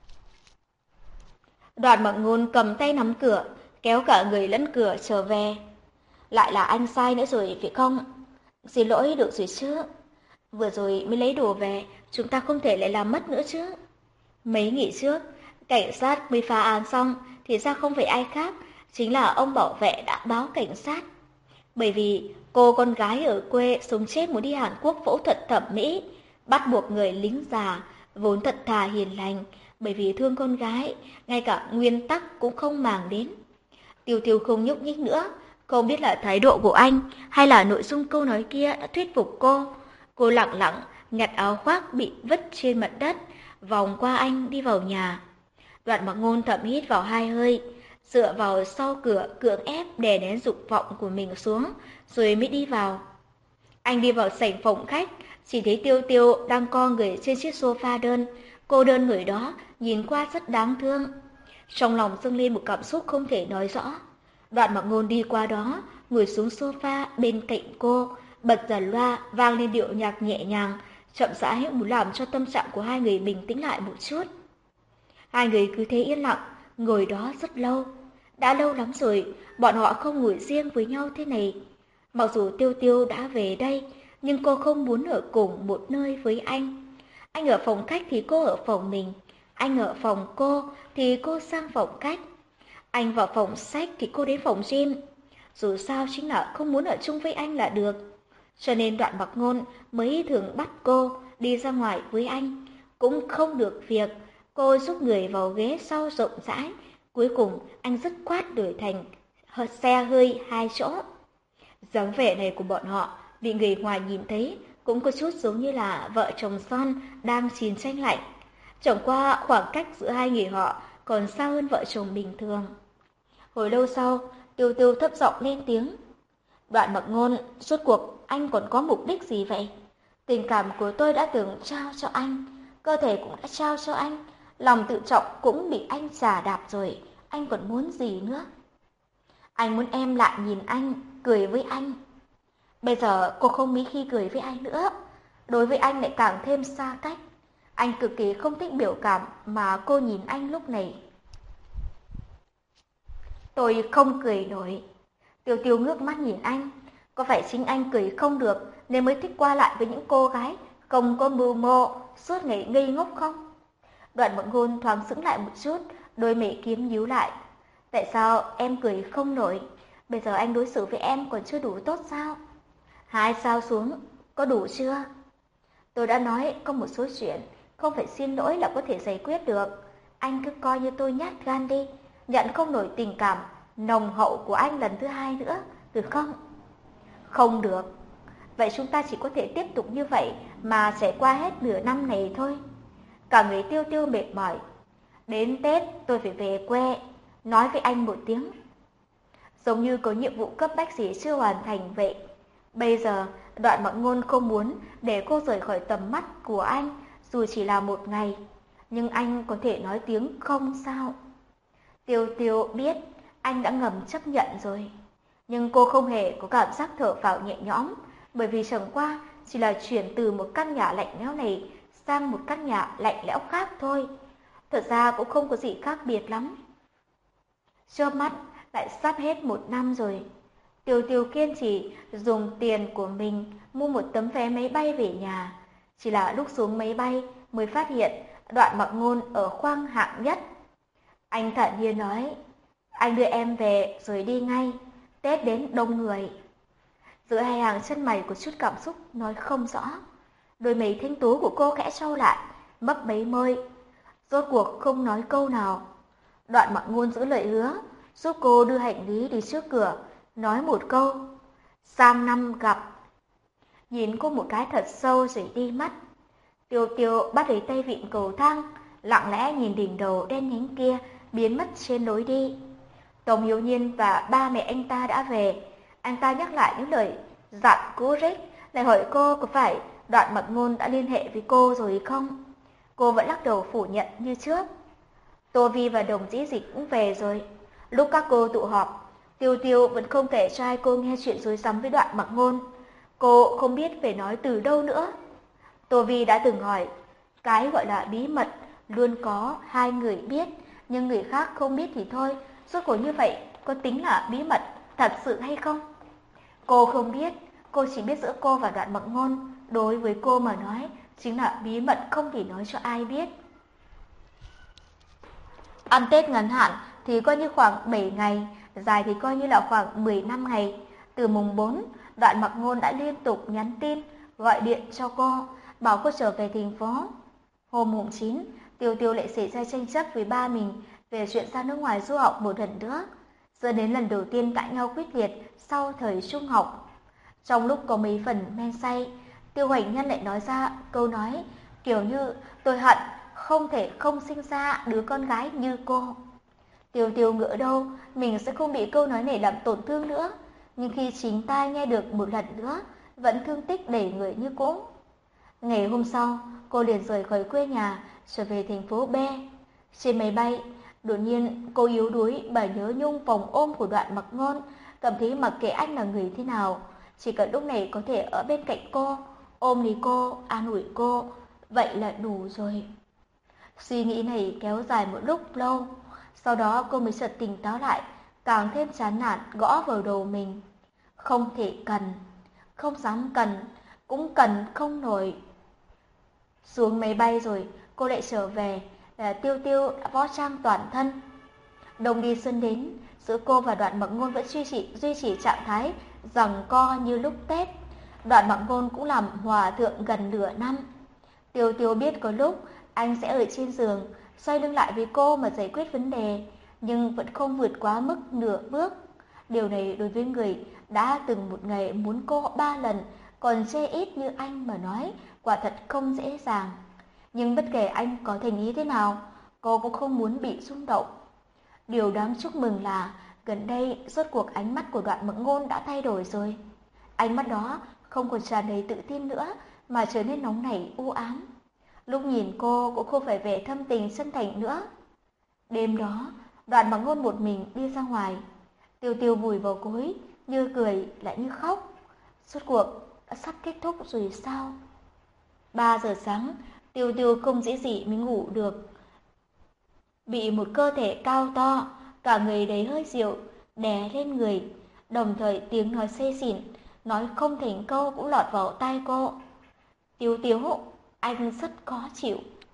Đoạn Mặc Ngôn cầm tay nắm cửa, kéo cả người lẫn cửa trở về. Lại là anh sai nữa rồi phải không? Xin lỗi được rồi chứ. Vừa rồi mới lấy đồ về, chúng ta không thể lại làm mất nữa chứ. Mấy ngày trước, cảnh sát mới phá án xong, thì ra không phải ai khác, chính là ông bảo vệ đã báo cảnh sát. Bởi vì cô con gái ở quê sống chết muốn đi Hàn Quốc phẫu thuật thẩm mỹ, bắt buộc người lính già, vốn thật thà hiền lành, bởi vì thương con gái, ngay cả nguyên tắc cũng không màng đến. Tiêu Tiêu không nhúc nhích nữa, không biết là thái độ của anh hay là nội dung câu nói kia đã thuyết phục cô. Cô lặng lặng nhặt áo khoác bị vứt trên mặt đất, vòng qua anh đi vào nhà. Đoạn Mặc Ngôn thầm hít vào hai hơi, dựa vào sau cửa cưỡng ép đè nén dục vọng của mình xuống, rồi mới đi vào. Anh đi vào sảnh phòng khách, chỉ thấy Tiêu Tiêu đang co người trên chiếc sofa đơn. Cô đơn người đó nhìn qua rất đáng thương. Trong lòng dâng lên một cảm xúc không thể nói rõ. Đoạn Mặc Ngôn đi qua đó, ngồi xuống sofa bên cạnh cô, bật dàn loa vang lên điệu nhạc nhẹ nhàng, chậm rãi muốn làm cho tâm trạng của hai người bình tĩnh lại một chút. Hai người cứ thế yên lặng, ngồi đó rất lâu. Đã lâu lắm rồi, bọn họ không ngồi riêng với nhau thế này. Mặc dù Tiêu Tiêu đã về đây, nhưng cô không muốn ở cùng một nơi với anh. Anh ở phòng khách thì cô ở phòng mình. Anh ở phòng cô thì cô sang phòng khách. Anh vào phòng sách thì cô đến phòng gym. Dù sao chính là không muốn ở chung với anh là được. Cho nên Đoạn Mặc Ngôn mới thường bắt cô đi ra ngoài với anh. Cũng không được việc, cô giúp người vào ghế sau rộng rãi. Cuối cùng anh dứt khoát đổi thành xe hơi hai chỗ. Dáng vẻ này của bọn họ bị người ngoài nhìn thấy cũng có chút giống như là vợ chồng son đang chiến tranh lạnh. Chẳng qua khoảng cách giữa hai người họ còn xa hơn vợ chồng bình thường. Hồi lâu sau, Tiêu Tiêu thấp giọng lên tiếng. Đoạn Mặc Ngôn, suốt cuộc anh còn có mục đích gì vậy? Tình cảm của tôi đã từng trao cho anh, cơ thể cũng đã trao cho anh, lòng tự trọng cũng bị anh chà đạp rồi, anh còn muốn gì nữa? Anh muốn em lại nhìn anh, cười với anh. Bây giờ cô không mấy khi cười với anh nữa, đối với anh lại càng thêm xa cách. Anh cực kỳ không thích biểu cảm mà cô nhìn anh lúc này. Tôi không cười nổi. Tiêu Tiêu ngước mắt nhìn anh. Có phải chính anh cười không được nên mới thích qua lại với những cô gái không có mưu mô, suốt ngày ngây ngốc không? Đoạn Mộng Ngôn thoáng sững lại một chút, đôi mày kiếm nhíu lại. Tại sao em cười không nổi? Bây giờ anh đối xử với em còn chưa đủ tốt sao? Hai sao xuống, có đủ chưa? Tôi đã nói có một số chuyện không phải xin lỗi là có thể giải quyết được. Anh cứ coi như tôi nhát gan đi, nhận không nổi tình cảm nồng hậu của anh lần thứ hai nữa, được không? Không được. Vậy chúng ta chỉ có thể tiếp tục như vậy mà sẽ qua hết nửa năm này thôi. Cả người Tiêu Tiêu mệt mỏi. Đến Tết tôi phải về quê, nói với anh một tiếng. Giống như có nhiệm vụ cấp bách gì chưa hoàn thành vậy. Bây giờ, Đoạn Mặc Ngôn không muốn để cô rời khỏi tầm mắt của anh, dù chỉ là một ngày. Nhưng anh có thể nói tiếng không sao. Tiêu Tiêu biết anh đã ngầm chấp nhận rồi. Nhưng cô không hề có cảm giác thở phào nhẹ nhõm, bởi vì chẳng qua chỉ là chuyển từ một căn nhà lạnh lẽo này sang một căn nhà lạnh lẽo khác thôi. Thật ra cũng không có gì khác biệt lắm. Chớp mắt lại sắp hết một năm rồi. Tiêu Tiêu kiên trì dùng tiền của mình mua một tấm vé máy bay về nhà. Chỉ là lúc xuống máy bay mới phát hiện Đoạn Mặc Ngôn ở khoang hạng nhất. Anh thản nhiên nói, anh đưa em về rồi đi ngay, Tết đến đông người. Giữa hai hàng chân mày có chút cảm xúc nói không rõ. Đôi mày thanh tú của cô khẽ trao lại, mấp máy môi. Rốt cuộc không nói câu nào. Đoạn Mặc Ngôn giữ lời hứa, giúp cô đưa hành lý đi trước cửa, nói một câu, sang năm gặp. Nhìn cô một cái thật sâu rồi đi mất. Tiêu Tiêu bắt lấy tay vịn cầu thang, lặng lẽ nhìn đỉnh đầu đen nhánh kia biến mất trên lối đi. Tống Hiếu Nhiên và ba mẹ anh ta đã về. Anh ta nhắc lại những lời dặn cũ rích, lại hỏi cô có phải Đoạn Mặc Ngôn đã liên hệ với cô rồi không? Cô vẫn lắc đầu phủ nhận như trước. Tô Vi và Đồng Dĩ Dịch cũng về rồi. Lúc các cô tụ họp, Tiêu Tiêu vẫn không kể cho hai cô nghe chuyện rối rắm với Đoạn Mặc Ngôn. Cô không biết phải nói từ đâu nữa. Tô Vi đã từng hỏi, cái gọi là bí mật luôn có hai người biết, nhưng người khác không biết thì thôi. Rốt cuộc như vậy có tính là bí mật thật sự hay không? Cô không biết, cô chỉ biết giữa cô và Đoạn Mặc Ngôn. Đối với cô mà nói, chính là bí mật không thể nói cho ai biết. Ăn Tết ngắn hạn thì coi như khoảng bảy ngày, dài thì coi như là khoảng mười lăm ngày. Từ mùng bốn, Đoạn Mặc Ngôn đã liên tục nhắn tin, gọi điện cho cô, bảo cô trở về thành phố. Hôm mùng chín, Tiêu Tiêu lại xảy ra tranh chấp với ba mình về chuyện ra nước ngoài du học một lần nữa, dẫn đến lần đầu tiên cãi nhau quyết liệt sau thời trung học. Trong lúc có mấy phần men say, Tiêu Hoành Nhân lại nói ra câu nói kiểu như tôi hận không thể không sinh ra đứa con gái như cô. Tiêu Tiêu ngỡ đâu mình sẽ không bị câu nói này làm tổn thương nữa, nhưng khi chính tai nghe được một lần nữa, vẫn thương tích đầy người như cũ. Ngày hôm sau, cô liền rời khỏi quê nhà, trở về thành phố B. Trên máy bay, đột nhiên cô yếu đuối bà nhớ nhung vòng ôm của Đoạn Mặc Ngôn, cảm thấy mặc kệ anh là người thế nào, chỉ cần lúc này có thể ở bên cạnh cô, ôm lấy cô, an ủi cô, vậy là đủ rồi. Suy nghĩ này kéo dài một lúc lâu, sau đó cô mới chợt tỉnh táo lại, càng thêm chán nản gõ vào đầu mình. Không thể cần, không dám cần, cũng cần không nổi. Xuống máy bay rồi, cô lại trở về, là Tiêu Tiêu đã võ trang toàn thân. Đông đi xuân đến, giữa cô và Đoạn Mặc Ngôn vẫn duy trì, duy trì trạng thái giằng co như lúc Tết. Đoạn Mặc Ngôn cũng làm hòa thượng gần nửa năm. Tiêu Tiêu biết có lúc anh sẽ ở trên giường, xoay lưng lại với cô mà giải quyết vấn đề, nhưng vẫn không vượt quá mức nửa bước. Điều này đối với người đã từng một ngày muốn cô ba lần, còn chê ít như anh mà nói, quả thật không dễ dàng. Nhưng bất kể anh có thành ý thế nào, cô cũng không muốn bị rung động. Điều đáng chúc mừng là gần đây rốt cuộc ánh mắt của Đoạn Mặc Ngôn đã thay đổi rồi. Ánh mắt đó không còn tràn đầy tự tin nữa mà trở nên nóng nảy u ám. Lúc nhìn cô cũng không phải vẻ thâm tình chân thành nữa. Đêm đó, Đoạn Mặc Ngôn một mình đi ra ngoài. Tiêu Tiêu vùi vào gối, như cười lại như khóc. Rốt cuộc đã sắp kết thúc rồi sao? Ba giờ sáng, Tiêu Tiêu không dễ gì mới ngủ được. Bị một cơ thể cao to, cả người đầy hơi rượu, đè lên người. Đồng thời tiếng nói xê xỉn, nói không thành câu cũng lọt vào tai cô. Tiêu Tiêu, anh rất khó chịu.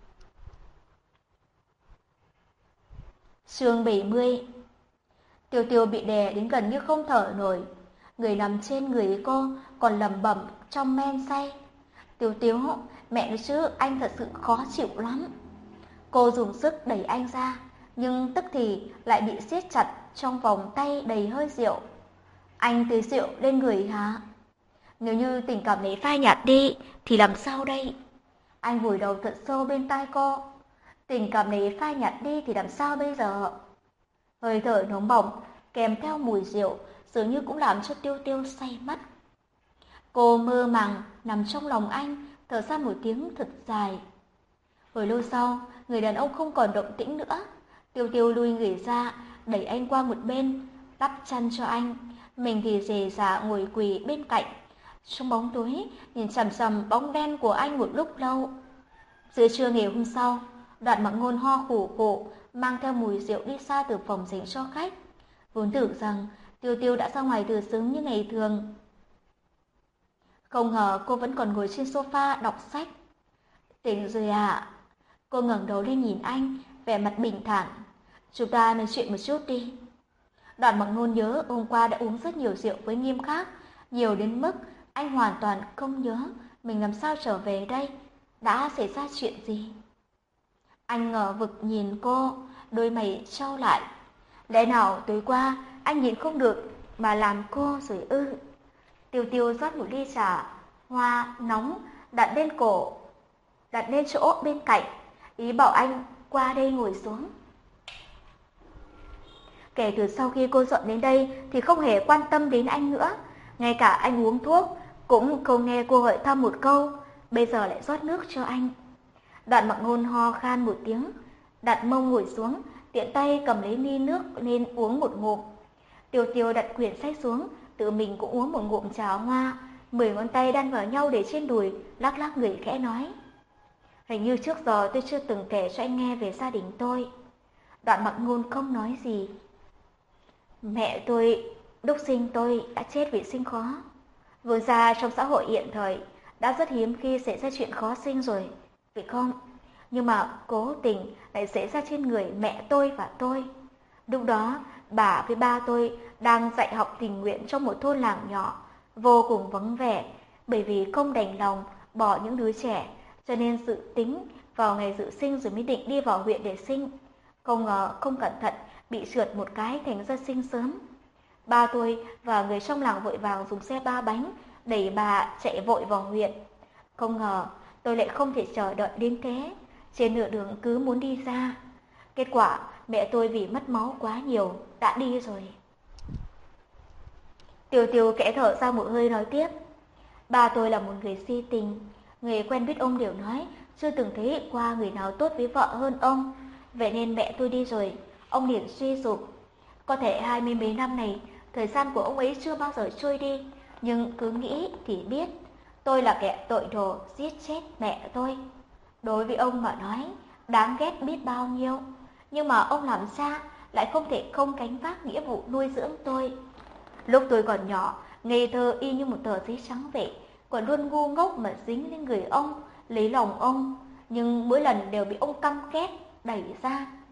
Chương bảy mươi. Tiêu Tiêu bị đè đến gần như không thở nổi. Người nằm trên người cô còn lẩm bẩm trong men say. Tiêu Tiêu, mẹ nói chứ anh thật sự khó chịu lắm. Cô dùng sức đẩy anh ra, nhưng tức thì lại bị siết chặt trong vòng tay đầy hơi rượu. Anh tưới rượu lên người hả? Nếu như tình cảm này phai nhạt đi, thì làm sao đây? Anh vùi đầu thật sâu bên tai cô. Tình cảm này phai nhạt đi thì làm sao bây giờ? Hơi thở nóng bỏng, kèm theo mùi rượu, dường như cũng làm cho Tiêu Tiêu say mắt. Cô mơ màng nằm trong lòng anh, thở ra một tiếng thật dài. Hồi lâu sau, người đàn ông không còn động tĩnh nữa. Tiêu Tiêu lui người ra, đẩy anh qua một bên, đắp chăn cho anh. Mình thì rề rà ngồi quỳ bên cạnh. Trong bóng tối, nhìn chằm chằm bóng đen của anh một lúc lâu. Giữa trưa ngày hôm sau, Đoạn Mặc Ngôn ho khủ khụ, mang theo mùi rượu đi xa từ phòng dành cho khách. Vốn tưởng rằng Tiêu Tiêu đã ra ngoài từ sớm như ngày thường. Không ngờ cô vẫn còn ngồi trên sofa đọc sách. Tỉnh rồi à? Cô ngẩng đầu lên nhìn anh, vẻ mặt bình thản. Chúng ta nói chuyện một chút đi. Đoạn Mặc Ngôn nhớ hôm qua đã uống rất nhiều rượu với Nghiêm Khắc, nhiều đến mức anh hoàn toàn không nhớ mình làm sao trở về đây, đã xảy ra chuyện gì. Anh ngờ vực nhìn cô, đôi mày trao lại. Lẽ nào tối qua anh nhịn không được mà làm cô rồi ư? Tiêu Tiêu rót một ly trà hoa nóng đặt lên cổ, đặt lên chỗ bên cạnh, ý bảo anh qua đây ngồi xuống. Kể từ sau khi cô dọn đến đây thì không hề quan tâm đến anh nữa, ngay cả anh uống thuốc cũng không nghe cô hỏi thăm một câu, bây giờ lại rót nước cho anh. Đoạn Mặc Ngôn ho khan một tiếng, đặt mông ngồi xuống, tiện tay cầm lấy ly nước lên uống một ngụm. Tiêu Tiêu đặt quyển sách xuống, tự mình cũng uống một ngụm trà hoa, mười ngón tay đan vào nhau để trên đùi, lắc lắc người khẽ nói. Hình như trước giờ tôi chưa từng kể cho anh nghe về gia đình tôi. Đoạn Mặc Ngôn không nói gì. Mẹ tôi, đúc sinh tôi đã chết vì sinh khó. Vừa ra trong xã hội hiện thời, đã rất hiếm khi xảy ra chuyện khó sinh rồi, phải không? Nhưng mà cố tình lại xảy ra trên người mẹ tôi và tôi. Lúc đó, bà với ba tôi đang dạy học tình nguyện trong một thôn làng nhỏ, vô cùng vắng vẻ, bởi vì không đành lòng bỏ những đứa trẻ, cho nên dự tính vào ngày dự sinh rồi mới định đi vào huyện để sinh. Không ngờ không cẩn thận bị trượt một cái thành ra sinh sớm. Ba tôi và người trong làng vội vàng dùng xe ba bánh đẩy bà chạy vội vào huyện. Không ngờ tôi lại không thể chờ đợi đến thế, trên nửa đường cứ muốn đi ra. Kết quả mẹ tôi vì mất máu quá nhiều đã đi rồi. Tiêu Tiêu kẽ thở ra một hơi nói tiếp. Ba tôi là một người si tình, người quen biết ông đều nói chưa từng thấy qua người nào tốt với vợ hơn ông. Vậy nên mẹ tôi đi rồi, ông liền suy sụp. Có thể hai mươi mấy năm này, thời gian của ông ấy chưa bao giờ trôi đi, nhưng cứ nghĩ thì biết, tôi là kẻ tội đồ giết chết mẹ tôi. Đối với ông mà nói, đáng ghét biết bao nhiêu, nhưng mà ông làm cha lại không thể không gánh vác nghĩa vụ nuôi dưỡng tôi. Lúc tôi còn nhỏ, ngây thơ y như một tờ giấy trắng vậy, còn luôn ngu ngốc mà dính lên người ông, lấy lòng ông, nhưng mỗi lần đều bị ông căm ghét, đẩy ra.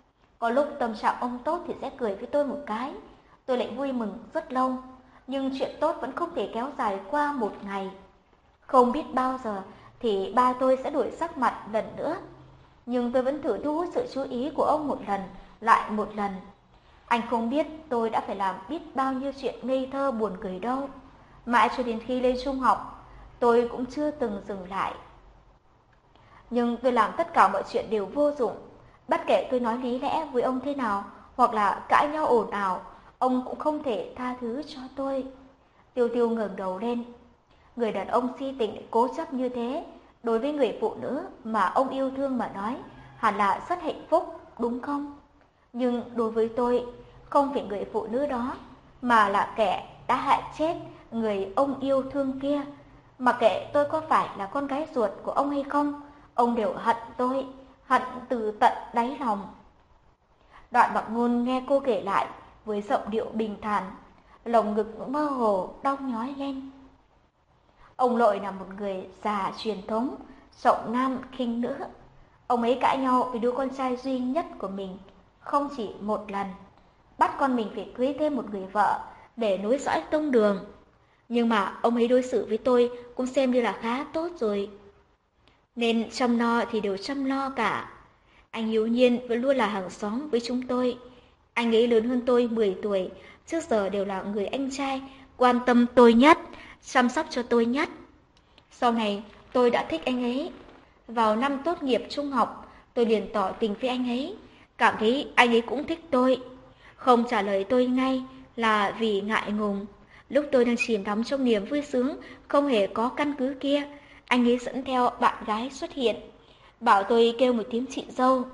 Có lúc tâm trạng ông tốt thì sẽ cười với tôi một cái, tôi lại vui mừng rất lâu, nhưng chuyện tốt vẫn không thể kéo dài qua một ngày. Không biết bao giờ thì ba tôi sẽ đổi sắc mặt lần nữa, nhưng tôi vẫn thử thu hút sự chú ý của ông một lần, lại một lần. Anh không biết tôi đã phải làm biết bao nhiêu chuyện ngây thơ buồn cười đâu. Mãi cho đến khi lên trung học, tôi cũng chưa từng dừng lại. Nhưng tôi làm tất cả mọi chuyện đều vô dụng. Bất kể tôi nói lý lẽ với ông thế nào, hoặc là cãi nhau ồn ào, ông cũng không thể tha thứ cho tôi. Tiêu Tiêu ngẩng đầu lên. Người đàn ông si tình cố chấp như thế, đối với người phụ nữ mà ông yêu thương mà nói, hẳn là rất hạnh phúc, đúng không? Nhưng đối với tôi, không phải người phụ nữ đó, mà là kẻ đã hại chết người ông yêu thương kia. Mặc kệ tôi có phải là con gái ruột của ông hay không, ông đều hận tôi, hận từ tận đáy lòng. Đoạn Mặc Ngôn nghe cô kể lại với giọng điệu bình thản, lồng ngực mơ hồ đau nhói lên. Ông nội là một người già truyền thống, trọng nam khinh nữ. Ông ấy cãi nhau với đứa con trai duy nhất của mình không chỉ một lần, bắt con mình phải cưới thêm một người vợ để nối dõi tông đường. Nhưng mà ông ấy đối xử với tôi cũng xem như là khá tốt rồi. Nên chăm lo thì đều chăm lo cả. Anh Hiếu Nhiên vẫn luôn là hàng xóm với chúng tôi. Anh ấy lớn hơn tôi mười tuổi, trước giờ đều là người anh trai quan tâm tôi nhất, chăm sóc cho tôi nhất. Sau này tôi đã thích anh ấy. Vào năm tốt nghiệp trung học, tôi liền tỏ tình với anh ấy, cảm thấy anh ấy cũng thích tôi. Không trả lời tôi ngay là vì ngại ngùng. Lúc tôi đang chìm đắm trong niềm vui sướng không hề có căn cứ kia, anh ấy dẫn theo bạn gái xuất hiện, bảo tôi kêu một tiếng chị dâu.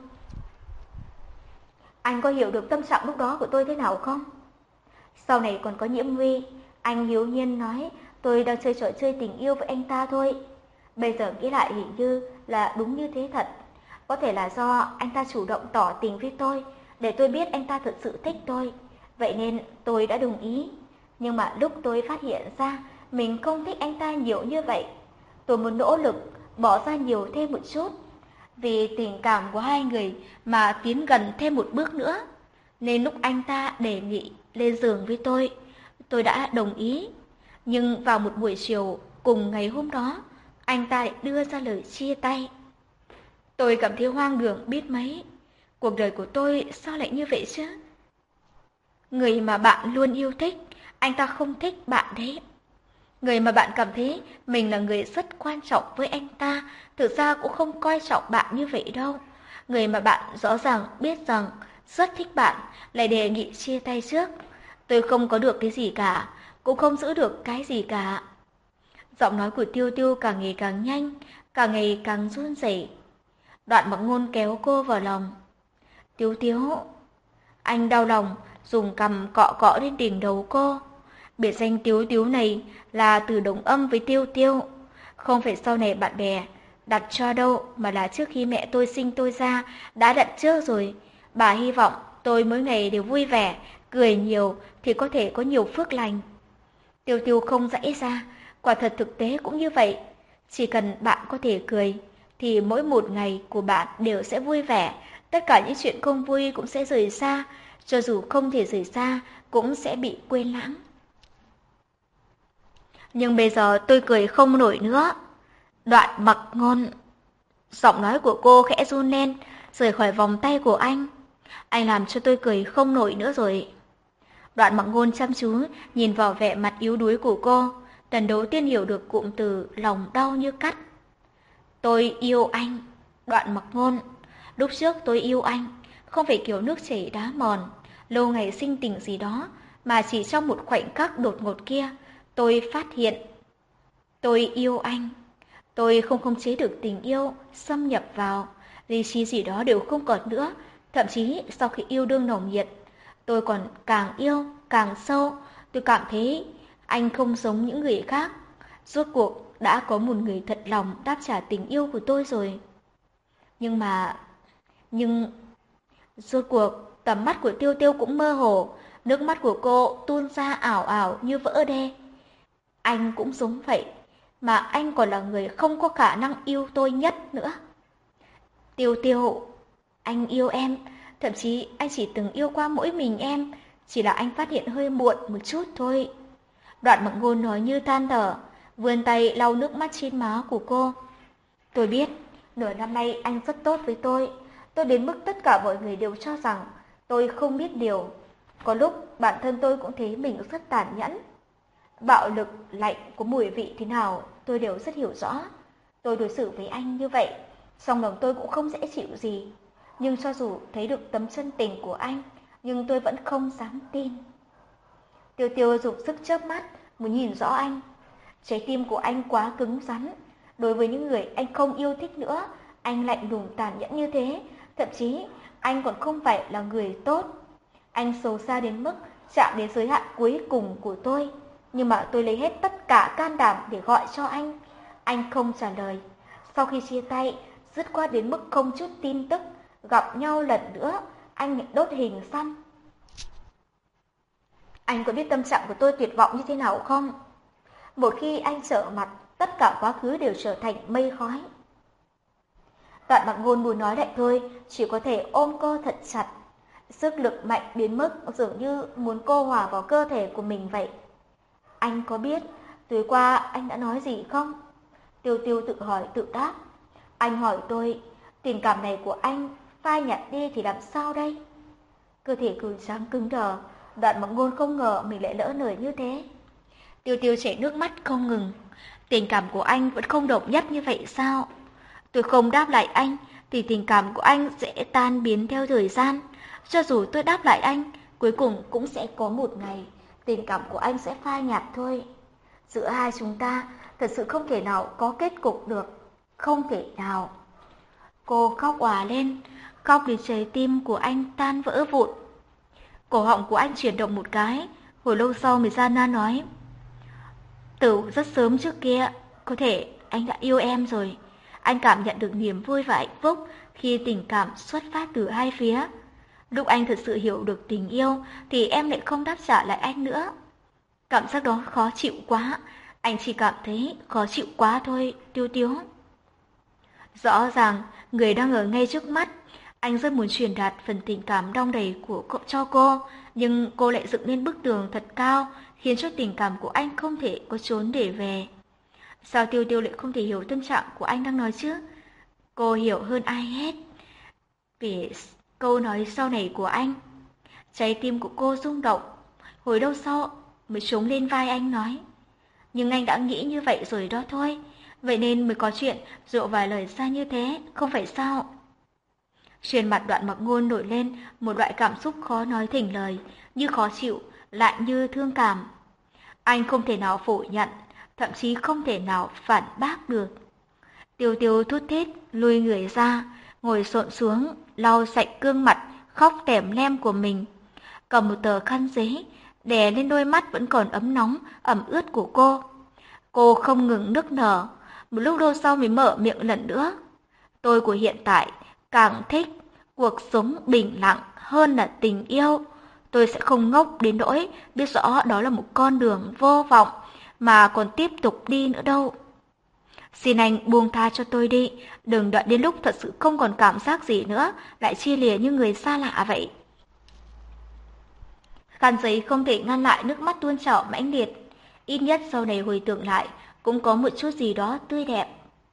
Anh có hiểu được tâm trạng lúc đó của tôi thế nào không? Sau này còn có Nhiễm Huy, anh Hiếu Nhiên nói tôi đang chơi trò chơi tình yêu với anh ta thôi. Bây giờ nghĩ lại hình như là đúng như thế thật. Có thể là do anh ta chủ động tỏ tình với tôi, để tôi biết anh ta thực sự thích tôi. Vậy nên tôi đã đồng ý. Nhưng mà lúc tôi phát hiện ra mình không thích anh ta nhiều như vậy, tôi muốn nỗ lực bỏ ra nhiều thêm một chút. Vì tình cảm của hai người mà tiến gần thêm một bước nữa. Nên lúc anh ta đề nghị lên giường với tôi, tôi đã đồng ý. Nhưng vào một buổi chiều cùng ngày hôm đó, anh ta lại đưa ra lời chia tay. Tôi cảm thấy hoang đường biết mấy. Cuộc đời của tôi sao lại như vậy chứ? Người mà bạn luôn yêu thích, anh ta không thích bạn đấy. Người mà bạn cảm thấy mình là người rất quan trọng với anh ta, thực ra cũng không coi trọng bạn như vậy đâu. Người mà bạn rõ ràng biết rằng rất thích bạn, lại đề nghị chia tay trước. Tôi không có được cái gì cả, cũng không giữ được cái gì cả. Giọng nói của Tiêu Tiêu càng ngày càng nhanh, càng ngày càng run rẩy. Đoạn Mặc Ngôn kéo cô vào lòng. Tiêu Tiêu, anh đau lòng, dùng cằm cọ cọ lên đỉnh đầu cô. Biệt danh Tiếu Tiếu này là từ đồng âm với Tiêu Tiêu, không phải sau này bạn bè đặt cho đâu, mà là trước khi mẹ tôi sinh tôi ra đã đặt trước rồi. Bà hy vọng tôi mỗi ngày đều vui vẻ, cười nhiều thì có thể có nhiều phước lành. Tiêu Tiêu không dãy ra, quả thật thực tế cũng như vậy. Chỉ cần bạn có thể cười, thì mỗi một ngày của bạn đều sẽ vui vẻ. Tất cả những chuyện không vui cũng sẽ rời xa, cho dù không thể rời xa, cũng sẽ bị quên lãng. Nhưng bây giờ tôi cười không nổi nữa. Đoạn Mặc Ngôn. Giọng nói của cô khẽ run lên, rời khỏi vòng tay của anh. Anh làm cho tôi cười không nổi nữa rồi. Đoạn Mặc Ngôn chăm chú nhìn vào vẻ mặt yếu đuối của cô, lần đầu tiên hiểu được cụm từ lòng đau như cắt. Tôi yêu anh. Đoạn Mặc Ngôn. Lúc trước tôi yêu anh, không phải kiểu nước chảy đá mòn, lâu ngày sinh tình gì đó, mà chỉ trong một khoảnh khắc đột ngột kia, tôi phát hiện. Tôi yêu anh. Tôi không khống chế được tình yêu, xâm nhập vào, lý trí gì đó đều không còn nữa. Thậm chí sau khi yêu đương nồng nhiệt, tôi còn càng yêu, càng sâu. Tôi cảm thấy anh không giống những người khác. Rốt cuộc đã có một người thật lòng đáp trả tình yêu của tôi rồi. Nhưng mà... Nhưng... Rốt cuộc, tầm mắt của Tiêu Tiêu cũng mơ hồ, nước mắt của cô tuôn ra ảo ảo như vỡ đê. Anh cũng giống vậy, mà anh còn là người không có khả năng yêu tôi nhất nữa. Tiêu Tiêu, anh yêu em, thậm chí anh chỉ từng yêu qua mỗi mình em, chỉ là anh phát hiện hơi muộn một chút thôi. Đoạn Mặc Ngôn nói như than thở, vươn tay lau nước mắt trên má của cô. Tôi biết, nửa năm nay anh rất tốt với tôi. Tôi đến mức tất cả mọi người đều cho rằng tôi không biết điều. Có lúc bản thân tôi cũng thấy mình rất tàn nhẫn. Bạo lực, lạnh có mùi vị thế nào tôi đều rất hiểu rõ. Tôi đối xử với anh như vậy, trong lòng tôi cũng không dễ chịu gì. Nhưng cho dù thấy được tấm chân tình của anh, nhưng tôi vẫn không dám tin. Tiêu Tiêu dùng sức chớp mắt, muốn nhìn rõ anh. Trái tim của anh quá cứng rắn. Đối với những người anh không yêu thích nữa, anh lạnh lùng tàn nhẫn như thế. Thậm chí, anh còn không phải là người tốt. Anh xấu xa đến mức chạm đến giới hạn cuối cùng của tôi. Nhưng mà tôi lấy hết tất cả can đảm để gọi cho anh. Anh không trả lời. Sau khi chia tay, dứt khoát đến mức không chút tin tức. Gặp nhau lần nữa, anh đốt hình xăm. Anh có biết tâm trạng của tôi tuyệt vọng như thế nào không? Một khi anh trở mặt, tất cả quá khứ đều trở thành mây khói. Đoạn Mặc Ngôn muốn nói lại thôi, chỉ có thể ôm cô thật chặt. Sức lực mạnh đến mức dường như muốn cô hòa vào cơ thể của mình vậy. Anh có biết tối qua anh đã nói gì không? Tiêu Tiêu tự hỏi tự đáp. Anh hỏi tôi, tình cảm này của anh phai nhạt đi thì làm sao đây? Cơ thể cường tráng cứng đờ, Đoạn Mặc Ngôn không ngờ mình lại lỡ lời như thế. Tiêu Tiêu chảy nước mắt không ngừng. Tình cảm của anh vẫn không độc nhất như vậy sao? Tôi không đáp lại anh thì tình cảm của anh sẽ tan biến theo thời gian. Cho dù tôi đáp lại anh, cuối cùng cũng sẽ có một ngày tình cảm của anh sẽ phai nhạt thôi. Giữa hai chúng ta thật sự không thể nào có kết cục được. Không thể nào. Cô khóc òa lên, khóc đến trái tim của anh tan vỡ vụn. Cổ họng của anh chuyển động một cái, hồi lâu sau mới gian nan nói. Từ rất sớm trước kia, có thể anh đã yêu em rồi. Anh cảm nhận được niềm vui và hạnh phúc khi tình cảm xuất phát từ hai phía. Lúc anh thật sự hiểu được tình yêu thì em lại không đáp trả lại anh nữa. Cảm giác đó khó chịu quá, anh chỉ cảm thấy khó chịu quá thôi, Tiêu Tiêu. Rõ ràng, người đang ở ngay trước mắt, anh rất muốn truyền đạt phần tình cảm đong đầy của cậu cho cô, nhưng cô lại dựng lên bức tường thật cao, khiến cho tình cảm của anh không thể có chốn để về. Sao Tiêu Tiêu lại không thể hiểu tâm trạng của anh đang nói chứ? Cô hiểu hơn ai hết về câu nói sau này của anh. Trái tim của cô rung động, hồi lâu sau mới trống lên vai anh nói. Nhưng anh đã nghĩ như vậy rồi đó thôi, vậy nên mới có chuyện dựa vài lời ra như thế, không phải sao? Trên mặt Đoạn Mặc Ngôn nổi lên một loại cảm xúc khó nói thành lời, như khó chịu, lại như thương cảm. Anh không thể nào phủ nhận, thậm chí không thể nào phản bác được. Tiêu Tiêu thút thít lùi người ra, ngồi xổm xuống, lau sạch gương mặt khóc tẻm lem của mình, cầm một tờ khăn giấy đè lên đôi mắt vẫn còn ấm nóng, ẩm ướt của cô. Cô không ngừng nức nở, một lúc lâu sau mới mở miệng lần nữa. Tôi của hiện tại càng thích cuộc sống bình lặng hơn là tình yêu. Tôi sẽ không ngốc đến nỗi biết rõ đó là một con đường vô vọng mà còn tiếp tục đi nữa đâu. Xin anh buông tha cho tôi đi, đừng đợi đến lúc thật sự không còn cảm giác gì nữa, lại chia lìa như người xa lạ vậy. Khăn giấy không thể ngăn lại nước mắt tuôn trào mãnh liệt, ít nhất sau này hồi tưởng lại cũng có một chút gì đó tươi đẹp.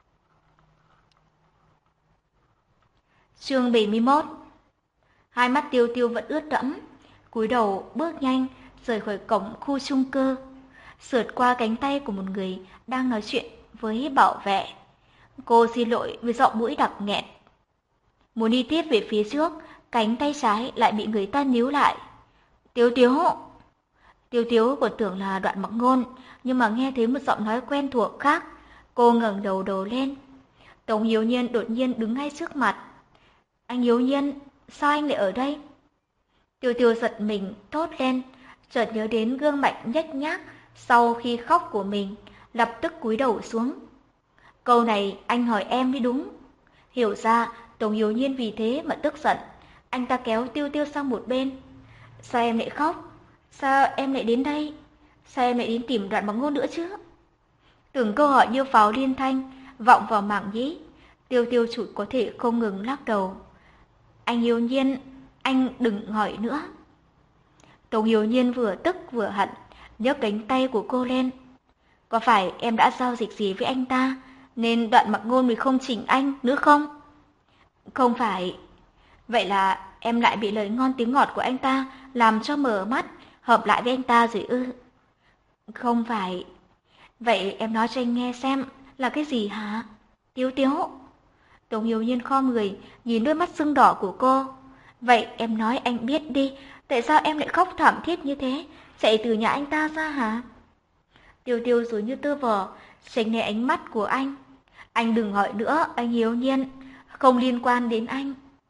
Chương bảy mươi mốt. Hai mắt Tiêu Tiêu vẫn ướt đẫm, cúi đầu bước nhanh rời khỏi cổng khu chung cư, sượt qua cánh tay của một người đang nói chuyện với bảo vệ. Cô xin lỗi với giọng mũi đặc nghẹn. Muốn đi tiếp về phía trước, cánh tay trái lại bị người ta níu lại. Tiêu Tiêu. Tiêu Tiêu còn tưởng là Đoạn Mặc Ngôn, nhưng mà nghe thấy một giọng nói quen thuộc khác, cô ngẩng đầu đầu lên. Tống Hiếu Nhiên đột nhiên đứng ngay trước mặt. Anh Hiếu Nhiên, sao anh lại ở đây? Tiêu Tiêu giật mình thốt lên, chợt nhớ đến gương mặt nhếch nhác sau khi khóc của mình, lập tức cúi đầu xuống. Câu này anh hỏi em mới đúng. Hiểu ra Tống Hiếu Nhiên vì thế mà tức giận, anh ta kéo Tiêu Tiêu sang một bên. Sao em lại khóc? Sao em lại đến đây? Sao em lại đến tìm Đoạn Mặc Ngôn nữa chứ? Từng câu hỏi như pháo liên thanh vọng vào màng nhĩ. Tiêu Tiêu chủ có thể không ngừng lắc đầu. Anh Hiếu Nhiên, anh đừng hỏi nữa. Tống Hiếu Nhiên vừa tức vừa hận, nhấc cánh tay của cô lên. Có phải em đã giao dịch gì với anh ta, nên Đoạn Mặc Ngôn mới không chỉnh anh nữa không? Không phải. Vậy là em lại bị lời ngon tiếng ngọt của anh ta làm cho mở mắt, hợp lại với anh ta rồi ư? Không phải. Vậy em nói cho anh nghe xem là cái gì hả? Tiếu Tiếu. Tống Hiếu Nhiên khom người, nhìn đôi mắt sưng đỏ của cô. Vậy em nói anh biết đi, tại sao em lại khóc thảm thiết như thế, chạy từ nhà anh ta ra hả? Tiêu Tiêu rồi như tơ vò, tránh né ánh mắt của anh. Anh đừng hỏi nữa, anh Hiếu Nhiên, không liên quan đến anh.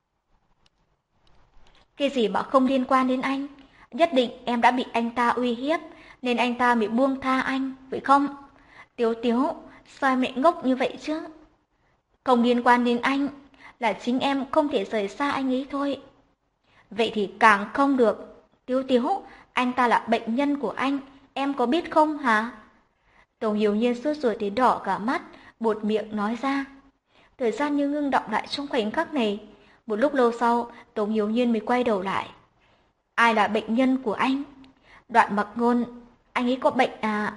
Cái gì mà không liên quan đến anh? Nhất định em đã bị anh ta uy hiếp, nên anh ta mới buông tha anh, vậy không? Tiếu Tiếu, sao mẹ ngốc như vậy chứ? Không liên quan đến anh, là chính em không thể rời xa anh ấy thôi. Vậy thì càng không được. Tiếu Tiếu, anh ta là bệnh nhân của anh, em có biết không hả? Tống Hiếu Nhiên sốt ruột đến đỏ cả mắt, buột miệng nói ra. Thời gian như ngưng đọng lại trong khoảnh khắc này. Một lúc lâu sau, Tống Hiếu Nhiên mới quay đầu lại. Ai là bệnh nhân của anh? Đoạn Mặc Ngôn, anh ấy có bệnh à?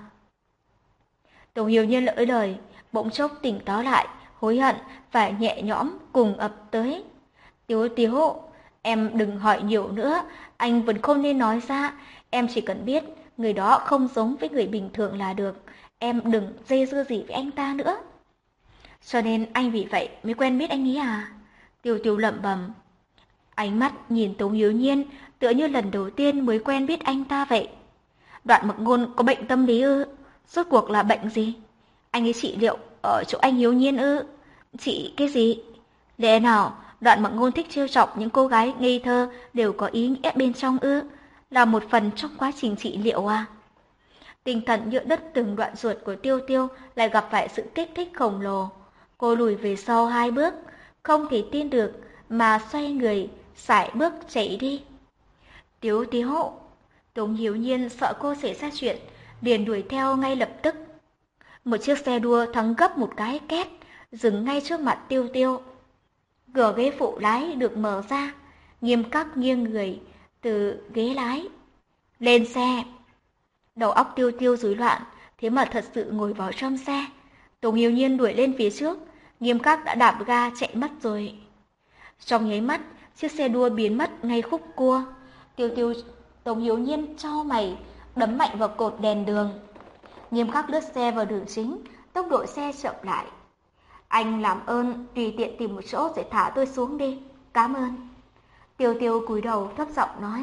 Tống Hiếu Nhiên lỡ lời, bỗng chốc tỉnh táo lại, hối hận và nhẹ nhõm cùng ập tới. Tiếu Tiếu, em đừng hỏi nhiều nữa, anh vẫn không nên nói ra, em chỉ cần biết người đó không giống với người bình thường là được, em đừng dây dưa gì với anh ta nữa. Cho nên anh vì vậy mới quen biết anh ấy à? Tiêu Tiêu lẩm bẩm. Ánh mắt nhìn Tống Hiếu Nhiên tựa như lần đầu tiên mới quen biết anh ta vậy. Đoạn Mặc Ngôn có bệnh tâm lý ư? Rốt cuộc là bệnh gì? Anh ấy trị liệu ở chỗ anh Hiếu Nhiên ư? Trị cái gì? Lẽ nào Đoạn Mặc Ngôn thích trêu chọc những cô gái ngây thơ đều có ý nghĩa bên trong ư? Là một phần trong quá trình trị liệu à? Tinh thần nhựa đất từng đoạn ruột của Tiêu Tiêu lại gặp phải sự kích thích khổng lồ. Cô lùi về sau hai bước, không thể tin được mà xoay người, sải bước chạy đi. Tiếu Tiếu, Tống Hiếu Nhiên sợ cô xảy ra chuyện, liền đuổi theo ngay lập tức. Một chiếc xe đua thắng gấp một cái két, dừng ngay trước mặt Tiêu Tiêu. Cửa ghế phụ lái được mở ra, Nghiêm Khắc nghiêng người từ ghế lái. Lên xe. Đầu óc Tiêu Tiêu rối loạn, thế mà thật sự ngồi vào trong xe. Tống Hiếu Nhiên đuổi lên phía trước, Nghiêm Khắc đã đạp ga chạy mất rồi. Trong nháy mắt, chiếc xe đua biến mất ngay khúc cua. Tiêu Tiêu Tống Hiếu Nhiên chau mày, đấm mạnh vào cột đèn đường. Nghiêm Khắc lướt xe vào đường chính, tốc độ xe chậm lại. Anh làm ơn tùy tiện tìm một chỗ để thả tôi xuống đi, cảm ơn. Tiêu Tiêu cúi đầu thấp giọng nói.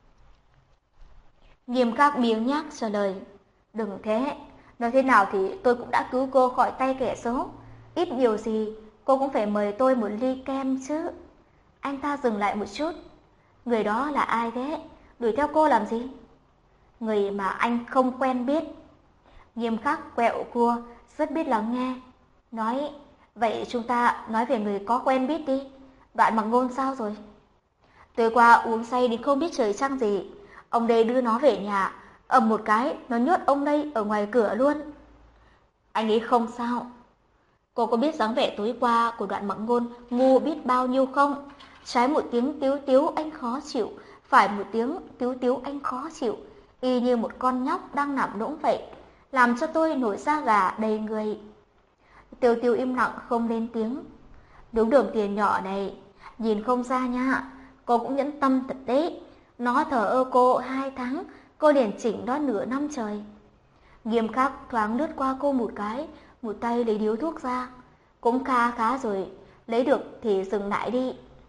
Nghiêm Khắc biếng nhác trả lời. Đừng thế, nói thế nào thì tôi cũng đã cứu cô khỏi tay kẻ xấu. Ít nhiều gì, cô cũng phải mời tôi một ly kem chứ. Anh ta dừng lại một chút. Người đó là ai thế? Đuổi theo cô làm gì? Người mà anh không quen biết. Nghiêm Khắc quẹo cua, rất biết lắng nghe. Nói, vậy chúng ta nói về người có quen biết đi. Đoạn Mặc Ngôn sao rồi? Tối qua uống say đến không biết trời trăng gì. Ông đây đưa nó về nhà, ầm một cái, nó nhốt ông đây ở ngoài cửa luôn. Anh ấy không sao. Cô có biết dáng vẻ tối qua của Đoạn Mặc Ngôn ngu biết bao nhiêu không? Trái một tiếng tiếu tiếu anh khó chịu, phải một tiếng tiếu tiếu anh khó chịu, y như một con nhóc đang nằm đỗng vậy, làm cho tôi nổi da gà đầy người. Tiêu Tiêu im lặng không lên tiếng. Đúng đồng tiền nhỏ này, nhìn không ra nha, cô cũng nhẫn tâm thật đấy. Nó thờ ơ cô hai tháng, cô liền chỉnh nó nửa năm trời. Nghiêm Khắc thoáng lướt qua cô một cái, một tay lấy điếu thuốc ra. Cũng khá khá rồi, lấy được thì dừng lại đi.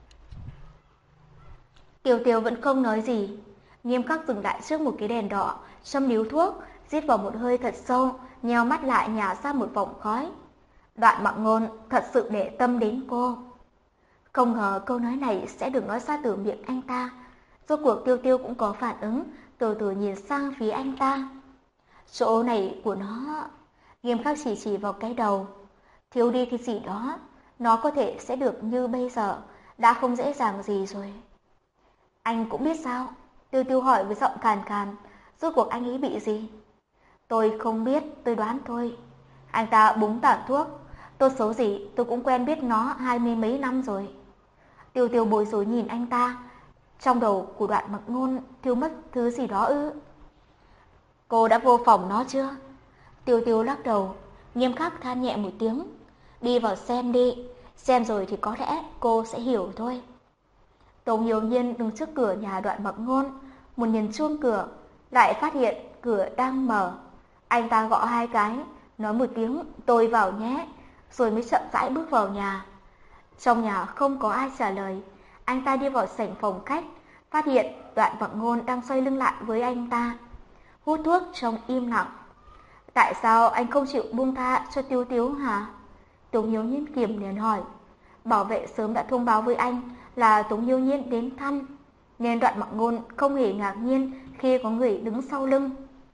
Tiêu Tiêu vẫn không nói gì. Nghiêm Khắc dừng lại trước một cái đèn đỏ, châm điếu thuốc, rít vào một hơi thật sâu, nheo mắt lại nhả ra một vòng khói. Đoạn Mặc Ngôn thật sự để tâm đến cô. Không ngờ câu nói này sẽ được nói ra từ miệng anh ta. Rốt cuộc Tiêu Tiêu cũng có phản ứng, từ từ nhìn sang phía anh ta. Chỗ này của nó. Nghiêm Khắc chỉ chỉ vào cái đầu. Thiếu đi cái gì đó, nó có thể sẽ được như bây giờ, đã không dễ dàng gì rồi. Anh cũng biết sao? Tiêu Tiêu hỏi với giọng khàn khàn. Rốt cuộc anh ấy bị gì? Tôi không biết, tôi đoán thôi. Anh ta búng tản thuốc. Tôi xấu gì, tôi cũng quen biết nó hai mươi mấy năm rồi. Tiêu Tiêu bối rối nhìn anh ta. Trong đầu của Đoạn Mặc Ngôn thiếu mất thứ gì đó ư? Cô đã vô phòng nó chưa? Tiêu Tiêu lắc đầu, nghiêm khắc than nhẹ một tiếng. Đi vào xem đi, xem rồi thì có lẽ cô sẽ hiểu thôi. Tống Hiếu Nhiên đứng trước cửa nhà Đoạn Mặc Ngôn, một nhìn chuông cửa, lại phát hiện cửa đang mở. Anh ta gõ hai cái, nói một tiếng tôi vào nhé, rồi mới chậm rãi bước vào nhà. Trong nhà không có ai trả lời, anh ta đi vào sảnh phòng khách, phát hiện Đoạn Mặc Ngôn đang xoay lưng lại với anh ta, hút thuốc trong im lặng. Tại sao anh không chịu buông tha cho Tiêu Tiếu hả? Tống Hiếu Nhiên kiềm liền hỏi. Bảo vệ sớm đã thông báo với anh là Tống Hiếu Nhiên đến thăm, nên Đoạn Mặc Ngôn không hề ngạc nhiên khi có người đứng sau lưng.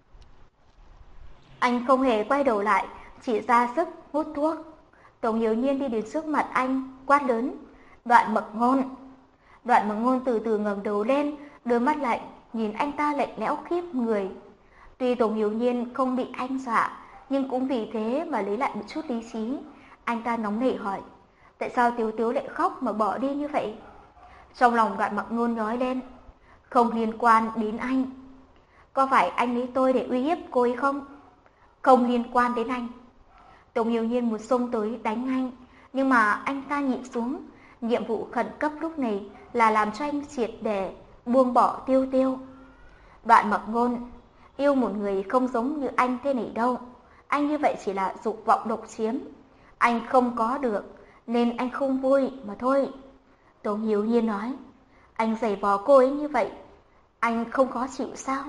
Anh không hề quay đầu lại, chỉ ra sức hút thuốc. Tống Hiếu Nhiên đi đến trước mặt anh, quát lớn. Đoạn Mặc Ngôn. Đoạn Mặc Ngôn từ từ ngẩng đầu lên, đôi mắt lạnh, nhìn anh ta lạnh lẽo khiếp người. Tuy Tống Hiếu Nhiên không bị anh dọa, nhưng cũng vì thế mà lấy lại một chút lý trí. Anh ta nóng nảy hỏi, tại sao Tiếu Tiếu lại khóc mà bỏ đi như vậy? Trong lòng Đoạn Mặc Ngôn nhói lên, không liên quan đến anh. Có phải anh lấy tôi để uy hiếp cô ấy không? Không liên quan đến anh. Tống Hiếu Nhiên muốn xông tới đánh anh, nhưng mà anh ta nhịn xuống. Nhiệm vụ khẩn cấp lúc này là làm cho anh triệt để buông bỏ Tiêu Tiêu. Đoạn Mặc Ngôn, yêu một người không giống như anh thế này đâu. Anh như vậy chỉ là dục vọng độc chiếm. Anh không có được, nên anh không vui mà thôi. Tống Hiếu Nhiên nói, anh giày vò cô ấy như vậy, anh không khó chịu sao?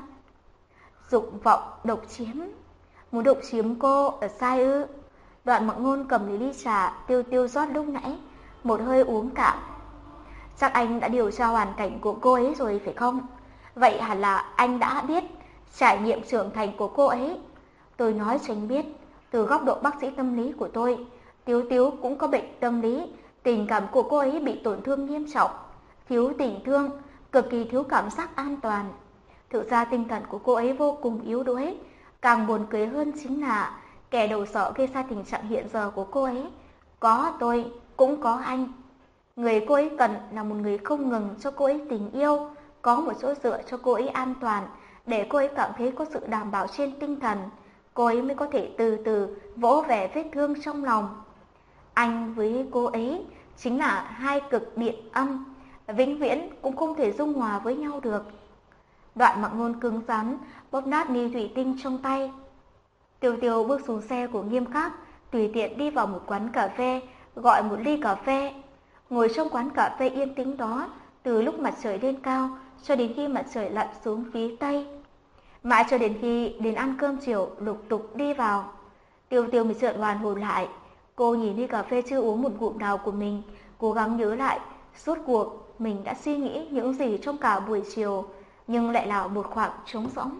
Dục vọng độc chiếm, muốn độc chiếm cô ở sai ư? Đoạn Mặc Ngôn cầm lấy ly trà Tiêu Tiêu rót lúc nãy, một hơi uống cạn. Chắc anh đã điều tra hoàn cảnh của cô ấy rồi phải không? Vậy hẳn là anh đã biết trải nghiệm trưởng thành của cô ấy. Tôi nói cho anh biết, từ góc độ bác sĩ tâm lý của tôi, Tiếu Tiếu cũng có bệnh tâm lý. Tình cảm của cô ấy bị tổn thương nghiêm trọng, thiếu tình thương, cực kỳ thiếu cảm giác an toàn. Thực ra tinh thần của cô ấy vô cùng yếu đuối. Càng buồn cười hơn chính là kẻ đầu sỏ gây ra tình trạng hiện giờ của cô ấy. Có tôi, cũng có anh. Người cô ấy cần là một người không ngừng cho cô ấy tình yêu, có một chỗ dựa cho cô ấy an toàn, để cô ấy cảm thấy có sự đảm bảo trên tinh thần. Cô ấy mới có thể từ từ vỗ về vết thương trong lòng. Anh với cô ấy chính là hai cực điện âm, vĩnh viễn cũng không thể dung hòa với nhau được. Đoạn Mặc Ngôn cứng rắn bóp nát ly thủy tinh trong tay. Tiêu Tiêu bước xuống xe của Nghiêm Khắc, tùy tiện đi vào một quán cà phê, gọi một ly cà phê. Ngồi trong quán cà phê yên tĩnh đó, từ lúc mặt trời lên cao cho đến khi mặt trời lặn xuống phía tây. Mãi cho đến khi đến ăn cơm chiều lục tục đi vào. Tiêu Tiêu mới chợt hoàn hồn lại. Cô nhìn ly cà phê chưa uống một ngụm nào của mình, cố gắng nhớ lại suốt cuộc mình đã suy nghĩ những gì trong cả buổi chiều, nhưng lại là một khoảng trống rỗng.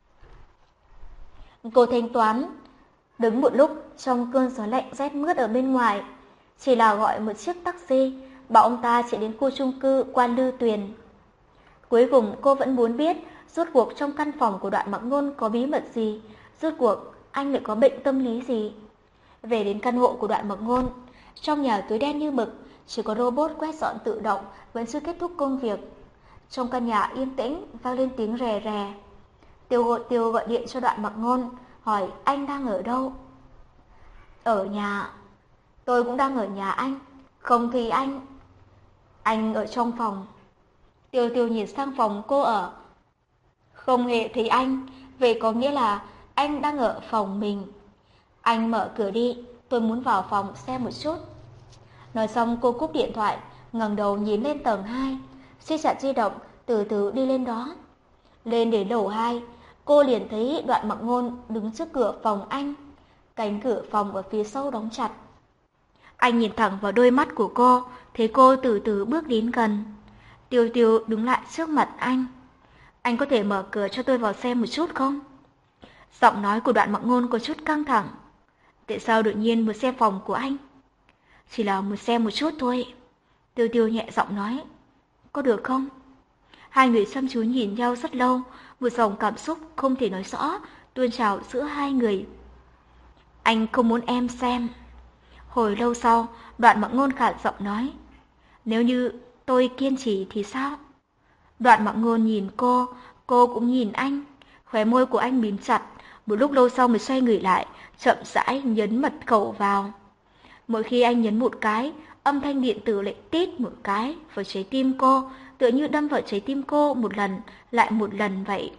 Cô thanh toán, đứng một lúc trong cơn gió lạnh rét mướt ở bên ngoài, chỉ là gọi một chiếc taxi, bảo ông ta chạy đến khu chung cư Quan Lư Tuyền. Cuối cùng cô vẫn muốn biết rốt cuộc trong căn phòng của Đoạn Mặc Ngôn có bí mật gì, rốt cuộc anh lại có bệnh tâm lý gì. Về đến căn hộ của Đoạn Mặc Ngôn, trong nhà tối đen như mực, chỉ có robot quét dọn tự động vẫn chưa kết thúc công việc. Trong căn nhà yên tĩnh vang lên tiếng rè rè. Tiêu Hộ Tiêu gọi điện cho Đoạn Mặc Ngôn, hỏi anh đang ở đâu. Ở nhà. Tôi cũng đang ở nhà anh. Không thì anh. Anh ở trong phòng. Tiêu Tiêu nhìn sang phòng cô ở. Không hề thấy anh, vậy có nghĩa là anh đang ở phòng mình. Anh mở cửa đi, tôi muốn vào phòng xem một chút. Nói xong cô cúp điện thoại, ngẩng đầu nhìn lên tầng hai, siết chặt di động, từ từ đi lên đó. Lên đến lầu hai, cô liền thấy Đoạn Mặc Ngôn đứng trước cửa phòng anh. Cánh cửa phòng ở phía sau đóng chặt. Anh nhìn thẳng vào đôi mắt của cô, thấy cô từ từ bước đến gần. Tiêu Tiêu đứng lại trước mặt anh. Anh có thể mở cửa cho tôi vào xem một chút không? Giọng nói của Đoạn Mặc Ngôn có chút căng thẳng. Tại sao đột nhiên muốn xem phòng của anh? Chỉ là muốn xem một chút thôi. Tiêu Tiêu nhẹ giọng nói. Có được không? Hai người chăm chú nhìn nhau rất lâu, một dòng cảm xúc không thể nói rõ tuôn trào giữa hai người. Anh không muốn em xem. Hồi lâu sau, Đoạn Mặc Ngôn khản giọng nói. Nếu như tôi kiên trì thì sao? Đoạn Mặc Ngôn nhìn cô, cô cũng nhìn anh. Khóe môi của anh mím chặt, một lúc lâu sau mới xoay người lại, chậm rãi nhấn mật khẩu vào. Mỗi khi anh nhấn một cái, âm thanh điện tử lại tít một cái vào trái tim cô, tựa như đâm vào trái tim cô một lần, lại một lần vậy.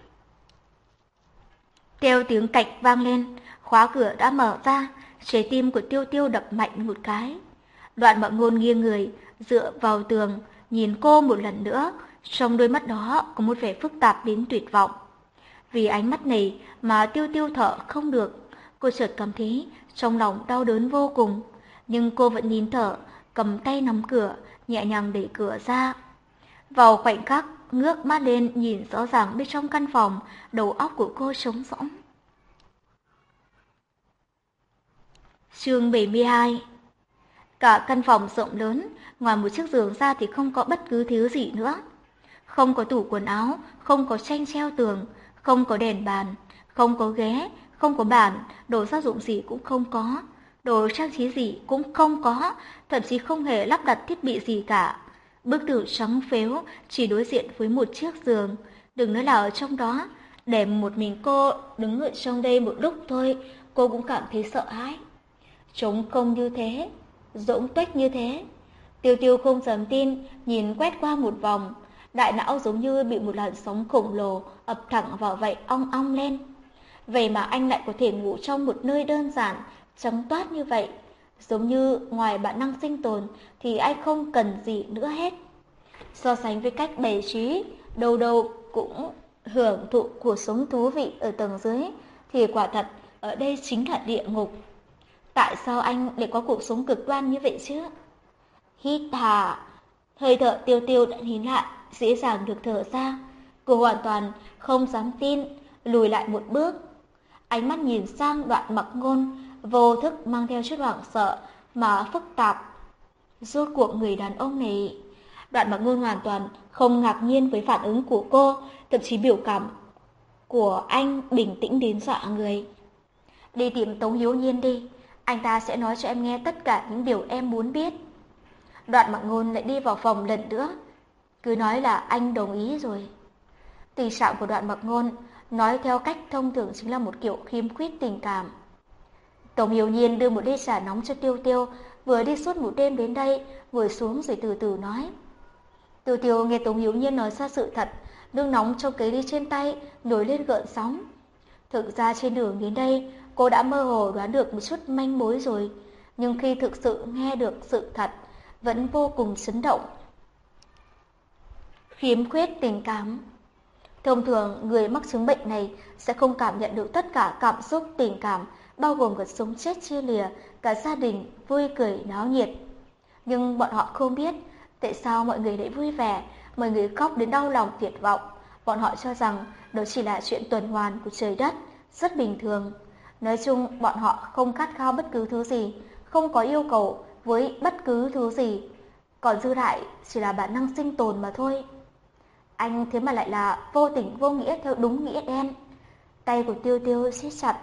Theo tiếng cạch vang lên, khóa cửa đã mở ra, trái tim của Tiêu Tiêu đập mạnh một cái. Đoạn Mặc Ngôn nghiêng người, dựa vào tường, nhìn cô một lần nữa, trong đôi mắt đó có một vẻ phức tạp đến tuyệt vọng. Vì ánh mắt này mà Tiêu Tiêu thở không được, cô chợt cảm thấy trong lòng đau đớn vô cùng, nhưng cô vẫn nín thở, cầm tay nắm cửa, nhẹ nhàng đẩy cửa ra. Vào khoảnh khắc, ngước mắt lên nhìn rõ ràng bên trong căn phòng, đầu óc của cô trống rỗng. Chương bảy mươi hai. Cả căn phòng rộng lớn, ngoài một chiếc giường ra thì không có bất cứ thứ gì nữa. Không có tủ quần áo, không có tranh treo tường, không có đèn bàn, không có ghế, không có bàn, đồ gia dụng gì cũng không có, đồ trang trí gì cũng không có, thậm chí không hề lắp đặt thiết bị gì cả. Bức tường trắng phếu chỉ đối diện với một chiếc giường, đừng nói là ở trong đó, để một mình cô đứng ở trong đây một lúc thôi, cô cũng cảm thấy sợ hãi. Trống không như thế, rỗng tuếch như thế. Tiêu Tiêu không dám tin, nhìn quét qua một vòng, đại não giống như bị một làn sóng khổng lồ ập thẳng vào vậy, ong ong lên. Vậy mà anh lại có thể ngủ trong một nơi đơn giản, trắng toát như vậy, giống như ngoài bản năng sinh tồn thì anh không cần gì nữa hết. So sánh với cách bày trí, đâu đâu cũng hưởng thụ cuộc sống thú vị ở tầng dưới, thì quả thật ở đây chính là địa ngục. Tại sao anh lại có cuộc sống cực đoan như vậy chứ? Hít thở, hơi thở Tiêu Tiêu đã nín lại, dễ dàng được thở ra. Cô hoàn toàn không dám tin, lùi lại một bước. Ánh mắt nhìn sang Đoạn Mặc Ngôn, vô thức mang theo chút hoảng sợ mà phức tạp. Rốt cuộc người đàn ông này... Đoạn Mặc Ngôn hoàn toàn không ngạc nhiên với phản ứng của cô, thậm chí biểu cảm của anh bình tĩnh đến dọa người. Đi tìm Tống Hiếu Nhiên đi, anh ta sẽ nói cho em nghe tất cả những điều em muốn biết. Đoạn Mặc Ngôn lại đi vào phòng lần nữa, cứ nói là anh đồng ý rồi. Tình trạng của Đoạn Mặc Ngôn nói theo cách thông thường chính là một kiểu khiếm khuyết tình cảm. Tống Hiếu Nhiên đưa một ly trà nóng cho Tiêu Tiêu, vừa đi suốt một đêm đến đây, ngồi xuống rồi từ từ nói. Tiêu Tiêu nghe Tống Hiếu Nhiên nói ra sự thật, nước nóng trong cái ly trên tay nổi lên gợn sóng. Thực ra trên đường đến đây, cô đã mơ hồ đoán được một chút manh mối rồi, nhưng khi thực sự nghe được sự thật, vẫn vô cùng chấn động. Khiếm khuyết tình cảm. Thông thường, người mắc chứng bệnh này sẽ không cảm nhận được tất cả cảm xúc tình cảm, bao gồm cả sống chết chia lìa, cả gia đình, vui cười, náo nhiệt. Nhưng bọn họ không biết tại sao mọi người lại vui vẻ, mọi người khóc đến đau lòng tuyệt vọng. Bọn họ cho rằng đó chỉ là chuyện tuần hoàn của trời đất, rất bình thường. Nói chung, bọn họ không khát khao bất cứ thứ gì, không có yêu cầu với bất cứ thứ gì. Còn dư lại chỉ là bản năng sinh tồn mà thôi. Anh thế mà lại là vô tình vô nghĩa theo đúng nghĩa đen. Tay của Tiêu Tiêu siết chặt.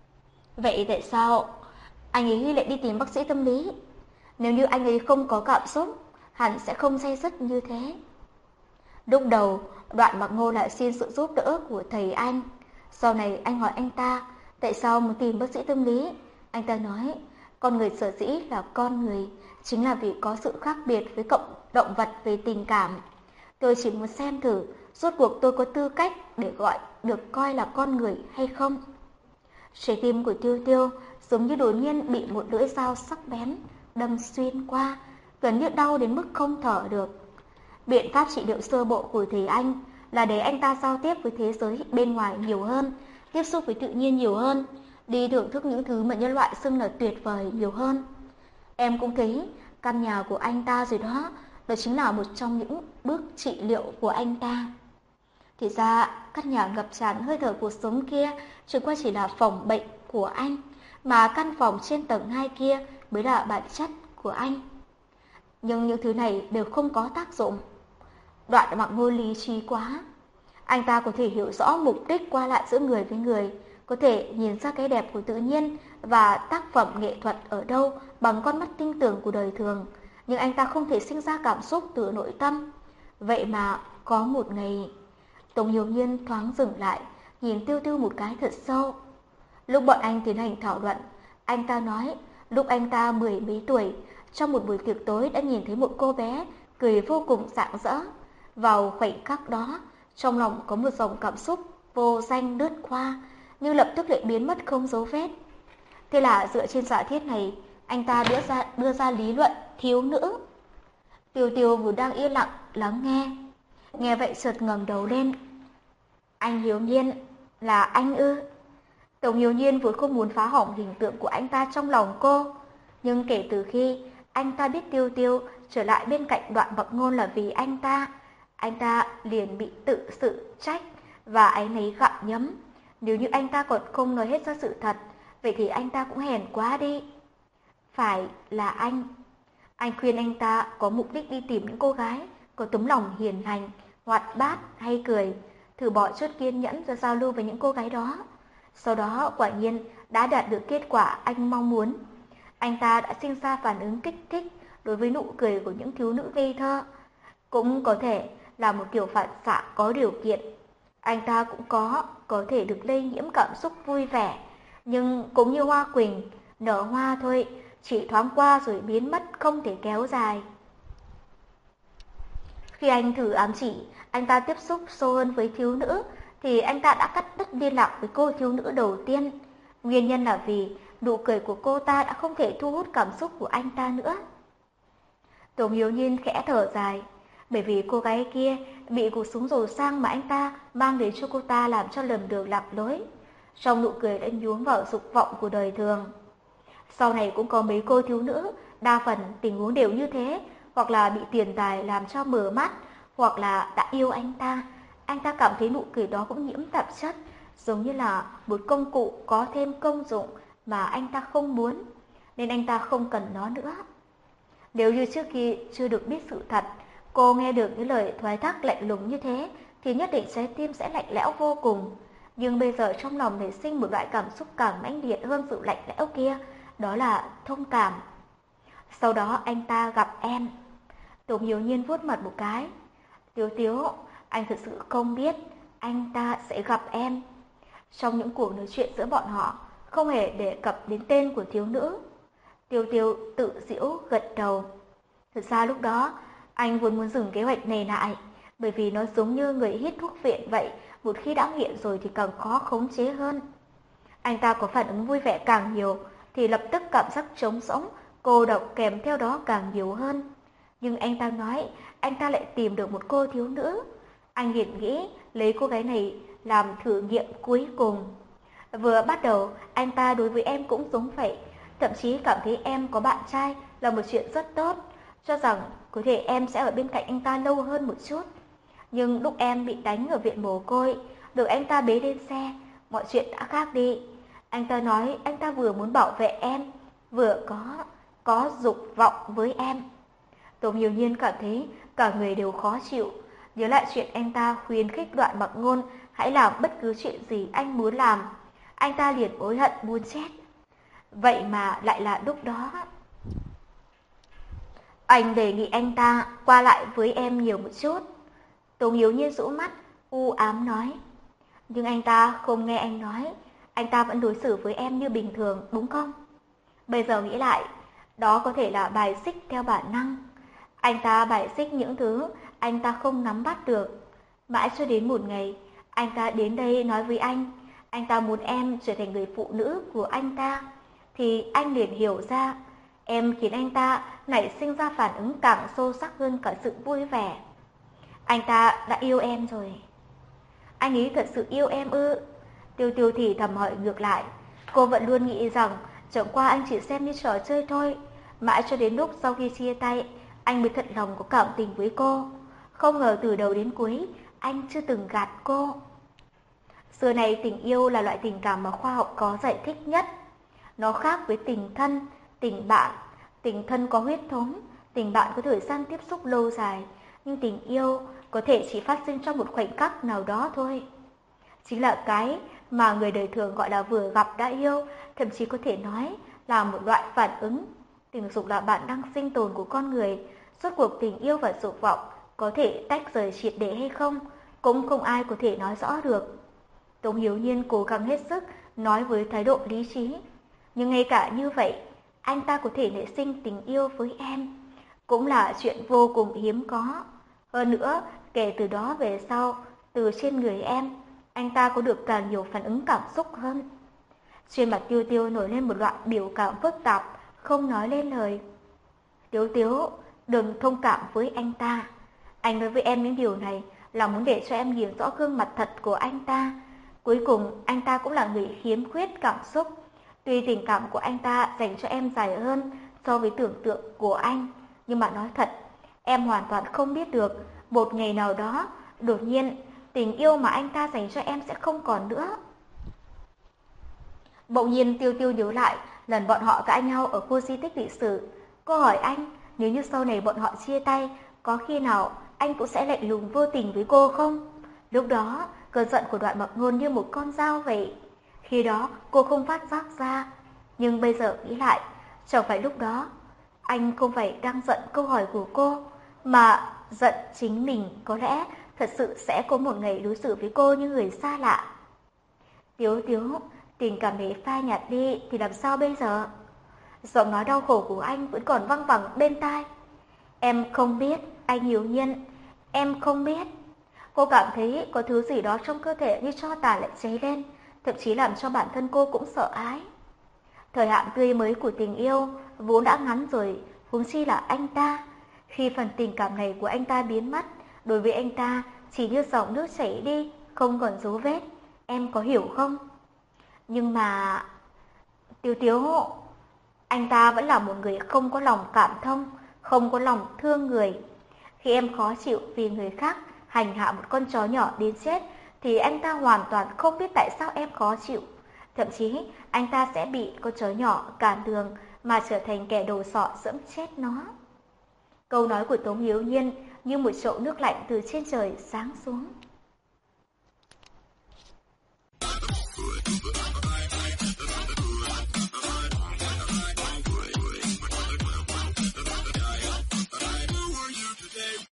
Vậy tại sao anh ấy lại đi tìm bác sĩ tâm lý? Nếu như anh ấy không có cảm xúc, hẳn sẽ không day dứt như thế. Lúc đầu, Đoạn Mặc Ngôn lại xin sự giúp đỡ của thầy anh. Sau này anh hỏi anh ta tại sao muốn tìm bác sĩ tâm lý. Anh ta nói, con người sở dĩ là con người chính là vì có sự khác biệt với cộng động vật về tình cảm. Tôi chỉ muốn xem thử rốt cuộc tôi có tư cách để gọi được coi là con người hay không. Trái tim của Tiêu Tiêu giống như đột nhiên bị một lưỡi dao sắc bén đâm xuyên qua, gần như đau đến mức không thở được. Biện pháp trị liệu sơ bộ của thầy anh là để anh ta giao tiếp với thế giới bên ngoài nhiều hơn, tiếp xúc với tự nhiên nhiều hơn, đi thưởng thức những thứ mà nhân loại xưng là tuyệt vời nhiều hơn. Em cũng thấy căn nhà của anh ta rồi đó, đó chính là một trong những bước trị liệu của anh ta. Thì ra, căn nhà ngập tràn hơi thở cuộc sống kia chẳng qua chỉ là phòng bệnh của anh, mà căn phòng trên tầng hai kia mới là bản chất của anh. Nhưng những thứ này đều không có tác dụng. Đoạn Mặc Ngôn lý trí quá. Anh ta có thể hiểu rõ mục đích qua lại giữa người với người, có thể nhìn ra cái đẹp của tự nhiên và tác phẩm nghệ thuật ở đâu bằng con mắt tinh tường của đời thường, nhưng anh ta không thể sinh ra cảm xúc từ nội tâm. Vậy mà Có một ngày, Tống Hiểu Nhiên thoáng dừng lại, nhìn Tiêu Tiêu một cái thật sâu. Lúc bọn anh tiến hành thảo luận, anh ta nói lúc anh ta mười mấy tuổi, trong một buổi tiệc tối đã nhìn thấy một cô bé cười vô cùng rạng rỡ. Vào khoảnh khắc đó, trong lòng có một dòng cảm xúc vô danh lướt qua, nhưng lập tức lại biến mất không dấu vết. Thế là dựa trên giả thiết này, anh ta đưa ra đưa ra lý luận thiếu nữ. Tiêu Tiêu vừa đang yên lặng lắng nghe, nghe vậy chợt ngẩng đầu lên. Anh Hiếu Nhiên, là anh ư? Tống Hiếu Nhiên vốn không muốn phá hỏng hình tượng của anh ta trong lòng cô, nhưng kể từ khi anh ta biết Tiêu Tiêu trở lại bên cạnh Đoạn Mặc Ngôn là vì anh ta, anh ta liền bị tự sự trách và áy náy gặm nhấm. Nếu như anh ta còn không nói hết ra sự thật, vậy thì anh ta cũng hèn quá đi. Phải là anh. Anh khuyên anh ta có mục đích đi tìm những cô gái có tấm lòng hiền lành, hoạt bát hay cười, thử bỏ chút kiên nhẫn ra giao lưu với những cô gái đó. Sau đó quả nhiên đã đạt được kết quả anh mong muốn. Anh ta đã sinh ra phản ứng kích thích đối với nụ cười của những thiếu nữ ngây thơ. Cũng có thể là một kiểu phản xạ có điều kiện. Anh ta cũng có, có thể được lây nhiễm cảm xúc vui vẻ, nhưng cũng như hoa quỳnh, nở hoa thôi, chỉ thoáng qua rồi biến mất không thể kéo dài. Khi anh thử ám chỉ, anh ta tiếp xúc sâu hơn với thiếu nữ, thì anh ta đã cắt đứt liên lạc với cô thiếu nữ đầu tiên. Nguyên nhân là vì nụ cười của cô ta đã không thể thu hút cảm xúc của anh ta nữa. Tống Hiếu Nhiên khẽ thở dài, bởi vì cô gái kia bị cuộc sống giàu sang mà anh ta mang đến cho cô ta làm cho lầm đường lạc lối. Trong nụ cười đã nhuốm vào dục vọng của đời thường. Sau này cũng có mấy cô thiếu nữ, đa phần tình huống đều như thế, hoặc là bị tiền tài làm cho mờ mắt, hoặc là đã yêu anh ta. Anh ta cảm thấy nụ cười đó cũng nhiễm tạp chất, giống như là một công cụ có thêm công dụng mà anh ta không muốn, nên anh ta không cần nó nữa. Nếu như trước khi chưa được biết sự thật, cô nghe được những lời thoái thác lạnh lùng như thế, thì nhất định trái tim sẽ lạnh lẽo vô cùng. Nhưng bây giờ trong lòng nảy sinh một loại cảm xúc càng mãnh liệt hơn sự lạnh lẽo kia, đó là thông cảm. Sau đó anh ta gặp em. Tống Hiếu Nhiên vuốt mặt một cái. Tiếu Tiếu, anh thật sự không biết anh ta sẽ gặp em. Trong những cuộc nói chuyện giữa bọn họ, không hề đề cập đến tên của thiếu nữ. Tiêu Tiêu tự giễu gật đầu. Thật ra lúc đó, anh vốn muốn dừng kế hoạch này lại, bởi vì nó giống như người hít thuốc viện vậy, một khi đã nghiện rồi thì càng khó khống chế hơn. Anh ta có phản ứng vui vẻ càng nhiều, thì lập tức cảm giác trống rỗng, cô độc kèm theo đó càng nhiều hơn. Nhưng anh ta nói, anh ta lại tìm được một cô thiếu nữ. Anh liền nghĩ lấy cô gái này làm thử nghiệm cuối cùng. Vừa bắt đầu, anh ta đối với em cũng giống vậy, thậm chí cảm thấy em có bạn trai là một chuyện rất tốt, cho rằng có thể em sẽ ở bên cạnh anh ta lâu hơn một chút. Nhưng lúc em bị đánh ở viện mồ côi, được anh ta bế lên xe, mọi chuyện đã khác đi. Anh ta nói anh ta vừa muốn bảo vệ em, vừa có, có dục vọng với em. Tống Hiếu Nhiên cảm thấy cả người đều khó chịu, nhớ lại chuyện anh ta khuyến khích Đoạn Mặc Ngôn hãy làm bất cứ chuyện gì anh muốn làm. Anh ta liền hối hận muốn chết. Vậy mà lại là lúc đó. Anh đề nghị anh ta qua lại với em nhiều một chút. Tống Hiếu Nhiên rũ mắt, u ám nói. Nhưng anh ta không nghe anh nói, anh ta vẫn đối xử với em như bình thường, đúng không? Bây giờ nghĩ lại, đó có thể là bài xích theo bản năng. Anh ta bài xích những thứ anh ta không nắm bắt được. Mãi cho đến một ngày, anh ta đến đây nói với anh, anh ta muốn em trở thành người phụ nữ của anh ta. Thì anh liền hiểu ra, em khiến anh ta nảy sinh ra phản ứng càng sâu sắc hơn cả sự vui vẻ. Anh ta đã yêu em rồi. Anh ấy thật sự yêu em ư? Tiêu Tiêu thì thầm hỏi ngược lại. Cô vẫn luôn nghĩ rằng chẳng qua anh chỉ xem như trò chơi thôi. Mãi cho đến lúc sau khi chia tay, anh mới thật lòng có cảm tình với cô. Không ngờ từ đầu đến cuối, anh chưa từng gạt cô. Xưa này tình yêu là loại tình cảm mà khoa học có giải thích nhất. Nó khác với tình thân, tình bạn. Tình thân có huyết thống, tình bạn có thời gian tiếp xúc lâu dài. Nhưng tình yêu có thể chỉ phát sinh trong một khoảnh khắc nào đó thôi. Chính là cái mà người đời thường gọi là vừa gặp đã yêu, thậm chí có thể nói là một loại phản ứng. Tình dục là bản năng sinh tồn của con người, suốt cuộc tình yêu và dục vọng có thể tách rời triệt để hay không, cũng không ai có thể nói rõ được. Tống Hiếu Nhiên cố gắng hết sức nói với thái độ lý trí, nhưng ngay cả như vậy, anh ta có thể nảy sinh tình yêu với em, cũng là chuyện vô cùng hiếm có. Hơn nữa, kể từ đó về sau, từ trên người em, anh ta có được càng nhiều phản ứng cảm xúc hơn. Trên mặt Tiêu Tiêu nổi lên một loại biểu cảm phức tạp, không nói lên lời. Tiếu Tiếu, đừng thông cảm với anh ta. Anh nói với em những điều này là muốn để cho em nhìn rõ gương mặt thật của anh ta. Cuối cùng, anh ta cũng là người khiếm khuyết cảm xúc. Tuy tình cảm của anh ta dành cho em dài hơn so với tưởng tượng của anh, nhưng mà nói thật, em hoàn toàn không biết được một ngày nào đó, đột nhiên, tình yêu mà anh ta dành cho em sẽ không còn nữa. Bỗng nhiên Tiêu Tiêu nhớ lại lần bọn họ cãi nhau ở khu di tích lịch sử. Cô hỏi anh, nếu như sau này bọn họ chia tay, có khi nào anh cũng sẽ lạnh lùng vô tình với cô không? Lúc đó, cơn giận của Đoạn Mặc Ngôn như một con dao vậy. Khi đó, cô không phát giác ra. Nhưng bây giờ nghĩ lại, chẳng phải lúc đó, anh không phải đang giận câu hỏi của cô, mà giận chính mình có lẽ thật sự sẽ có một ngày đối xử với cô như người xa lạ. Tiếu Tiếu, tình cảm đấy phai nhạt đi thì làm sao bây giờ? Giọng nói đau khổ của anh vẫn còn văng vẳng bên tai. Em không biết, anh Hiếu Nhiên, em không biết. Cô cảm thấy có thứ gì đó trong cơ thể như tro tàn lại cháy lên, thậm chí làm cho bản thân cô cũng sợ hãi. Thời hạn tươi mới của tình yêu vốn đã ngắn rồi, huống chi là anh ta. Khi phần tình cảm này của anh ta biến mất, đối với anh ta chỉ như dòng nước chảy đi, không còn dấu vết. Em có hiểu không? Nhưng mà... Tiếu Tiếu, anh ta vẫn là một người không có lòng cảm thông, không có lòng thương người. Khi em khó chịu vì người khác hành hạ một con chó nhỏ đến chết, thì anh ta hoàn toàn không biết tại sao em khó chịu. Thậm chí, anh ta sẽ bị con chó nhỏ cản đường mà trở thành kẻ đầu sọ dẫm chết nó. Câu nói của Tống Hiếu Nhiên như một chậu nước lạnh từ trên trời giáng xuống.